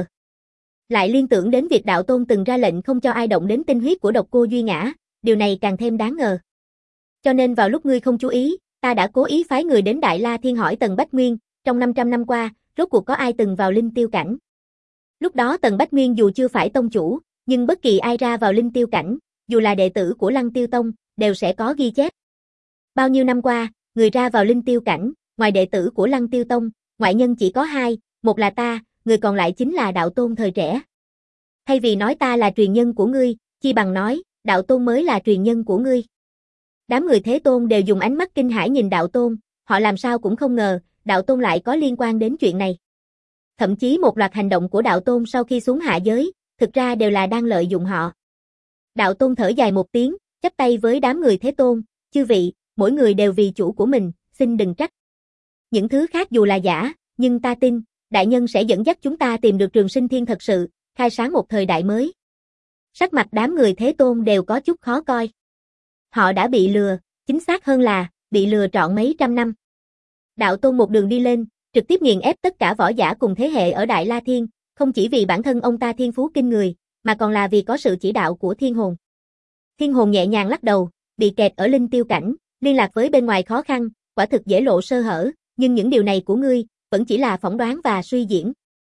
Lại liên tưởng đến việc Đạo Tôn từng ra lệnh không cho ai động đến tinh huyết của Độc Cô Duy Ngã, điều này càng thêm đáng ngờ. Cho nên vào lúc ngươi không chú ý, ta đã cố ý phái người đến Đại La Thiên hỏi Tần Bách Nguyên, trong năm trăm năm qua, rốt cuộc có ai từng vào linh tiêu cảnh. Lúc đó Tần Bách Nguyên dù chưa phải tông chủ, nhưng bất kỳ ai ra vào linh tiêu cảnh, dù là đệ tử của Lăng Tiêu Tông, đều sẽ có ghi chép. Bao nhiêu năm qua, người ra vào linh tiêu cảnh, ngoài đệ tử của Lăng Tiêu Tông, ngoại nhân chỉ có hai, một là ta, người còn lại chính là Đạo Tôn thời trẻ. Thay vì nói ta là truyền nhân của ngươi, chi bằng nói, Đạo Tôn mới là truyền nhân của ngươi. Đám người Thế Tôn đều dùng ánh mắt kinh hãi nhìn Đạo Tôn, họ làm sao cũng không ngờ, Đạo Tôn lại có liên quan đến chuyện này. Thậm chí một loạt hành động của Đạo Tôn sau khi xuống hạ giới, thực ra đều là đang lợi dụng họ. Đạo Tôn thở dài một tiếng, chắp tay với đám người Thế Tôn, chư vị, mỗi người đều vì chủ của mình, xin đừng trách. Những thứ khác dù là giả, nhưng ta tin, đại nhân sẽ dẫn dắt chúng ta tìm được Trường Sinh Thiên thật sự, khai sáng một thời đại mới. Sắc mặt đám người Thế Tôn đều có chút khó coi. Họ đã bị lừa, chính xác hơn là, bị lừa trọn mấy trăm năm. Đạo Tôn một đường đi lên, trực tiếp nghiền ép tất cả võ giả cùng thế hệ ở Đại La Thiên, không chỉ vì bản thân ông ta thiên phú kinh người, mà còn là vì có sự chỉ đạo của Thiên Hồn. Thiên Hồn nhẹ nhàng lắc đầu, bị kẹt ở linh tiêu cảnh, liên lạc với bên ngoài khó khăn, quả thực dễ lộ sơ hở, nhưng những điều này của ngươi, vẫn chỉ là phỏng đoán và suy diễn.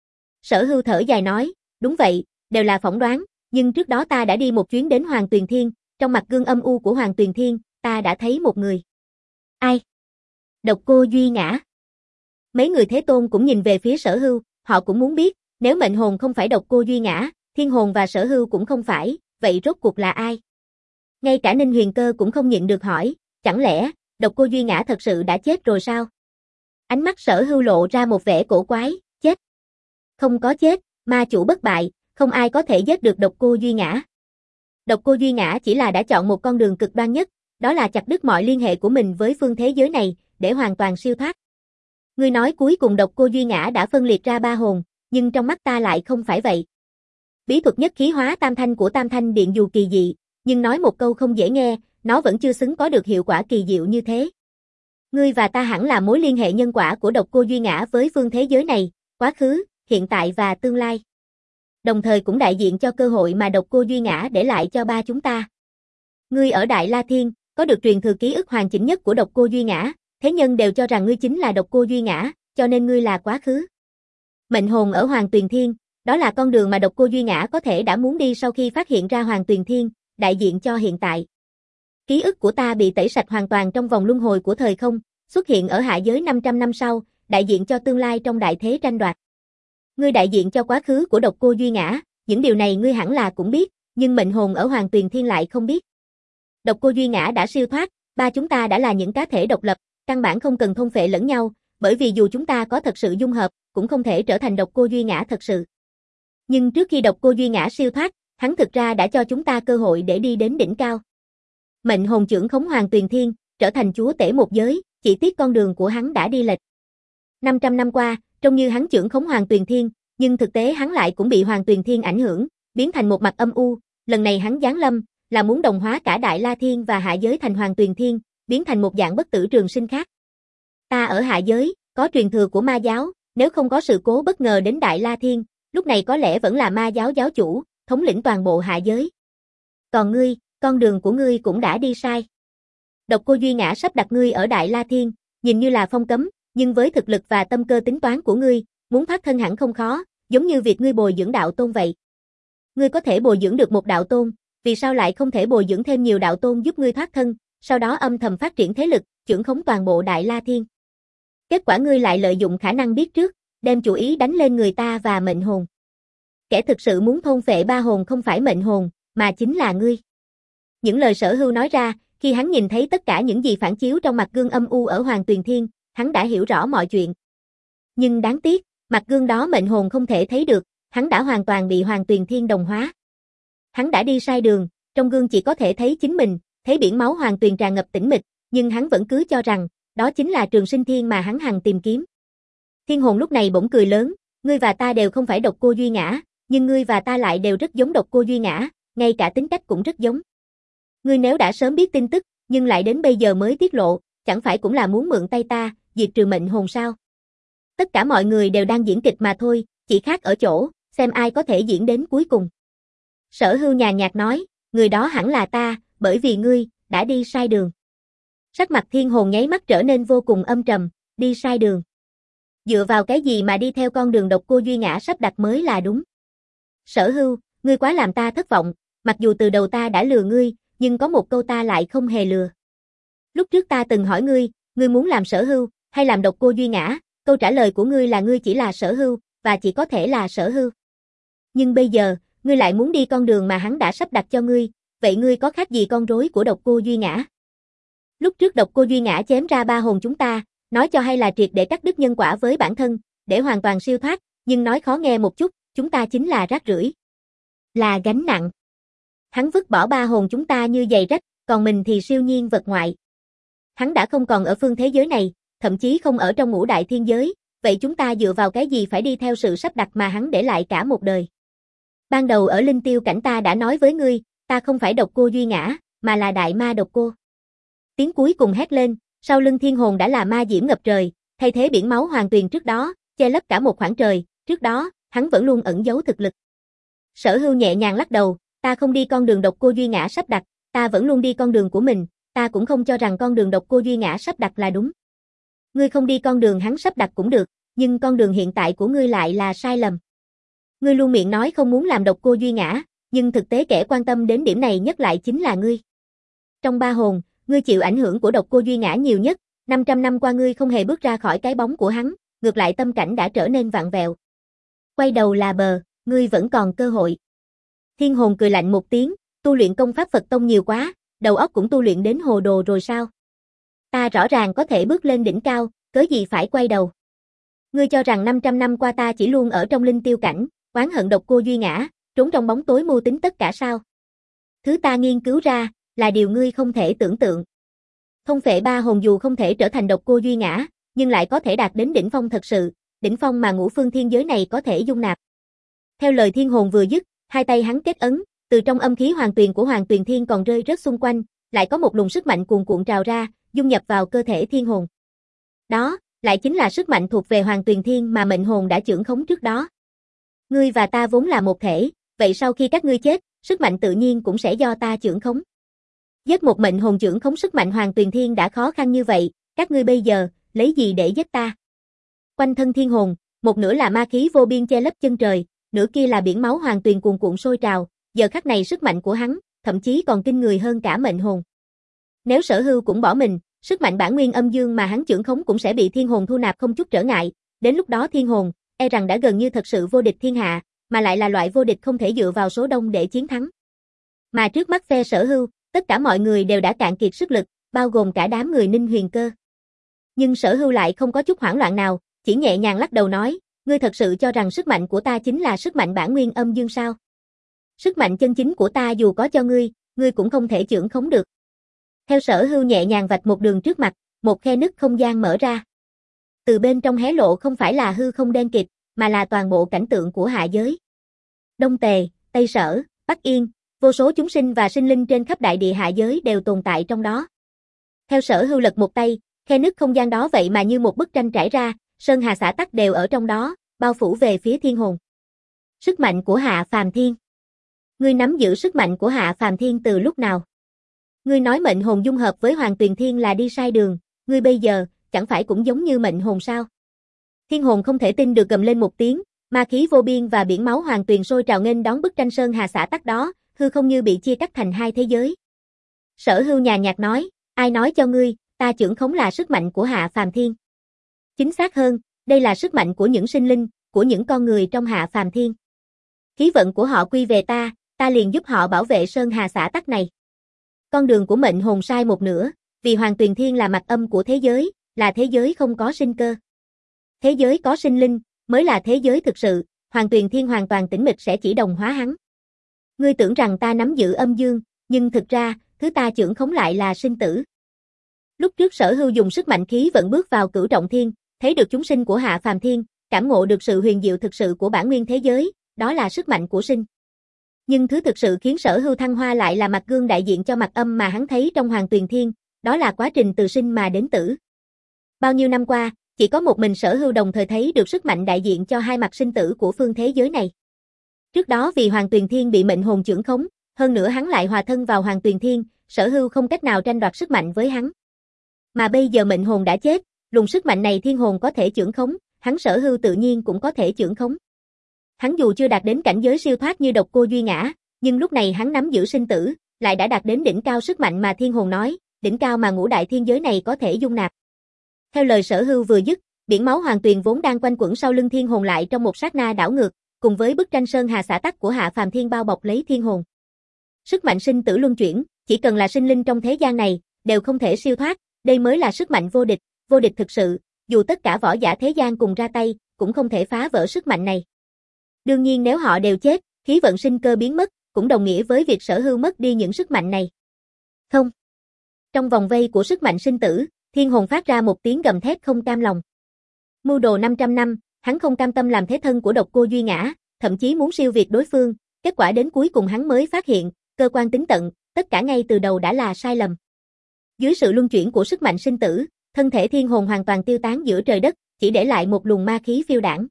Sở Hưu thở dài nói, đúng vậy, đều là phỏng đoán, nhưng trước đó ta đã đi một chuyến đến Hoàng Tuyền Thiên, trong mặt gương âm u của Hoàng Tuyền Thiên, ta đã thấy một người. Ai? Độc Cô Duy Ngã. Mấy người Thế Tôn cũng nhìn về phía Sở Hưu, họ cũng muốn biết, nếu mệnh hồn không phải Độc Cô Duy Ngã, Thiên Hồn và Sở Hưu cũng không phải, vậy rốt cuộc là ai? Ngay cả Ninh Huyền Cơ cũng không nhịn được hỏi, chẳng lẽ, Độc Cô Duy Ngã thật sự đã chết rồi sao? Ánh mắt Sở Hưu lộ ra một vẻ cổ quái, chết. Không có chết, ma chủ bất bại, không ai có thể giết được Độc Cô Duy Ngã. Độc Cô Duy Ngã chỉ là đã chọn một con đường cực đoan nhất, đó là chặt đứt mọi liên hệ của mình với phương thế giới này, để hoàn toàn siêu thoát. Ngươi nói cuối cùng Độc Cô Duy Ngã đã phân liệt ra ba hồn, nhưng trong mắt ta lại không phải vậy. Bí thuật nhất khí hóa tam thanh của Tam Thanh Điện dù kỳ dị, nhưng nói một câu không dễ nghe, nó vẫn chưa xứng có được hiệu quả kỳ diệu như thế. Ngươi và ta hẳn là mối liên hệ nhân quả của Độc Cô Duy Ngã với phương thế giới này, quá khứ, hiện tại và tương lai. Đồng thời cũng đại diện cho cơ hội mà Độc Cô Duy Ngã để lại cho ba chúng ta. Ngươi ở Đại La Thiên, có được truyền thừa ký ức hoàn chỉnh nhất của Độc Cô Duy Ngã, thế nhân đều cho rằng ngươi chính là Độc Cô Duy Ngã, cho nên ngươi là quá khứ. Mệnh hồn ở Hoàng Tuyền Thiên, đó là con đường mà Độc Cô Duy Ngã có thể đã muốn đi sau khi phát hiện ra Hoàng Tuyền Thiên, đại diện cho hiện tại. Ký ức của ta bị tẩy sạch hoàn toàn trong vòng luân hồi của thời không, xuất hiện ở hạ giới năm trăm năm sau, đại diện cho tương lai trong đại thế tranh đoạt. Ngươi đại diện cho quá khứ của Độc Cô Duy Ngã, những điều này ngươi hẳn là cũng biết, nhưng mệnh hồn ở Hoàng Tuyền Thiên lại không biết. Độc Cô Duy Ngã đã siêu thoát, ba chúng ta đã là những cá thể độc lập, căn bản không cần thôn phệ lẫn nhau, bởi vì dù chúng ta có thật sự dung hợp, cũng không thể trở thành Độc Cô Duy Ngã thật sự. Nhưng trước khi Độc Cô Duy Ngã siêu thoát, hắn thực ra đã cho chúng ta cơ hội để đi đến đỉnh cao. Mệnh hồn trưởng khống Hoàng Tuyền Thiên, trở thành chúa tể một giới, chỉ tiếc con đường của hắn đã đi lệch. năm trăm năm qua, trông như hắn trưởng khống Hoàng Tuyền Thiên, nhưng thực tế hắn lại cũng bị Hoàng Tuyền Thiên ảnh hưởng, biến thành một mặt âm u, lần này hắn giáng lâm, là muốn đồng hóa cả Đại La Thiên và hạ giới thành Hoàng Tuyền Thiên, biến thành một dạng bất tử trường sinh khác. Ta ở hạ giới, có truyền thừa của ma giáo, nếu không có sự cố bất ngờ đến Đại La Thiên, lúc này có lẽ vẫn là ma giáo giáo chủ, thống lĩnh toàn bộ hạ giới. Còn ngươi, con đường của ngươi cũng đã đi sai. Độc Cô Duy Ngã sắp đặt ngươi ở Đại La Thiên, nhìn như là phong cấm, nhưng với thực lực và tâm cơ tính toán của ngươi, muốn thoát thân hẳn không khó, giống như việc ngươi bồi dưỡng đạo tôn vậy. Ngươi có thể bồi dưỡng được một đạo tôn, vì sao lại không thể bồi dưỡng thêm nhiều đạo tôn giúp ngươi thoát thân, sau đó âm thầm phát triển thế lực, trưởng khống toàn bộ Đại La Thiên. Kết quả ngươi lại lợi dụng khả năng biết trước, đem chủ ý đánh lên người ta và mệnh hồn. Kẻ thực sự muốn thôn phệ ba hồn không phải mệnh hồn, mà chính là ngươi. Những lời Sở Hưu nói ra, khi hắn nhìn thấy tất cả những gì phản chiếu trong mặt gương âm u ở Hoàng Tuyền Thiên, hắn đã hiểu rõ mọi chuyện. Nhưng đáng tiếc, mặt gương đó mệnh hồn không thể thấy được, hắn đã hoàn toàn bị Hoàng Tuyền Thiên đồng hóa. Hắn đã đi sai đường, trong gương chỉ có thể thấy chính mình, thấy biển máu Hoàng Tuyền tràn ngập tĩnh mịch, nhưng hắn vẫn cứ cho rằng, đó chính là Trường Sinh Thiên mà hắn hằng tìm kiếm. Thiên hồn lúc này bỗng cười lớn, ngươi và ta đều không phải Độc Cô Duy Ngã, nhưng ngươi và ta lại đều rất giống Độc Cô Duy Ngã, ngay cả tính cách cũng rất giống. Ngươi nếu đã sớm biết tin tức, nhưng lại đến bây giờ mới tiết lộ, chẳng phải cũng là muốn mượn tay ta, diệt trừ mệnh hồn sao? Tất cả mọi người đều đang diễn kịch mà thôi, chỉ khác ở chỗ, xem ai có thể diễn đến cuối cùng. Sở Hưu nhàn nhạt nói, người đó hẳn là ta, bởi vì ngươi, đã đi sai đường. Sắc mặt thiên hồn nháy mắt trở nên vô cùng âm trầm, đi sai đường. Dựa vào cái gì mà đi theo con đường Độc Cô Duy Ngã sắp đặt mới là đúng. Sở Hưu, ngươi quá làm ta thất vọng, mặc dù từ đầu ta đã lừa ngươi, nhưng có một câu ta lại không hề lừa. Lúc trước ta từng hỏi ngươi, ngươi muốn làm Sở Hưu, hay làm Độc Cô Duy Ngã, câu trả lời của ngươi là ngươi chỉ là Sở Hưu, và chỉ có thể là Sở Hưu. Nhưng bây giờ, ngươi lại muốn đi con đường mà hắn đã sắp đặt cho ngươi, vậy ngươi có khác gì con rối của Độc Cô Duy Ngã? Lúc trước Độc Cô Duy Ngã chém ra ba hồn chúng ta, nói cho hay là triệt để cắt đứt nhân quả với bản thân, để hoàn toàn siêu thoát, nhưng nói khó nghe một chút, chúng ta chính là rác rưởi, là gánh nặng. Hắn vứt bỏ ba hồn chúng ta như giày rách, còn mình thì siêu nhiên vật ngoại. Hắn đã không còn ở phương thế giới này, thậm chí không ở trong ngũ đại thiên giới, vậy chúng ta dựa vào cái gì phải đi theo sự sắp đặt mà hắn để lại cả một đời? Ban đầu ở Linh Tiêu cảnh ta đã nói với ngươi, ta không phải Độc Cô Duy Ngã, mà là Đại Ma Độc Cô. Tiếng cuối cùng hét lên, sau lưng thiên hồn đã là ma diễm ngập trời, thay thế biển máu hoàng tuyền trước đó, che lấp cả một khoảng trời, trước đó, hắn vẫn luôn ẩn giấu thực lực. Sở Hưu nhẹ nhàng lắc đầu, ta không đi con đường độc cô Duy Ngã sắp đặt, ta vẫn luôn đi con đường của mình, ta cũng không cho rằng con đường độc cô Duy Ngã sắp đặt là đúng. Ngươi không đi con đường hắn sắp đặt cũng được, nhưng con đường hiện tại của ngươi lại là sai lầm. Ngươi luôn miệng nói không muốn làm độc cô Duy Ngã, nhưng thực tế kẻ quan tâm đến điểm này nhất lại chính là ngươi. Trong ba hồn, ngươi chịu ảnh hưởng của độc cô Duy Ngã nhiều nhất, năm trăm năm qua ngươi không hề bước ra khỏi cái bóng của hắn, ngược lại tâm cảnh đã trở nên vặn vẹo. Quay đầu là bờ, ngươi vẫn còn cơ hội. Thiên hồn cười lạnh một tiếng, tu luyện công pháp Phật Tông nhiều quá, đầu óc cũng tu luyện đến hồ đồ rồi sao? Ta rõ ràng có thể bước lên đỉnh cao, cớ gì phải quay đầu? Ngươi cho rằng năm trăm năm qua ta chỉ luôn ở trong linh tiêu cảnh, oán hận độc cô Duy Ngã, trốn trong bóng tối mưu tính tất cả sao? Thứ ta nghiên cứu ra, là điều ngươi không thể tưởng tượng. Thông phệ ba hồn dù không thể trở thành độc cô Duy Ngã, nhưng lại có thể đạt đến đỉnh phong thật sự, đỉnh phong mà ngũ phương thiên giới này có thể dung nạp. Theo lời thiên hồn vừa dứt, hai tay hắn kết ấn, từ trong âm khí hoàng tuyền của Hoàng Tuyền Thiên còn rơi rớt xung quanh, lại có một luồng sức mạnh cuồn cuộn trào ra, dung nhập vào cơ thể thiên hồn. Đó, lại chính là sức mạnh thuộc về Hoàng Tuyền Thiên mà mệnh hồn đã chưởng khống trước đó. Ngươi và ta vốn là một thể, vậy sau khi các ngươi chết, sức mạnh tự nhiên cũng sẽ do ta chưởng khống. Giết một mệnh hồn chưởng khống sức mạnh Hoàng Tuyền Thiên đã khó khăn như vậy, các ngươi bây giờ, lấy gì để giết ta? Quanh thân thiên hồn, một nửa là ma khí vô biên che lấp chân trời, nửa kia là biển máu Hoàng Tuyền cuồn cuộn sôi trào, giờ khắc này sức mạnh của hắn, thậm chí còn kinh người hơn cả mệnh hồn. Nếu Sở Hưu cũng bỏ mình, sức mạnh bản nguyên âm dương mà hắn chưởng khống cũng sẽ bị thiên hồn thu nạp không chút trở ngại, đến lúc đó thiên hồn, e rằng đã gần như thật sự vô địch thiên hạ, mà lại là loại vô địch không thể dựa vào số đông để chiến thắng. Mà trước mắt phe Sở Hưu, tất cả mọi người đều đã cạn kiệt sức lực, bao gồm cả đám người Ninh Huyền Cơ. Nhưng Sở Hưu lại không có chút hoảng loạn nào, chỉ nhẹ nhàng lắc đầu nói, ngươi thật sự cho rằng sức mạnh của ta chính là sức mạnh bản nguyên âm dương sao? Sức mạnh chân chính của ta dù có cho ngươi, ngươi cũng không thể chưởng khống được. Theo Sở Hưu nhẹ nhàng vạch một đường trước mặt, một khe nứt không gian mở ra. Từ bên trong hé lộ không phải là hư không đen kịt, mà là toàn bộ cảnh tượng của hạ giới. Đông Tề, Tây Sở, Bắc Yên, vô số chúng sinh và sinh linh trên khắp đại địa hạ giới đều tồn tại trong đó. Theo Sở Hưu lật một tay, khe nứt không gian đó vậy mà như một bức tranh trải ra, sơn hà xã tắc đều ở trong đó, bao phủ về phía thiên hồn. Sức mạnh của Hạ Phàm Thiên. Ngươi nắm giữ sức mạnh của Hạ Phàm Thiên từ lúc nào? Ngươi nói mệnh hồn dung hợp với Hoàng Tuyền Thiên là đi sai đường, ngươi bây giờ, chẳng phải cũng giống như mệnh hồn sao? Thiên hồn không thể tin được gầm lên một tiếng, ma khí vô biên và biển máu Hoàng Tuyền sôi trào nghênh đón bức tranh sơn hà xã tắc đó, hư không như bị chia cắt thành hai thế giới. Sở Hưu nhàn nhạt nói, ai nói cho ngươi, ta chưởng khống là sức mạnh của Hạ Phàm Thiên. Chính xác hơn, đây là sức mạnh của những sinh linh, của những con người trong Hạ Phàm Thiên. Khí vận của họ quy về ta, ta liền giúp họ bảo vệ sơn hà xã tắc này. Con đường của mệnh hồn sai một nửa, vì Hoàng Tuyền Thiên là mặt âm của thế giới, là thế giới không có sinh cơ. Thế giới có sinh linh, mới là thế giới thực sự, Hoàng Tuyền Thiên hoàn toàn tĩnh mịch sẽ chỉ đồng hóa hắn. Ngươi tưởng rằng ta nắm giữ âm dương, nhưng thực ra, thứ ta chưởng khống lại là sinh tử. Lúc trước Sở Hưu dùng sức mạnh khí vận bước vào cửu trọng thiên, thấy được chúng sinh của Hạ Phàm Thiên, cảm ngộ được sự huyền diệu thực sự của bản nguyên thế giới, đó là sức mạnh của sinh. Nhưng thứ thực sự khiến Sở Hưu thăng hoa lại là mặt gương đại diện cho mặt âm mà hắn thấy trong Hoàng Tuyền Thiên, đó là quá trình từ sinh mà đến tử. Bao nhiêu năm qua, chỉ có một mình Sở Hưu đồng thời thấy được sức mạnh đại diện cho hai mặt sinh tử của phương thế giới này. Trước đó vì Hoàng Tuyền Thiên bị mệnh hồn chưởng khống, hơn nữa hắn lại hòa thân vào Hoàng Tuyền Thiên, Sở Hưu không cách nào tranh đoạt sức mạnh với hắn. Mà bây giờ mệnh hồn đã chết, luồng sức mạnh này thiên hồn có thể chưởng khống, hắn Sở Hưu tự nhiên cũng có thể chưởng khống. Hắn dù chưa đạt đến cảnh giới siêu thoát như độc cô Duy Ngã, nhưng lúc này hắn nắm giữ sinh tử, lại đã đạt đến đỉnh cao sức mạnh mà thiên hồn nói, đỉnh cao mà ngũ đại thiên giới này có thể dung nạp. Theo lời Sở Hưu vừa dứt, biển máu Hoàng Tuyền vốn đang quanh quẩn sau lưng thiên hồn lại trong một sát na đảo ngược, cùng với bức tranh sơn hà xã tắc của Hạ Phàm Thiên bao bọc lấy thiên hồn. Sức mạnh sinh tử luân chuyển, chỉ cần là sinh linh trong thế gian này, đều không thể siêu thoát, đây mới là sức mạnh vô địch, vô địch thực sự, dù tất cả võ giả thế gian cùng ra tay, cũng không thể phá vỡ sức mạnh này. Đương nhiên nếu họ đều chết, khí vận sinh cơ biến mất, cũng đồng nghĩa với việc Sở Hưu mất đi những sức mạnh này. Không. Trong vòng vây của sức mạnh sinh tử, thiên hồn phát ra một tiếng gầm thét không cam lòng. Mưu đồ năm trăm năm, hắn không cam tâm làm thế thân của độc cô Duy Ngã, thậm chí muốn siêu việt đối phương, kết quả đến cuối cùng hắn mới phát hiện, cơ quan tính tận, tất cả ngay từ đầu đã là sai lầm. Dưới sự luân chuyển của sức mạnh sinh tử, thân thể thiên hồn hoàn toàn tiêu tán giữa trời đất, chỉ để lại một luồng ma khí phiêu đãng.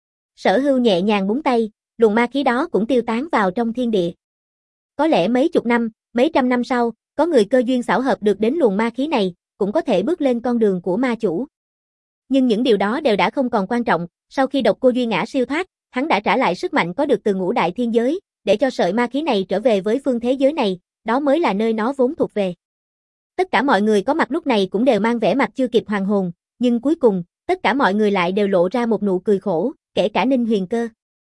Sở Hưu nhẹ nhàng búng tay, luồng ma khí đó cũng tiêu tán vào trong thiên địa. Có lẽ mấy chục năm, mấy trăm năm sau, có người cơ duyên xảo hợp được đến luồng ma khí này, cũng có thể bước lên con đường của ma chủ. Nhưng những điều đó đều đã không còn quan trọng, sau khi Độc Cô Duy Ngã siêu thoát, hắn đã trả lại sức mạnh có được từ ngũ đại thiên giới, để cho sợi ma khí này trở về với phương thế giới này, đó mới là nơi nó vốn thuộc về. Tất cả mọi người có mặt lúc này cũng đều mang vẻ mặt chưa kịp hoàn hồn, nhưng cuối cùng, tất cả mọi người lại đều lộ ra một nụ cười khổ, kể cả Ninh Huyền Cơ.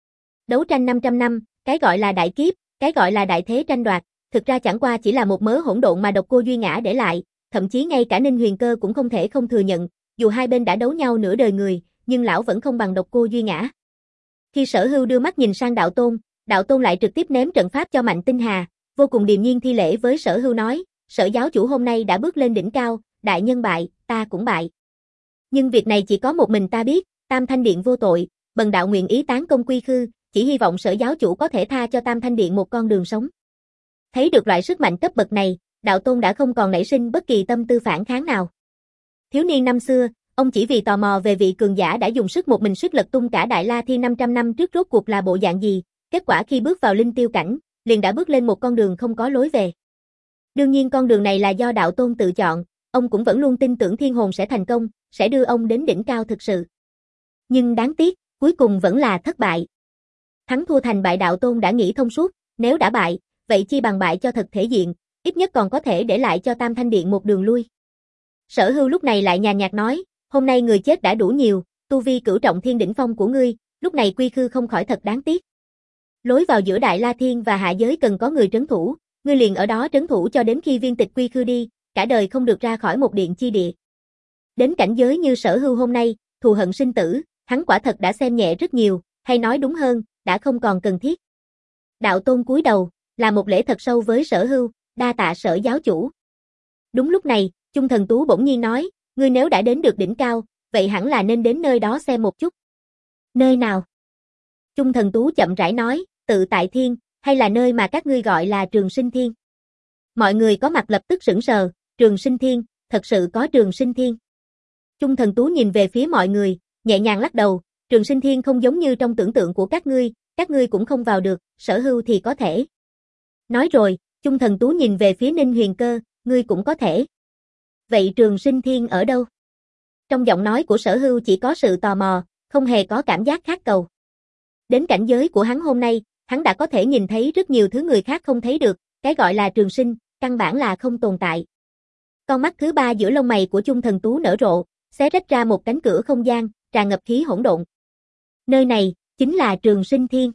Đấu tranh năm trăm năm, cái gọi là đại kiếp, cái gọi là đại thế tranh đoạt, thực ra chẳng qua chỉ là một mớ hỗn độn mà Độc Cô Duy Ngã để lại, thậm chí ngay cả Ninh Huyền Cơ cũng không thể không thừa nhận, dù hai bên đã đấu nhau nửa đời người, nhưng lão vẫn không bằng Độc Cô Duy Ngã. Khi Sở Hưu đưa mắt nhìn sang Đạo Tôn, Đạo Tôn lại trực tiếp ném trận pháp cho Mạnh Tinh Hà, vô cùng điềm nhiên thi lễ với Sở Hưu nói, Sở giáo chủ hôm nay đã bước lên đỉnh cao, đại nhân bại, ta cũng bại. Nhưng việc này chỉ có một mình ta biết, Tam Thanh Điện vô tội, bần đạo nguyện ý tán công quy khư, chỉ hy vọng Sở giáo chủ có thể tha cho Tam Thanh Điện một con đường sống. Thấy được loại sức mạnh cấp bậc này, Đạo Tôn đã không còn nảy sinh bất kỳ tâm tư phản kháng nào. Thiếu niên năm xưa, ông chỉ vì tò mò về vị cường giả đã dùng sức một mình suýt lật tung cả Đại La Thiên năm trăm năm trước rốt cuộc là bộ dạng gì, kết quả khi bước vào linh tiêu cảnh, liền đã bước lên một con đường không có lối về. Đương nhiên con đường này là do Đạo Tôn tự chọn, ông cũng vẫn luôn tin tưởng thiên hồn sẽ thành công, sẽ đưa ông đến đỉnh cao thực sự. Nhưng đáng tiếc, cuối cùng vẫn là thất bại. Thắng thua thành bại Đạo Tôn đã nghĩ thông suốt, nếu đã bại, vậy chi bằng bại cho thật thể diện, ít nhất còn có thể để lại cho Tam Thanh Điện một đường lui. Sở Hưu lúc này lại nhàn nhạt nói, hôm nay người chết đã đủ nhiều, tu vi cửu trọng thiên đỉnh phong của ngươi, lúc này quy khư không khỏi thật đáng tiếc. Lối vào giữa Đại La Thiên và hạ giới cần có người trấn thủ, ngươi liền ở đó trấn thủ cho đến khi viên tịch quy khư đi, cả đời không được ra khỏi một điện chi địa. Đến cảnh giới như Sở Hưu hôm nay, thù hận sinh tử, hắn quả thật đã xem nhẹ rất nhiều, hay nói đúng hơn, đã không còn cần thiết. Đạo Tôn cúi đầu, là một lễ thật sâu với Sở Hưu, đa tạ Sở giáo chủ. Đúng lúc này, Chung Thần Tú bỗng nhiên nói, ngươi nếu đã đến được đỉnh cao, vậy hẳn là nên đến nơi đó xem một chút. Nơi nào? Chung Thần Tú chậm rãi nói, Tự Tại Thiên, hay là nơi mà các ngươi gọi là Trường Sinh Thiên. Mọi người có mặt lập tức sững sờ, Trường Sinh Thiên, thật sự có Trường Sinh Thiên. Chung Thần Tú nhìn về phía mọi người, nhẹ nhàng lắc đầu, Trường Sinh Thiên không giống như trong tưởng tượng của các ngươi, các ngươi cũng không vào được, Sở Hưu thì có thể. Nói rồi, Chung Thần Tú nhìn về phía Ninh Huyền Cơ, ngươi cũng có thể. Vậy Trường Sinh Thiên ở đâu? Trong giọng nói của Sở Hưu chỉ có sự tò mò, không hề có cảm giác khát cầu. Đến cảnh giới của hắn hôm nay, hắn đã có thể nhìn thấy rất nhiều thứ người khác không thấy được, cái gọi là trường sinh, căn bản là không tồn tại. Con mắt thứ ba giữa lông mày của Chung Thần Tú nở rộ, xé rách ra một cánh cửa không gian, tràn ngập khí hỗn độn. Nơi này, chính là Trường Sinh Thiên.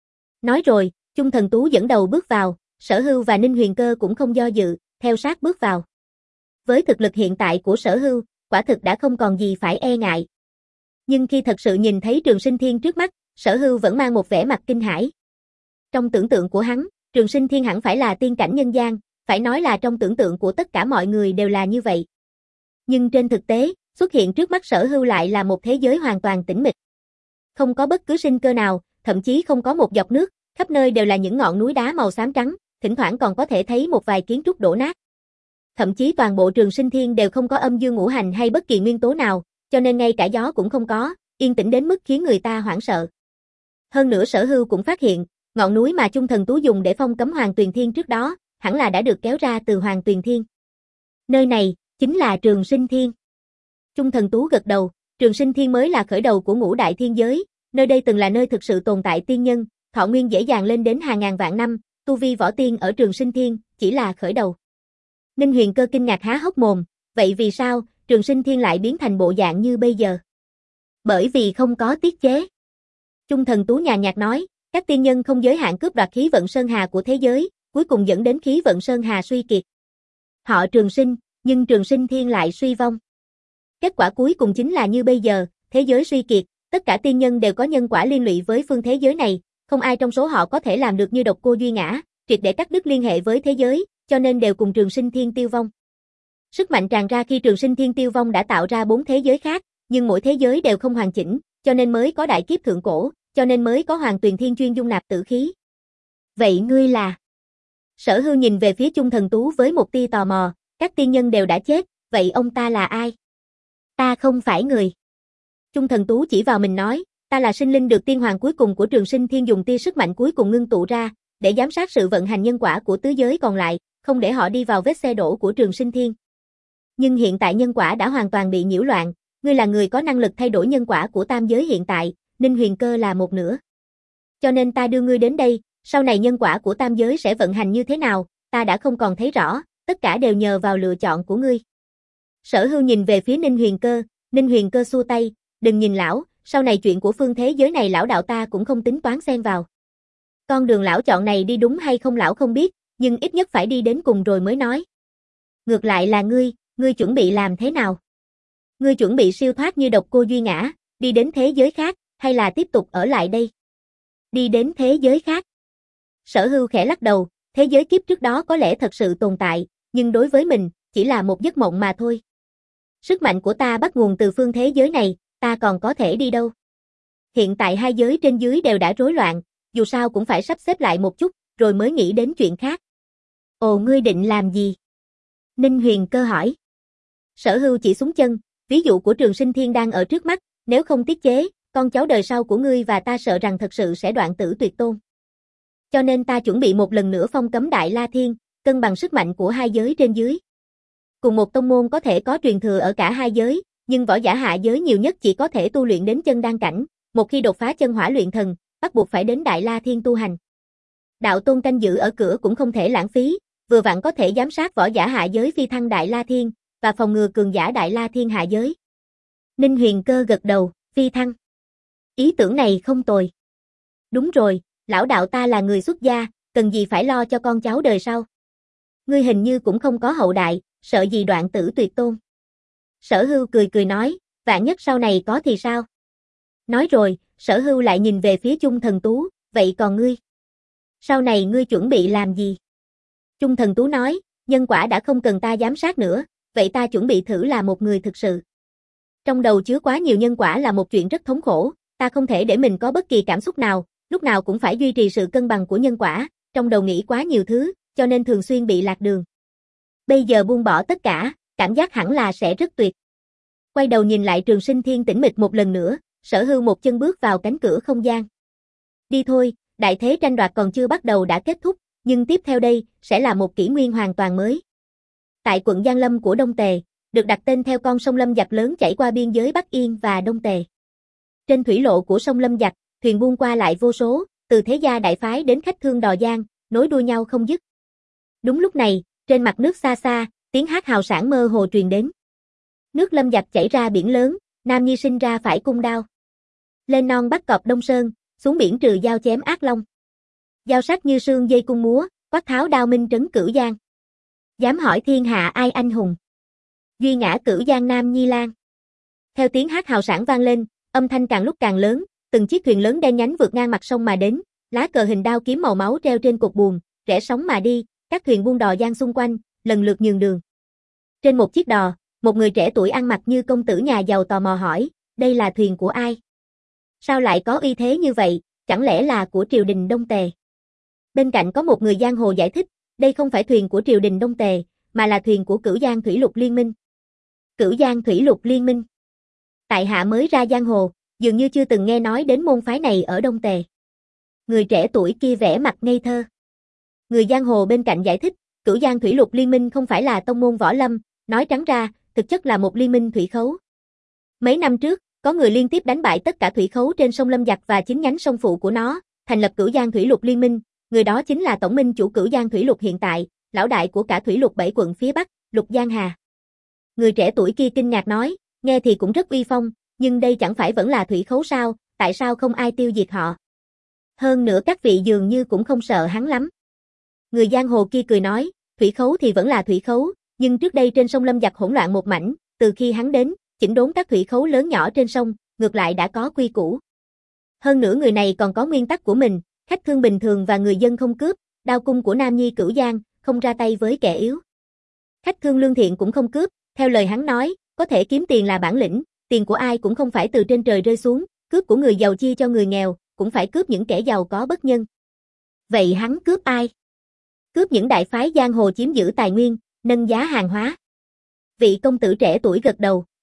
Nói rồi, Chung Thần Tú dẫn đầu bước vào, Sở Hưu và Ninh Huyền Cơ cũng không do dự, theo sát bước vào. Với thực lực hiện tại của Sở Hưu, quả thực đã không còn gì phải e ngại. Nhưng khi thật sự nhìn thấy Trường Sinh Thiên trước mắt, Sở Hưu vẫn mang một vẻ mặt kinh hãi. Trong tưởng tượng của hắn, Trường Sinh Thiên hẳn phải là tiên cảnh nhân gian, phải nói là trong tưởng tượng của tất cả mọi người đều là như vậy. Nhưng trên thực tế, xuất hiện trước mắt Sở Hưu lại là một thế giới hoàn toàn tĩnh mịch. Không có bất cứ sinh cơ nào, thậm chí không có một giọt nước, khắp nơi đều là những ngọn núi đá màu xám trắng, thỉnh thoảng còn có thể thấy một vài kiến trúc đổ nát. Thậm chí toàn bộ Trường Sinh Thiên đều không có âm dương ngũ hành hay bất kỳ nguyên tố nào, cho nên ngay cả gió cũng không có, yên tĩnh đến mức khiến người ta hoảng sợ. Hơn nữa Sở Hưu cũng phát hiện, ngọn núi mà Chung Thần Tú dùng để phong cấm Hoàng Tuyền Thiên trước đó, hẳn là đã được kéo ra từ Hoàng Tuyền Thiên. Nơi này, chính là Trường Sinh Thiên. Chung Thần Tú gật đầu, Trường Sinh Thiên mới là khởi đầu của ngũ đại thiên giới, nơi đây từng là nơi thực sự tồn tại tiên nhân, thọ nguyên dễ dàng lên đến hàng ngàn vạn năm, tu vi võ tiên ở Trường Sinh Thiên, chỉ là khởi đầu. Ninh Huyền Cơ kinh ngạc há hốc mồm, vậy vì sao, Trường Sinh Thiên lại biến thành bộ dạng như bây giờ? Bởi vì không có tiết chế. Chung Thần Tú nhàn nhạt nói, các tiên nhân không giới hạn cướp đoạt khí vận sơn hà của thế giới, cuối cùng dẫn đến khí vận sơn hà suy kiệt. Họ trường sinh, nhưng Trường Sinh Thiên lại suy vong. Kết quả cuối cùng chính là như bây giờ, thế giới suy kiệt, tất cả tiên nhân đều có nhân quả liên lụy với phương thế giới này, không ai trong số họ có thể làm được như Độc Cô Duy Ngã, triệt để cắt đứt liên hệ với thế giới, cho nên đều cùng Trường Sinh Thiên tiêu vong. Sức mạnh tràn ra khi Trường Sinh Thiên tiêu vong đã tạo ra bốn thế giới khác, nhưng mỗi thế giới đều không hoàn chỉnh, cho nên mới có đại kiếp thượng cổ, cho nên mới có Hoàng Tuyền Thiên chuyên dung nạp tử khí. Vậy ngươi là? Sở Hưu nhìn về phía Chung Thần Tú với một tia tò mò, các tiên nhân đều đã chết, vậy ông ta là ai? Ta không phải người. Chung Thần Tú chỉ vào mình nói, ta là sinh linh được tiên hoàng cuối cùng của Trường Sinh Thiên dùng tia sức mạnh cuối cùng ngưng tụ ra, để giám sát sự vận hành nhân quả của tứ giới còn lại, không để họ đi vào vết xe đổ của Trường Sinh Thiên. Nhưng hiện tại nhân quả đã hoàn toàn bị nhiễu loạn, ngươi là người có năng lực thay đổi nhân quả của tam giới hiện tại, Ninh Huyền Cơ là một nửa. Cho nên ta đưa ngươi đến đây, sau này nhân quả của tam giới sẽ vận hành như thế nào, ta đã không còn thấy rõ, tất cả đều nhờ vào lựa chọn của ngươi. Sở Hưu nhìn về phía Ninh Huyền Cơ, Ninh Huyền Cơ xua tay, đừng nhìn lão, sau này chuyện của phương thế giới này lão đạo ta cũng không tính toán xen vào. Con đường lão chọn này đi đúng hay không lão không biết, nhưng ít nhất phải đi đến cùng rồi mới nói. Ngược lại là ngươi, ngươi chuẩn bị làm thế nào? Ngươi chuẩn bị siêu thoát như Độc Cô Duy Ngã, đi đến thế giới khác, hay là tiếp tục ở lại đây? Đi đến thế giới khác. Sở Hưu khẽ lắc đầu, thế giới kiếp trước đó có lẽ thật sự tồn tại, nhưng đối với mình, chỉ là một giấc mộng mà thôi. Sức mạnh của ta bắt nguồn từ phương thế giới này, ta còn có thể đi đâu? Hiện tại hai giới trên dưới đều đã rối loạn, dù sao cũng phải sắp xếp lại một chút, rồi mới nghĩ đến chuyện khác. Ồ, ngươi định làm gì? Ninh Huyền Cơ hỏi. Sở Hưu chỉ xuống chân, ví dụ của Trường Sinh Thiên đang ở trước mắt, nếu không tiết chế, con cháu đời sau của ngươi và ta sợ rằng thật sự sẽ đoạn tử tuyệt tôn. Cho nên ta chuẩn bị một lần nữa phong cấm Đại La Thiên, cân bằng sức mạnh của hai giới trên dưới. Cùng một tông môn có thể có truyền thừa ở cả hai giới, nhưng võ giả hạ giới nhiều nhất chỉ có thể tu luyện đến chân đan cảnh, một khi đột phá chân hỏa luyện thần, bắt buộc phải đến Đại La Thiên tu hành. Đạo tôn canh giữ ở cửa cũng không thể lãng phí, vừa vặn có thể giám sát võ giả hạ giới phi thăng Đại La Thiên, và phòng ngừa cường giả Đại La Thiên hạ giới. Ninh Huyền Cơ gật đầu, phi thăng. Ý tưởng này không tồi. Đúng rồi, lão đạo ta là người xuất gia, cần gì phải lo cho con cháu đời sau. Ngươi hình như cũng không có hậu đại, sợ gì đoạn tử tuyệt tôn. Sở Hưu cười cười nói, vạn nhất sau này có thì sao? Nói rồi, Sở Hưu lại nhìn về phía Chung Thần Tú, vậy còn ngươi? Sau này ngươi chuẩn bị làm gì? Chung Thần Tú nói, nhân quả đã không cần ta giám sát nữa, vậy ta chuẩn bị thử là một người thực sự. Trong đầu chứa quá nhiều nhân quả là một chuyện rất thống khổ, ta không thể để mình có bất kỳ cảm xúc nào, lúc nào cũng phải duy trì sự cân bằng của nhân quả, trong đầu nghĩ quá nhiều thứ, cho nên thường xuyên bị lạc đường. Bây giờ buông bỏ tất cả, cảm giác hẳn là sẽ rất tuyệt. Quay đầu nhìn lại Trường Sinh Thiên tĩnh mịch một lần nữa, Sở Hưu một chân bước vào cánh cửa không gian. Đi thôi, đại thế tranh đoạt còn chưa bắt đầu đã kết thúc, nhưng tiếp theo đây, sẽ là một kỷ nguyên hoàn toàn mới. Tại quận Giang Lâm của Đông Tề, được đặt tên theo con sông Lâm Giặc lớn chảy qua biên giới Bắc Yên và Đông Tề. Trên thủy lộ của sông Lâm Giặc, thuyền buôn qua lại vô số, từ thế gia đại phái đến khách thương đò giang, nối đuôi nhau không dứt. Đúng lúc này, trên mặt nước xa xa, tiếng hát hào sảng mơ hồ truyền đến. Nước Lâm Giặc chảy ra biển lớn, nam nhi sinh ra phải cung đao. Lên non bắt cọp Đông Sơn, xuống biển trừ dao chém ác long. Dao sắc như sương dây cung múa, quát tháo đao minh trấn Cửu Giang. Dám hỏi thiên hạ ai anh hùng? Duy ngã Cửu Giang nam nhi lang. Theo tiếng hát hào sảng vang lên, âm thanh càng lúc càng lớn, từng chiếc thuyền lớn đen nhánh vượt ngang mặt sông mà đến, lá cờ hình đao kiếm màu máu treo trên cột buồm, rẽ sóng mà đi, các thuyền buôn đò giang xung quanh, lần lượt nhường đường. Trên một chiếc đò, một người trẻ tuổi ăn mặc như công tử nhà giàu tò mò hỏi, đây là thuyền của ai? Sao lại có uy thế như vậy, chẳng lẽ là của triều đình Đông Tề? Bên cạnh có một người giang hồ giải thích, đây không phải thuyền của triều đình Đông Tề, mà là thuyền của Cửu Giang Thủy Lục Liên Minh. Cửu Giang Thủy Lục Liên Minh. Tại hạ mới ra giang hồ, dường như chưa từng nghe nói đến môn phái này ở Đông Tề. Người trẻ tuổi kia vẻ mặt ngây thơ. Người giang hồ bên cạnh giải thích, Cửu Giang Thủy Lục Liên Minh không phải là tông môn võ lâm, nói trắng ra, thực chất là một liên minh thủy khấu. Mấy năm trước, có người liên tiếp đánh bại tất cả thủy khấu trên sông Lâm Giặc và chính nhánh sông phụ của nó, thành lập Cửu Giang Thủy Lục Liên Minh, người đó chính là tổng minh chủ Cửu Giang Thủy Lục hiện tại, lão đại của cả thủy lục bảy quận phía Bắc, Lục Giang Hà. Người trẻ tuổi kia kinh ngạc nói, nghe thì cũng rất uy phong, nhưng đây chẳng phải vẫn là thủy khấu sao, tại sao không ai tiêu diệt họ? Hơn nữa các vị dường như cũng không sợ hắn lắm. Người giang hồ kia cười nói, thủy khấu thì vẫn là thủy khấu, nhưng trước đây trên sông Lâm Giặc hỗn loạn một mảnh, từ khi hắn đến, chỉnh đốn các thủy khấu lớn nhỏ trên sông, ngược lại đã có quy củ. Hơn nữa người này còn có nguyên tắc của mình, khách thương bình thường và người dân không cướp, đao cung của Nam Nhi Cửu Giang, không ra tay với kẻ yếu. Khách thương lương thiện cũng không cướp, theo lời hắn nói, có thể kiếm tiền là bản lĩnh, tiền của ai cũng không phải từ trên trời rơi xuống, cướp của người giàu chia cho người nghèo, cũng phải cướp những kẻ giàu có bất nhân. Vậy hắn cướp ai? Cướp những đại phái giang hồ chiếm giữ tài nguyên, nâng giá hàng hóa. Vị công tử trẻ tuổi gật đầu,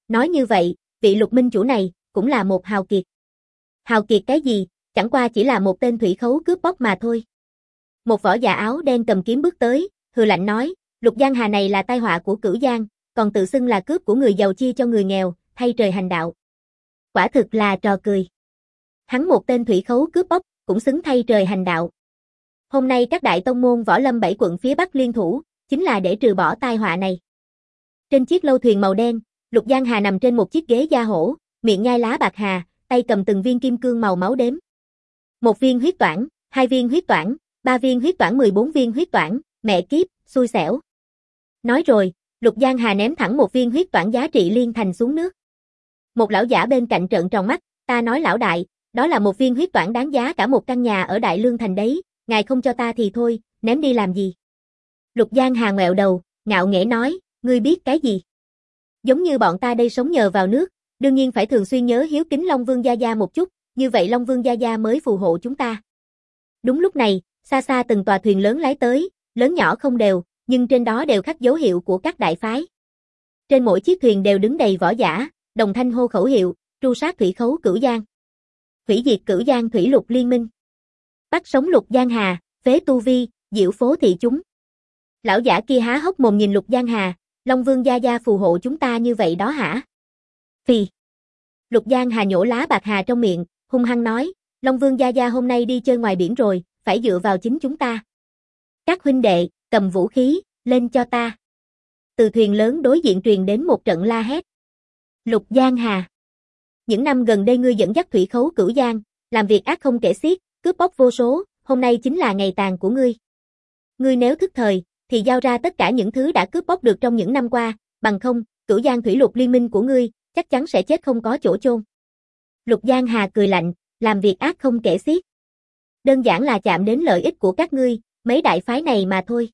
Nói như vậy, vị Lục minh chủ này, cũng là một hào kiệt. Hào kiệt cái gì, chẳng qua chỉ là một tên thủy khấu cướp bóc mà thôi. Một võ giả áo đen cầm kiếm bước tới, hừ lạnh nói, Lục Giang Hà này là tai họa của Cửu Giang, còn tự xưng là cướp của người giàu chia cho người nghèo, thay trời hành đạo. Quả thực là trò cười. Hắn một tên thủy khấu cướp bóc, cũng xứng thay trời hành đạo. Hôm nay các đại tông môn võ lâm bảy quận phía Bắc liên thủ, chính là để trừ bỏ tai họa này. Trên chiếc lâu thuyền màu đen, Lục Giang Hà nằm trên một chiếc ghế da hổ, miệng nhai lá bạc hà, tay cầm từng viên kim cương màu máu đếm. Một viên huyết toản, hai viên huyết toản, ba viên huyết toản, mười bốn viên huyết toản, mẹ kiếp, xui xẻo. Nói rồi, Lục Giang Hà ném thẳng một viên huyết toản giá trị liên thành xuống nước. Một lão giả bên cạnh trợn tròn mắt, ta nói lão đại, đó là một viên huyết toản đáng giá cả một căn nhà ở Đại Lương thành đấy, ngài không cho ta thì thôi, ném đi làm gì? Lục Giang Hà ngoẹo đầu, ngạo nghễ nói, ngươi biết cái gì? Giống như bọn ta đây sống nhờ vào nước, đương nhiên phải thường xuyên nhớ hiếu kính Long Vương Gia Gia một chút, như vậy Long Vương Gia Gia mới phù hộ chúng ta. Đúng lúc này, xa xa từng tòa thuyền lớn lái tới, lớn nhỏ không đều, nhưng trên đó đều khắc dấu hiệu của các đại phái. Trên mỗi chiếc thuyền đều đứng đầy võ giả, đồng thanh hô khẩu hiệu, tru sát thủy khấu Cửu Giang. Hủy diệt Cửu Giang thủy lục liên minh. Bắt sống Lục Giang Hà, phế tu vi, diễu phố thị chúng. Lão giả kia há hốc mồm nhìn Lục Giang Hà, Long Vương Gia Gia phù hộ chúng ta như vậy đó hả? Phì. Lục Giang Hà nhổ lá bạc hà trong miệng, hung hăng nói, Long Vương Gia Gia hôm nay đi chơi ngoài biển rồi, phải dựa vào chính chúng ta. Các huynh đệ, cầm vũ khí, lên cho ta. Từ thuyền lớn đối diện truyền đến một trận la hét. Lục Giang Hà. Những năm gần đây ngươi dẫn dắt thủy khấu Cửu Giang, làm việc ác không kể xiết, cướp bóc vô số, hôm nay chính là ngày tàn của ngươi. Ngươi nếu thức thời, thì giao ra tất cả những thứ đã cướp bóc được trong những năm qua, bằng không, Cửu Giang thủy lục liên minh của ngươi, chắc chắn sẽ chết không có chỗ chôn. Lục Giang Hà cười lạnh, làm việc ác không kể xiết. Đơn giản là chạm đến lợi ích của các ngươi, mấy đại phái này mà thôi.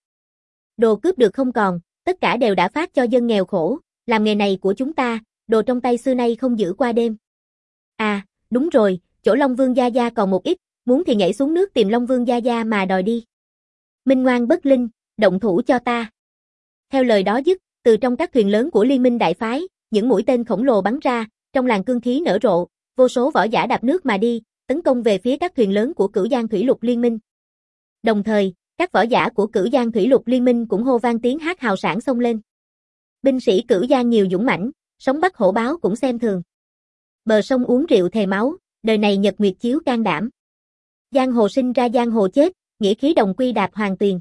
Đồ cướp được không còn, tất cả đều đã phát cho dân nghèo khổ, làm nghề này của chúng ta, đồ trong tay xưa nay không giữ qua đêm. À, đúng rồi, chỗ Long Vương Gia Gia còn một ít, muốn thì nhảy xuống nước tìm Long Vương Gia Gia mà đòi đi. Minh ngoan bất linh, động thủ cho ta. Theo lời đó dứt, từ trong các thuyền lớn của Liên minh đại phái, những mũi tên khổng lồ bắn ra, trong làn cương khí nở rộ, vô số võ giả đạp nước mà đi, tấn công về phía các thuyền lớn của Cửu Giang thủy lục liên minh. Đồng thời, các võ giả của Cửu Giang thủy lục liên minh cũng hô vang tiếng hát hào sảng xông lên. Binh sĩ Cửu Giang nhiều dũng mãnh, sống bắt hổ báo cũng xem thường. Bờ sông uống rượu thề máu, đời này nhật nguyệt chiếu can đảm. Giang hồ sinh ra giang hồ chết, nghĩa khí đồng quy đạp hoàng tuyền.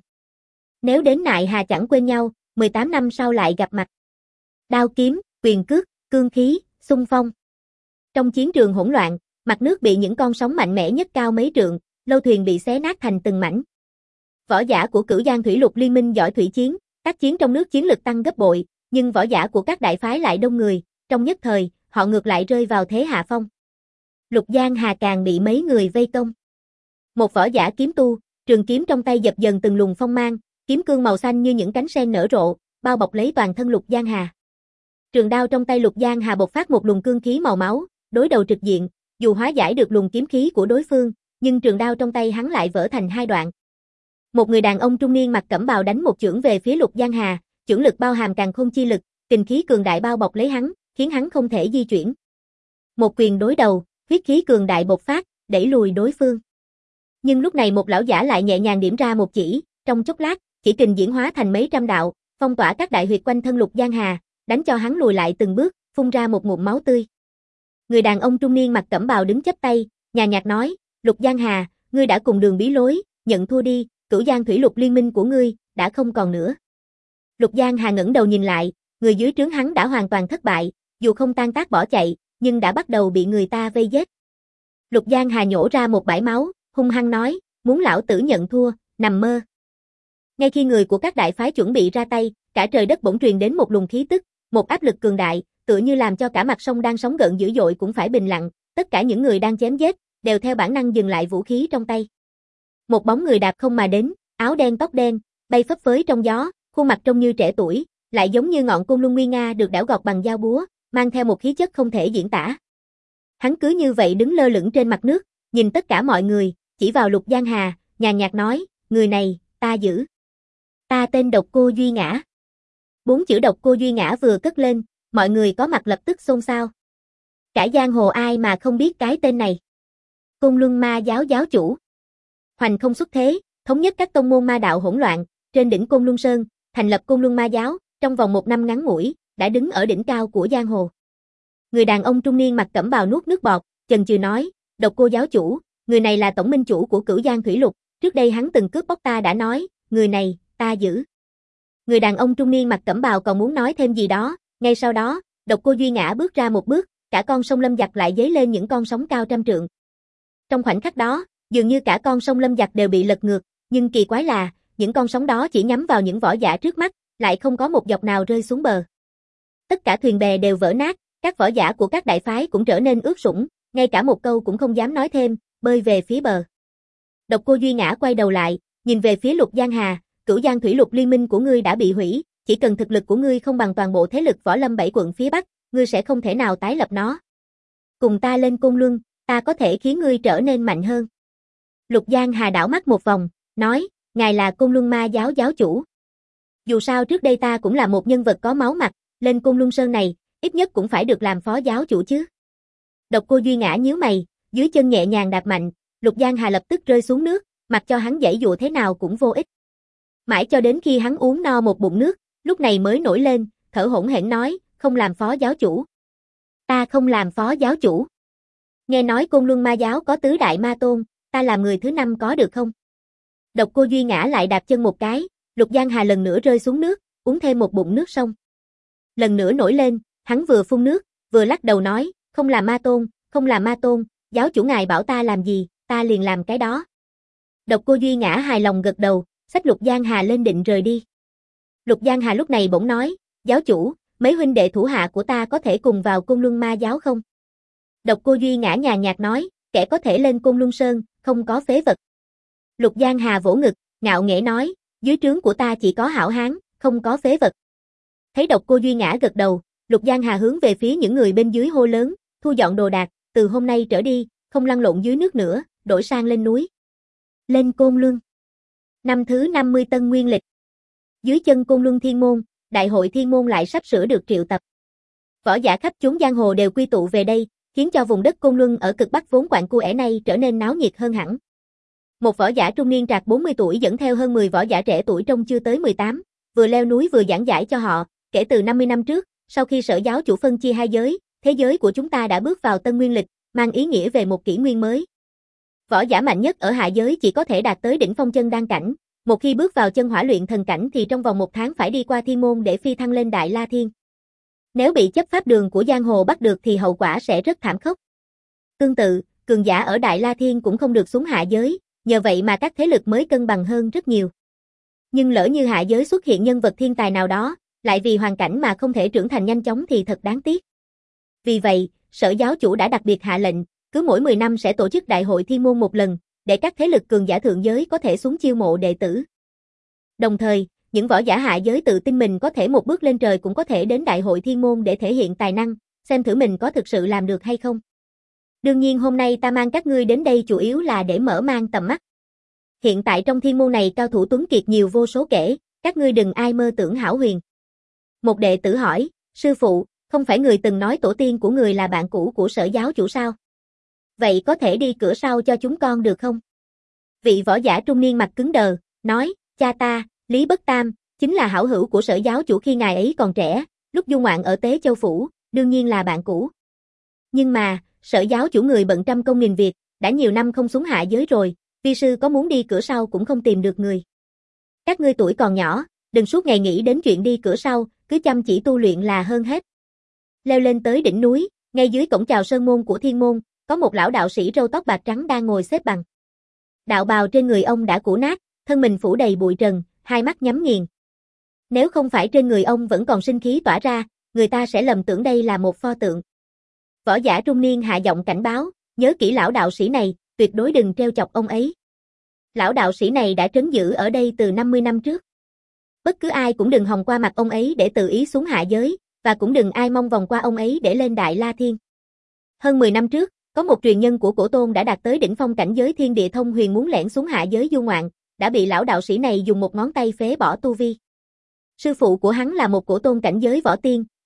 Nếu đến nại hà chẳng quên nhau, mười tám năm sau lại gặp mặt. Đao kiếm, quyền cước, cương khí, xung phong. Trong chiến trường hỗn loạn, mặt nước bị những con sóng mạnh mẽ nhất cao mấy trượng, lâu thuyền bị xé nát thành từng mảnh. Võ giả của Cửu Giang thủy lục liên minh giỏi thủy chiến, tác chiến trong nước chiến lực tăng gấp bội, nhưng võ giả của các đại phái lại đông người, trong nhất thời, họ ngược lại rơi vào thế hạ phong. Lục Giang Hà càng bị mấy người vây công. Một võ giả kiếm tu, trường kiếm trong tay dập dần từng luồng phong mang, kiếm cương màu xanh như những cánh sen nở rộ, bao bọc lấy toàn thân Lục Giang Hà. Trường đao trong tay Lục Giang Hà bộc phát một luồng cương khí màu máu, đối đầu trực diện, dù hóa giải được luồng kiếm khí của đối phương, nhưng trường đao trong tay hắn lại vỡ thành hai đoạn. Một người đàn ông trung niên mặc cẩm bào đánh một chưởng về phía Lục Giang Hà, chưởng lực bao hàm càn khôn chi lực, kình khí cường đại bao bọc lấy hắn, khiến hắn không thể di chuyển. Một quyền đối đầu, huyết khí cường đại bộc phát, đẩy lùi đối phương. Nhưng lúc này một lão giả lại nhẹ nhàng điểm ra một chỉ, trong chốc lát, chỉ kình diễn hóa thành mấy trăm đạo, phong tỏa các đại huyệt quanh thân Lục Giang Hà, đánh cho hắn lùi lại từng bước, phun ra một ngụm máu tươi. Người đàn ông trung niên mặc cẩm bào đứng chắp tay, nhàn nhạt nói, Lục Giang Hà, ngươi đã cùng đường bí lối, nhận thua đi, Cửu Giang thủy lục liên minh của ngươi, đã không còn nữa. Lục Giang Hà ngẩng đầu nhìn lại, người dưới trướng hắn đã hoàn toàn thất bại, dù không tan tác bỏ chạy, nhưng đã bắt đầu bị người ta vây giết. Lục Giang Hà nhổ ra một bãi máu, hung hăng nói, muốn lão tử nhận thua, nằm mơ. Ngay khi người của các đại phái chuẩn bị ra tay, cả trời đất bỗng truyền đến một luồng khí tức, một áp lực cường đại, tựa như làm cho cả mặt sông đang sóng gợn dữ dội cũng phải bình lặng, tất cả những người đang chém giết, đều theo bản năng dừng lại vũ khí trong tay. Một bóng người đạp không mà đến, áo đen tóc đen, bay phấp phới trong gió, khuôn mặt trông như trẻ tuổi, lại giống như ngọn côn luân nguy nga được đẽo gọt bằng dao búa, mang theo một khí chất không thể diễn tả. Hắn cứ như vậy đứng lơ lửng trên mặt nước, nhìn tất cả mọi người, chỉ vào Lục Giang Hà, nhàn nhạt nói, người này, ta giữ. Ta tên Độc Cô Duy Ngã. Bốn chữ Độc Cô Duy Ngã vừa cất lên, Mọi người có mặt lập tức xôn xao. Cả giang hồ ai mà không biết cái tên này. Côn Luân Ma giáo giáo chủ. Hoành không xuất thế, thống nhất các tông môn ma đạo hỗn loạn, trên đỉnh Côn Luân Sơn, thành lập Côn Luân Ma giáo, trong vòng một năm ngắn ngủi, đã đứng ở đỉnh cao của giang hồ. Người đàn ông trung niên mặc cẩm bào nuốt nước bọt, chần chừ nói, Độc Cô giáo chủ, người này là tổng minh chủ của Cửu Giang Thủy Lục, trước đây hắn từng cướp bóc ta đã nói, người này, ta giữ. Người đàn ông trung niên mặc cẩm bào còn muốn nói thêm gì đó, ngay sau đó, Độc Cô Duy Ngã bước ra một bước, cả con sông Lâm Giặc lại dấy lên những con sóng cao trăm trượng. Trong khoảnh khắc đó, dường như cả con sông Lâm Giặc đều bị lật ngược, nhưng kỳ quái là, những con sóng đó chỉ nhắm vào những võ giả trước mắt, lại không có một giọt nào rơi xuống bờ. Tất cả thuyền bè đều vỡ nát, các võ giả của các đại phái cũng trở nên ướt sũng, ngay cả một câu cũng không dám nói thêm, bơi về phía bờ. Độc Cô Duy Ngã quay đầu lại, nhìn về phía Lục Giang Hà, Cửu Giang Thủy Lục liên minh của ngươi đã bị hủy, chỉ cần thực lực của ngươi không bằng toàn bộ thế lực võ lâm bảy quận phía Bắc, ngươi sẽ không thể nào tái lập nó. Cùng ta lên Côn Luân, ta có thể khiến ngươi trở nên mạnh hơn. Lục Giang Hà đảo mắt một vòng, nói, ngài là Côn Luân Ma giáo giáo chủ. Dù sao trước đây ta cũng là một nhân vật có máu mặt, lên Côn Luân Sơn này, ít nhất cũng phải được làm phó giáo chủ chứ. Độc Cô Duy Ngã nhíu mày, dưới chân nhẹ nhàng đạp mạnh, Lục Giang Hà lập tức rơi xuống nước, mặc cho hắn giãy dụa thế nào cũng vô ích. Mãi cho đến khi hắn uống no một bụng nước, lúc này mới nổi lên, thở hổn hển nói, không làm phó giáo chủ. Ta không làm phó giáo chủ. Nghe nói Côn Luân Ma giáo có tứ đại ma tôn, ta làm người thứ năm có được không? Độc Cô Duy Ngã lại đạp chân một cái, Lục Giang Hà lần nữa rơi xuống nước, uống thêm một bụng nước xong. Lần nữa nổi lên, hắn vừa phun nước, vừa lắc đầu nói, không làm ma tôn, không làm ma tôn, giáo chủ ngài bảo ta làm gì, ta liền làm cái đó. Độc Cô Duy Ngã hài lòng gật đầu, xách Lục Giang Hà lên định rời đi. Lục Giang Hà lúc này bỗng nói, giáo chủ, mấy huynh đệ thủ hạ của ta có thể cùng vào Côn Luân Ma giáo không? Độc Cô Duy Ngã nhàn nhạt nói, kẻ có thể lên Côn Luân Sơn, không có phế vật. Lục Giang Hà vỗ ngực, ngạo nghễ nói, dưới trướng của ta chỉ có hảo hán, không có phế vật. Thấy Độc Cô Duy Ngã gật đầu, Lục Giang Hà hướng về phía những người bên dưới hô lớn, thu dọn đồ đạc, từ hôm nay trở đi, không lăn lộn dưới nước nữa, đổi sang lên núi. Lên Côn Luân. Năm thứ năm mươi Tân Nguyên Lịch. Dưới chân Côn Luân Thiên Môn, Đại hội Thiên Môn lại sắp sửa được triệu tập. Võ giả khắp chốn giang hồ đều quy tụ về đây, khiến cho vùng đất Côn Luân ở cực Bắc vốn quạnh cua ẻ này trở nên náo nhiệt hơn hẳn. Một võ giả trung niên trạc bốn mươi tuổi dẫn theo hơn mười võ giả trẻ tuổi trông chưa tới mười tám, vừa leo núi vừa giảng giải cho họ, kể từ năm mươi năm trước, sau khi Sở giáo chủ phân chia hai giới, thế giới của chúng ta đã bước vào Tân Nguyên Lịch, mang ý nghĩa về một kỷ nguyên mới. Võ giả mạnh nhất ở hạ giới chỉ có thể đạt tới đỉnh phong chân đan cảnh, một khi bước vào chân hỏa luyện thần cảnh thì trong vòng một tháng phải đi qua thiên môn để phi thăng lên Đại La Thiên. Nếu bị chấp pháp đường của giang hồ bắt được thì hậu quả sẽ rất thảm khốc. Tương tự, cường giả ở Đại La Thiên cũng không được xuống hạ giới, nhờ vậy mà các thế lực mới cân bằng hơn rất nhiều. Nhưng lỡ như hạ giới xuất hiện nhân vật thiên tài nào đó, lại vì hoàn cảnh mà không thể trưởng thành nhanh chóng thì thật đáng tiếc. Vì vậy, Sở giáo chủ đã đặc biệt hạ lệnh, cứ mỗi mười năm sẽ tổ chức đại hội thiên môn một lần, để các thế lực cường giả thượng giới có thể xuống chiêu mộ đệ tử. Đồng thời, những võ giả hạ giới tự tin mình có thể một bước lên trời cũng có thể đến đại hội thiên môn để thể hiện tài năng, xem thử mình có thực sự làm được hay không. Đương nhiên hôm nay ta mang các ngươi đến đây chủ yếu là để mở mang tầm mắt. Hiện tại trong thiên môn này cao thủ tuấn kiệt nhiều vô số kể, các ngươi đừng ai mơ tưởng hão huyền. Một đệ tử hỏi, sư phụ, không phải người từng nói tổ tiên của người là bạn cũ của Sở giáo chủ sao? Vậy có thể đi cửa sau cho chúng con được không? Vị võ giả trung niên mặt cứng đờ, nói, cha ta, Lý Bất Tam, chính là hảo hữu của Sở giáo chủ khi ngài ấy còn trẻ, lúc du ngoạn ở Tế Châu Phủ, đương nhiên là bạn cũ. Nhưng mà, Sở giáo chủ người bận trăm công nghìn việc, đã nhiều năm không xuống hạ giới rồi, vi sư có muốn đi cửa sau cũng không tìm được người. Các ngươi tuổi còn nhỏ, đừng suốt ngày nghĩ đến chuyện đi cửa sau, cứ chăm chỉ tu luyện là hơn hết. Leo lên tới đỉnh núi, ngay dưới cổng chào sơn môn của thiên môn, có một lão đạo sĩ râu tóc bạc trắng đang ngồi xếp bằng. Đạo bào trên người ông đã cũ nát, thân mình phủ đầy bụi trần, hai mắt nhắm nghiền. Nếu không phải trên người ông vẫn còn sinh khí tỏa ra, người ta sẽ lầm tưởng đây là một pho tượng. Võ giả trung niên hạ giọng cảnh báo, nhớ kỹ lão đạo sĩ này, tuyệt đối đừng trêu chọc ông ấy. Lão đạo sĩ này đã trấn giữ ở đây từ năm mươi năm trước. Bất cứ ai cũng đừng hòng qua mặt ông ấy để tự ý xuống hạ giới, và cũng đừng ai mong vòng qua ông ấy để lên Đại La Thiên. Hơn mười năm trước, có một truyền nhân của Cổ Tôn đã đạt tới đỉnh phong cảnh giới thiên địa thông huyền muốn lẻn xuống hạ giới du ngoạn, đã bị lão đạo sĩ này dùng một ngón tay phế bỏ tu vi. Sư phụ của hắn là một Cổ Tôn cảnh giới võ tiên,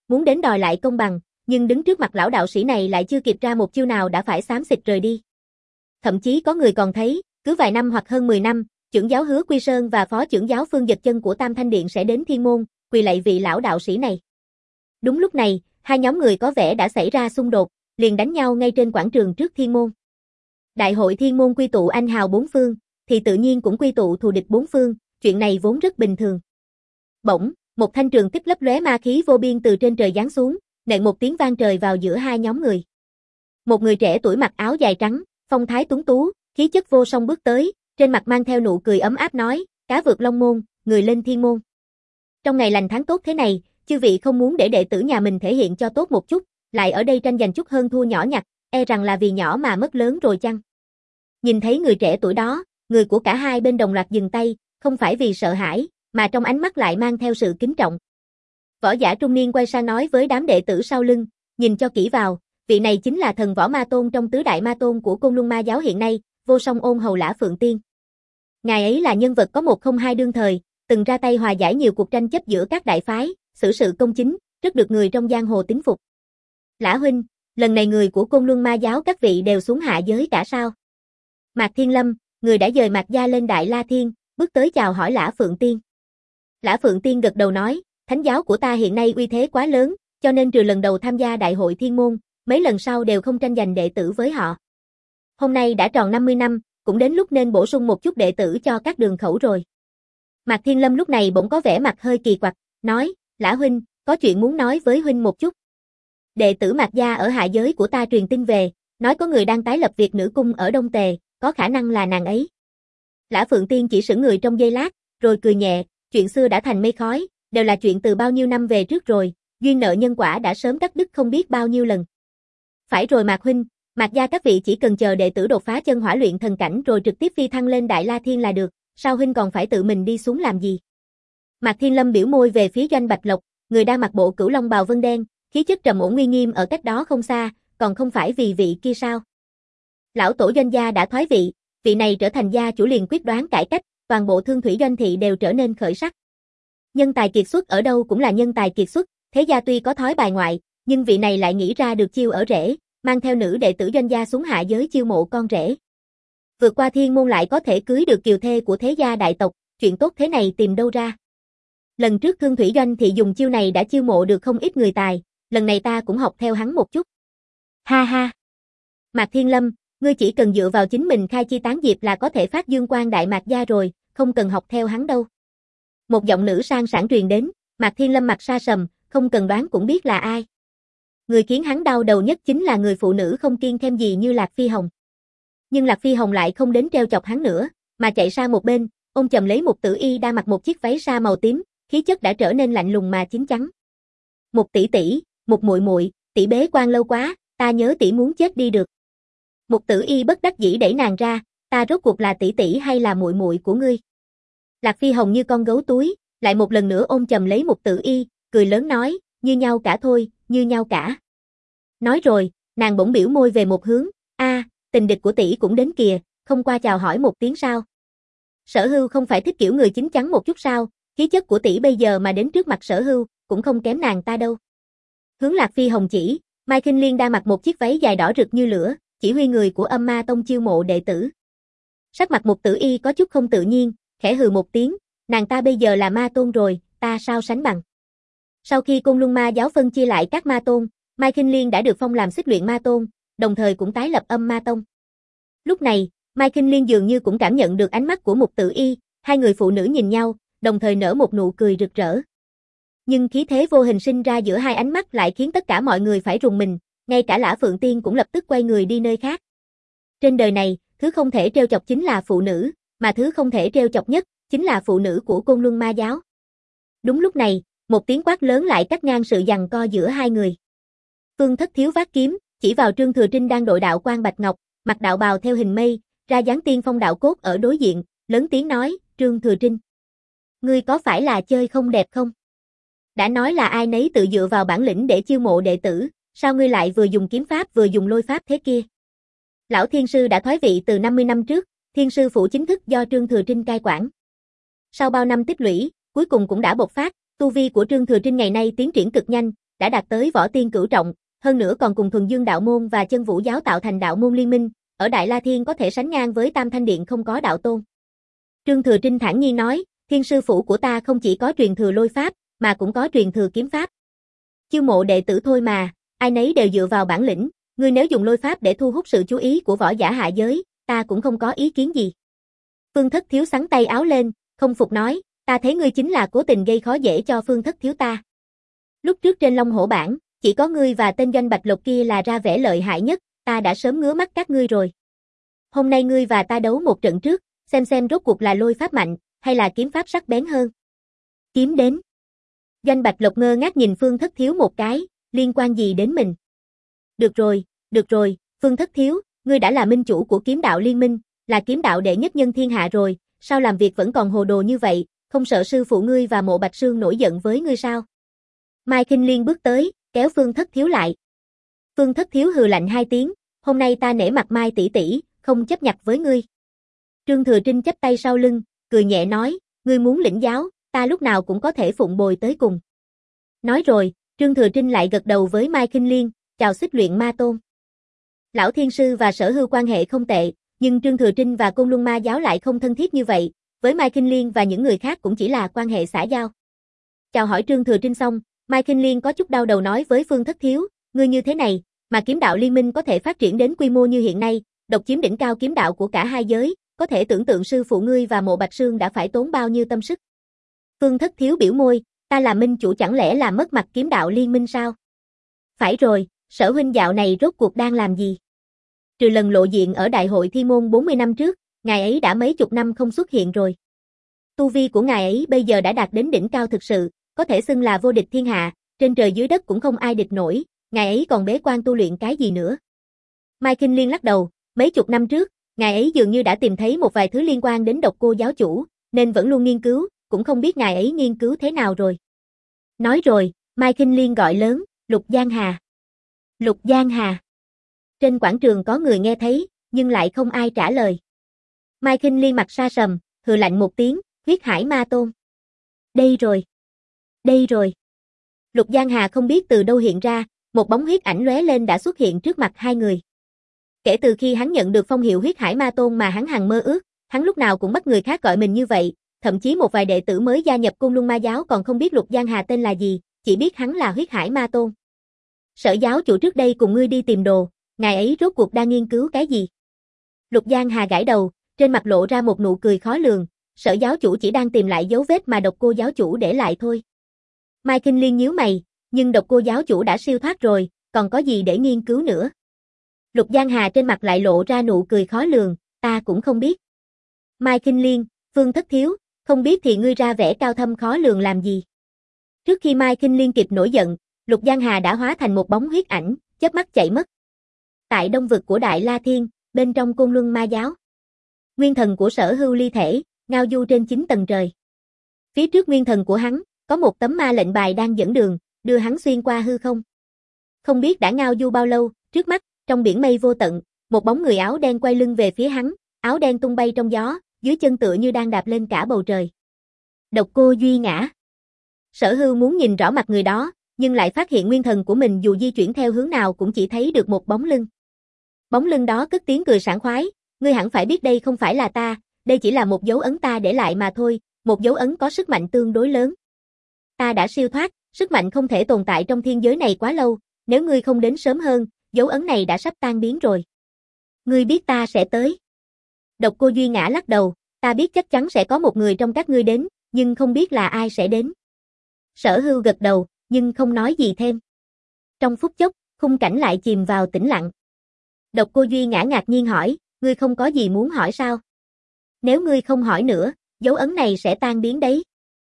muốn đến đòi lại công bằng, nhưng đứng trước mặt lão đạo sĩ này lại chưa kịp ra một chiêu nào đã phải xám xịt rời đi. Thậm chí có người còn thấy, cứ vài năm hoặc hơn mười năm, trưởng giáo Hứa Quy Sơn và phó trưởng giáo Phương Dật Chân của Tam Thanh Điện sẽ đến Thiên Môn, quỳ lạy vị lão đạo sĩ này. Đúng lúc này, hai nhóm người có vẻ đã xảy ra xung đột, liền đánh nhau ngay trên quảng trường trước Thiên Môn. Đại hội Thiên Môn quy tụ anh hào bốn phương, thì tự nhiên cũng quy tụ thù địch bốn phương, chuyện này vốn rất bình thường. Bỗng, một thanh trường kích lấp lóe ma khí vô biên từ trên trời giáng xuống, nện một tiếng vang trời vào giữa hai nhóm người. Một người trẻ tuổi mặc áo dài trắng, phong thái tuấn tú, khí chất vô song bước tới, trên mặt mang theo nụ cười ấm áp nói, cá vượt Long Môn, người lên Thiên Môn. Trong ngày lành tháng tốt thế này, chư vị không muốn để đệ tử nhà mình thể hiện cho tốt một chút, lại ở đây tranh giành chút hơn thua nhỏ nhặt, e rằng là vì nhỏ mà mất lớn rồi chăng? Nhìn thấy người trẻ tuổi đó, người của cả hai bên đồng loạt dừng tay, không phải vì sợ hãi, mà trong ánh mắt lại mang theo sự kính trọng. Võ giả trung niên quay sang nói với đám đệ tử sau lưng, nhìn cho kỹ vào, vị này chính là thần võ ma tôn trong tứ đại ma tôn của Côn Luân Ma giáo hiện nay, Vô Song Ôn Hầu Lã Phượng Tiên. Ngài ấy là nhân vật có một không hai đương thời, từng ra tay hòa giải nhiều cuộc tranh chấp giữa các đại phái, xử sự công chính, rất được người trong giang hồ tín phục. Lã huynh, lần này người của Côn Luân Ma giáo các vị đều xuống hạ giới cả sao? Mạc Thiên Lâm, người đã dời Mạc gia lên Đại La Thiên, bước tới chào hỏi Lã Phượng Tiên. Lã Phượng Tiên gật đầu nói, thánh giáo của ta hiện nay uy thế quá lớn, cho nên trừ lần đầu tham gia đại hội Thiên Môn, mấy lần sau đều không tranh giành đệ tử với họ. Hôm nay đã tròn năm mươi năm, cũng đến lúc nên bổ sung một chút đệ tử cho các đường khẩu rồi. Mạc Thiên Lâm lúc này bỗng có vẻ mặt hơi kỳ quặc, nói, Lã huynh, có chuyện muốn nói với huynh một chút. Đệ tử Mạc gia ở hạ giới của ta truyền tin về, nói có người đang tái lập việc nữ cung ở Đông Tề, có khả năng là nàng ấy. Lã Phượng Tiên chỉ sững người trong giây lát, rồi cười nhẹ, chuyện xưa đã thành mây khói, đều là chuyện từ bao nhiêu năm về trước rồi, duyên nợ nhân quả đã sớm cắt đứt không biết bao nhiêu lần. Phải rồi Mạc huynh, Mạc gia các vị chỉ cần chờ đệ tử đột phá chân hỏa luyện thần cảnh rồi trực tiếp phi thăng lên Đại La Thiên là được, sao huynh còn phải tự mình đi xuống làm gì? Mạc Thiên Lâm biểu môi về phía Doanh Bạch Lộc, người đang mặc bộ cửu long bào vân đen, khí chất trầm ổn uy nghiêm ở cách đó không xa, còn không phải vì vị kia sao? Lão tổ Doanh gia đã thoái vị, vị này trở thành gia chủ liền quyết đoán cải cách, toàn bộ thương thủy doanh thị đều trở nên khởi sắc. Nhân tài kiệt xuất ở đâu cũng là nhân tài kiệt xuất, thế gia tuy có thói bài ngoại, nhưng vị này lại nghĩ ra được chiêu ở rễ, mang theo nữ đệ tử Doanh gia xuống hạ giới chiêu mộ con rể. Vượt qua thiên môn lại có thể cưới được kiều thê của thế gia đại tộc, chuyện tốt thế này tìm đâu ra. Lần trước thương thủy doanh thị dùng chiêu này đã chiêu mộ được không ít người tài, lần này ta cũng học theo hắn một chút. Ha ha. Mạc Thiên Lâm, ngươi chỉ cần dựa vào chính mình khai chi tán diệp là có thể phát dương quang đại Mạc gia rồi, không cần học theo hắn đâu. Một giọng nữ sang sảng truyền đến, Mạc Thiên Lâm mặt sa sầm, không cần đoán cũng biết là ai. Người khiến hắn đau đầu nhất chính là người phụ nữ không kiêng thêm gì như Lạc Phi Hồng. Nhưng Lạc Phi Hồng lại không đến treo chọc hắn nữa, mà chạy sang một bên, ôm chầm lấy một tử y đang mặc một chiếc váy sa màu tím, khí chất đã trở nên lạnh lùng mà chín chắn. Một tỷ tỷ, một muội muội, tỷ bế quan lâu quá, ta nhớ tỷ muốn chết đi được. Một tử y bất đắc dĩ đẩy nàng ra, ta rốt cuộc là tỷ tỷ hay là muội muội của ngươi? Lạc Phi Hồng như con gấu túi, lại một lần nữa ôm chầm lấy một tử y, cười lớn nói, như nhau cả thôi, như nhau cả. Nói rồi, nàng bỗng biểu môi về một hướng, a, tình địch của tỷ cũng đến kìa, không qua chào hỏi một tiếng sao? Sở Hưu không phải thích kiểu người chín chắn một chút sao, khí chất của tỷ bây giờ mà đến trước mặt Sở Hưu, cũng không kém nàng ta đâu. Hướng Lạc Phi Hồng chỉ, Mai Kinh Liên đang mặc một chiếc váy dài đỏ rực như lửa, chỉ huy người của Âm Ma Tông chiêu mộ đệ tử. Sắc mặt một tử y có chút không tự nhiên, khẽ hừ một tiếng, nàng ta bây giờ là ma tôn rồi, ta sao sánh bằng. Sau khi Côn Luân Ma giáo phân chia lại các ma tôn, Mai Kinh Liên đã được phong làm xích luyện ma tôn, đồng thời cũng tái lập Âm Ma Tông. Lúc này, Mai Kinh Liên dường như cũng cảm nhận được ánh mắt của một tử y, hai người phụ nữ nhìn nhau, đồng thời nở một nụ cười rực rỡ. Nhưng khí thế vô hình sinh ra giữa hai ánh mắt lại khiến tất cả mọi người phải rùng mình, ngay cả Lã Phượng Tiên cũng lập tức quay người đi nơi khác. Trên đời này, thứ không thể trêu chọc chính là phụ nữ, mà thứ không thể trêu chọc nhất chính là phụ nữ của Côn Luân Ma giáo. Đúng lúc này, một tiếng quát lớn lại cắt ngang sự giằng co giữa hai người. Phương Thất Thiếu vác kiếm, chỉ vào Trương Thừa Trinh đang đội đạo quan bạch ngọc, mặc đạo bào theo hình mây, ra dáng tiên phong đạo cốt ở đối diện, lớn tiếng nói, Trương Thừa Trinh, ngươi có phải là chơi không đẹp không? Đã nói là ai nấy tự dựa vào bản lĩnh để chiêu mộ đệ tử, sao ngươi lại vừa dùng kiếm pháp vừa dùng lôi pháp thế kia? Lão Thiên Sư đã thoái vị từ năm mươi năm trước, Thiên Sư phủ chính thức do Trương Thừa Trinh cai quản. Sau bao năm tích lũy, cuối cùng cũng đã bộc phát, tu vi của Trương Thừa Trinh ngày nay tiến triển cực nhanh, đã đạt tới võ tiên cửu trọng, hơn nữa còn cùng Thuần Dương đạo môn và Chân Vũ giáo tạo thành đạo môn liên minh, ở Đại La Thiên có thể sánh ngang với Tam Thanh Điện không có đạo tôn. Trương Thừa Trinh thản nhiên nói, Thiên sư phụ của ta không chỉ có truyền thừa lôi pháp, mà cũng có truyền thừa kiếm pháp. Chiêu mộ đệ tử thôi mà, ai nấy đều dựa vào bản lĩnh, ngươi nếu dùng lôi pháp để thu hút sự chú ý của võ giả hạ giới, ta cũng không có ý kiến gì. Phương Thất Thiếu xắn tay áo lên, không phục nói, ta thấy ngươi chính là cố tình gây khó dễ cho Phương Thất Thiếu ta. Lúc trước trên Long Hổ bảng, chỉ có ngươi và tên Doanh Bạch Lộc kia là ra vẻ lợi hại nhất, ta đã sớm ngứa mắt các ngươi rồi. Hôm nay ngươi và ta đấu một trận trước, xem xem rốt cuộc là lôi pháp mạnh, hay là kiếm pháp sắc bén hơn. Kiếm đến. Doanh Bạch Lộc ngơ ngác nhìn Phương Thất Thiếu một cái, liên quan gì đến mình. Được rồi, được rồi, Phương Thất Thiếu, ngươi đã là minh chủ của kiếm đạo liên minh, là kiếm đạo đệ nhất nhân thiên hạ rồi, sao làm việc vẫn còn hồ đồ như vậy, không sợ sư phụ ngươi và Mộ Bạch Sương nổi giận với ngươi sao? Mai Kinh Liên bước tới, kéo Phương Thất Thiếu lại. Phương Thất Thiếu hừ lạnh hai tiếng, hôm nay ta nể mặt Mai tỷ tỷ, không chấp nhặt với ngươi. Trương Thừa Trinh chắp tay sau lưng, cười nhẹ nói, ngươi muốn lĩnh giáo, ta lúc nào cũng có thể phụng bồi tới cùng. Nói rồi, Trương Thừa Trinh lại gật đầu với Mai Kinh Liên, chào xích luyện ma tôn. Lão Thiên Sư và Sở Hưu quan hệ không tệ, nhưng Trương Thừa Trinh và Côn Luân Ma giáo lại không thân thiết như vậy, với Mai Kinh Liên và những người khác cũng chỉ là quan hệ xã giao. Chào hỏi Trương Thừa Trinh xong, Mai Kinh Liên có chút đau đầu nói với Phương Thất Thiếu, ngươi như thế này, mà kiếm đạo liên minh có thể phát triển đến quy mô như hiện nay, độc chiếm đỉnh cao kiếm đạo của cả hai giới, có thể tưởng tượng sư phụ ngươi và Mộ Bạch Sương đã phải tốn bao nhiêu tâm sức. Phương Thất Thiếu biểu môi, ta là minh chủ chẳng lẽ là mất mặt kiếm đạo liên minh sao? Phải rồi, Sở huynh dạo này rốt cuộc đang làm gì? Trừ lần lộ diện ở đại hội thi môn bốn mươi năm trước, ngài ấy đã mấy chục năm không xuất hiện rồi. Tu vi của ngài ấy bây giờ đã đạt đến đỉnh cao thực sự, có thể xưng là vô địch thiên hạ, trên trời dưới đất cũng không ai địch nổi, ngài ấy còn bế quan tu luyện cái gì nữa. Mai Kinh Liên lắc đầu, mấy chục năm trước, ngài ấy dường như đã tìm thấy một vài thứ liên quan đến Độc Cô giáo chủ, nên vẫn luôn nghiên cứu, cũng không biết ngài ấy nghiên cứu thế nào rồi. Nói rồi, Mai Kinh Liên gọi lớn, Lục Giang Hà. Lục Giang Hà. Trên quảng trường có người nghe thấy, nhưng lại không ai trả lời. Mai Kinh Liên mặt sa sầm, hừ lạnh một tiếng, huyết hải ma tôn. Đây rồi. Đây rồi. Lục Giang Hà không biết từ đâu hiện ra, một bóng huyết ảnh lóe lên đã xuất hiện trước mặt hai người. Kể từ khi hắn nhận được phong hiệu huyết hải ma tôn mà hắn hằng mơ ước, hắn lúc nào cũng bắt người khác gọi mình như vậy, thậm chí một vài đệ tử mới gia nhập Côn Luân Ma giáo còn không biết Lục Giang Hà tên là gì, chỉ biết hắn là huyết hải ma tôn. Sở giáo chủ trước đây cùng ngươi đi tìm đồ, ngài ấy rốt cuộc đang nghiên cứu cái gì? Lục Giang Hà gãi đầu, trên mặt lộ ra một nụ cười khó lường, Sở giáo chủ chỉ đang tìm lại dấu vết mà Độc Cô giáo chủ để lại thôi. Mai Kinh Liên nhíu mày, nhưng Độc Cô giáo chủ đã siêu thoát rồi, còn có gì để nghiên cứu nữa? Lục Giang Hà trên mặt lại lộ ra nụ cười khó lường, ta cũng không biết. Mai Kinh Liên, Phương Thất Thiếu, không biết thì ngươi ra vẻ cao thâm khó lường làm gì? Trước khi Mai Kinh Liên kịp nổi giận, Lục Giang Hà đã hóa thành một bóng huyết ảnh, chớp mắt chạy mất. Tại đông vực của Đại La Thiên, bên trong Côn Luân Ma giáo, nguyên thần của Sở Hưu ly thể, ngao du trên chín tầng trời. Phía trước nguyên thần của hắn, có một tấm ma lệnh bài đang dẫn đường, đưa hắn xuyên qua hư không. Không biết đã ngao du bao lâu, trước mắt, trong biển mây vô tận, một bóng người áo đen quay lưng về phía hắn, áo đen tung bay trong gió, dưới chân tựa như đang đạp lên cả bầu trời. Độc Cô Duy Ngã. Sở Hưu muốn nhìn rõ mặt người đó, nhưng lại phát hiện nguyên thần của mình dù di chuyển theo hướng nào cũng chỉ thấy được một bóng lưng. Bóng lưng đó cất tiếng cười sảng khoái, ngươi hẳn phải biết đây không phải là ta, đây chỉ là một dấu ấn ta để lại mà thôi, một dấu ấn có sức mạnh tương đối lớn. Ta đã siêu thoát, sức mạnh không thể tồn tại trong thiên giới này quá lâu, nếu ngươi không đến sớm hơn, dấu ấn này đã sắp tan biến rồi. Ngươi biết ta sẽ tới. Độc Cô Duy Ngã lắc đầu, ta biết chắc chắn sẽ có một người trong các ngươi đến, nhưng không biết là ai sẽ đến. Sở Hưu gật đầu, nhưng không nói gì thêm. Trong phút chốc, khung cảnh lại chìm vào tĩnh lặng. Độc Cô Duy Ngã ngạc nhiên hỏi, ngươi không có gì muốn hỏi sao? Nếu ngươi không hỏi nữa, dấu ấn này sẽ tan biến đấy.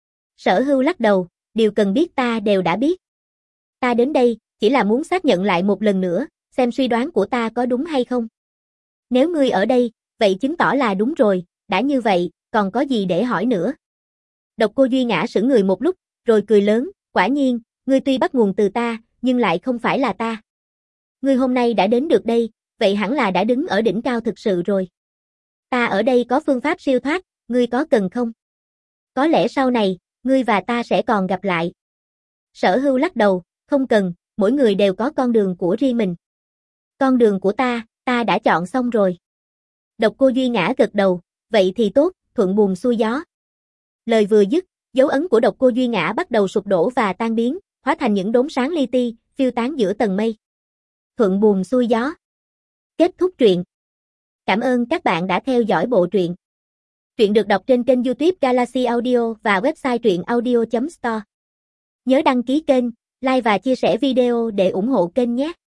Sở Hưu lắc đầu, điều cần biết ta đều đã biết. Ta đến đây, chỉ là muốn xác nhận lại một lần nữa, xem suy đoán của ta có đúng hay không. Nếu ngươi ở đây, vậy chứng tỏ là đúng rồi, đã như vậy, còn có gì để hỏi nữa. Độc Cô Duy Ngã sững người một lúc, rồi cười lớn, quả nhiên, ngươi tuy bắt nguồn từ ta, nhưng lại không phải là ta. Ngươi hôm nay đã đến được đây, vậy hẳn là đã đứng ở đỉnh cao thực sự rồi. Ta ở đây có phương pháp siêu thoát, ngươi có cần không? Có lẽ sau này, ngươi và ta sẽ còn gặp lại. Sở Hưu lắc đầu, Không cần, mỗi người đều có con đường của riêng mình. Con đường của ta, ta đã chọn xong rồi. Độc Cô Duy Ngã gật đầu, vậy thì tốt, thuận buồm xuôi gió. Lời vừa dứt, dấu ấn của Độc Cô Duy Ngã bắt đầu sụp đổ và tan biến, hóa thành những đốm sáng li ti, phiêu tán giữa tầng mây. Thuận buồm xuôi gió. Kết thúc truyện. Cảm ơn các bạn đã theo dõi bộ truyện. Truyện được đọc trên kênh YouTube Galaxy Audio và website truyện audio chấm store. Nhớ đăng ký kênh, like và chia sẻ video để ủng hộ kênh nhé.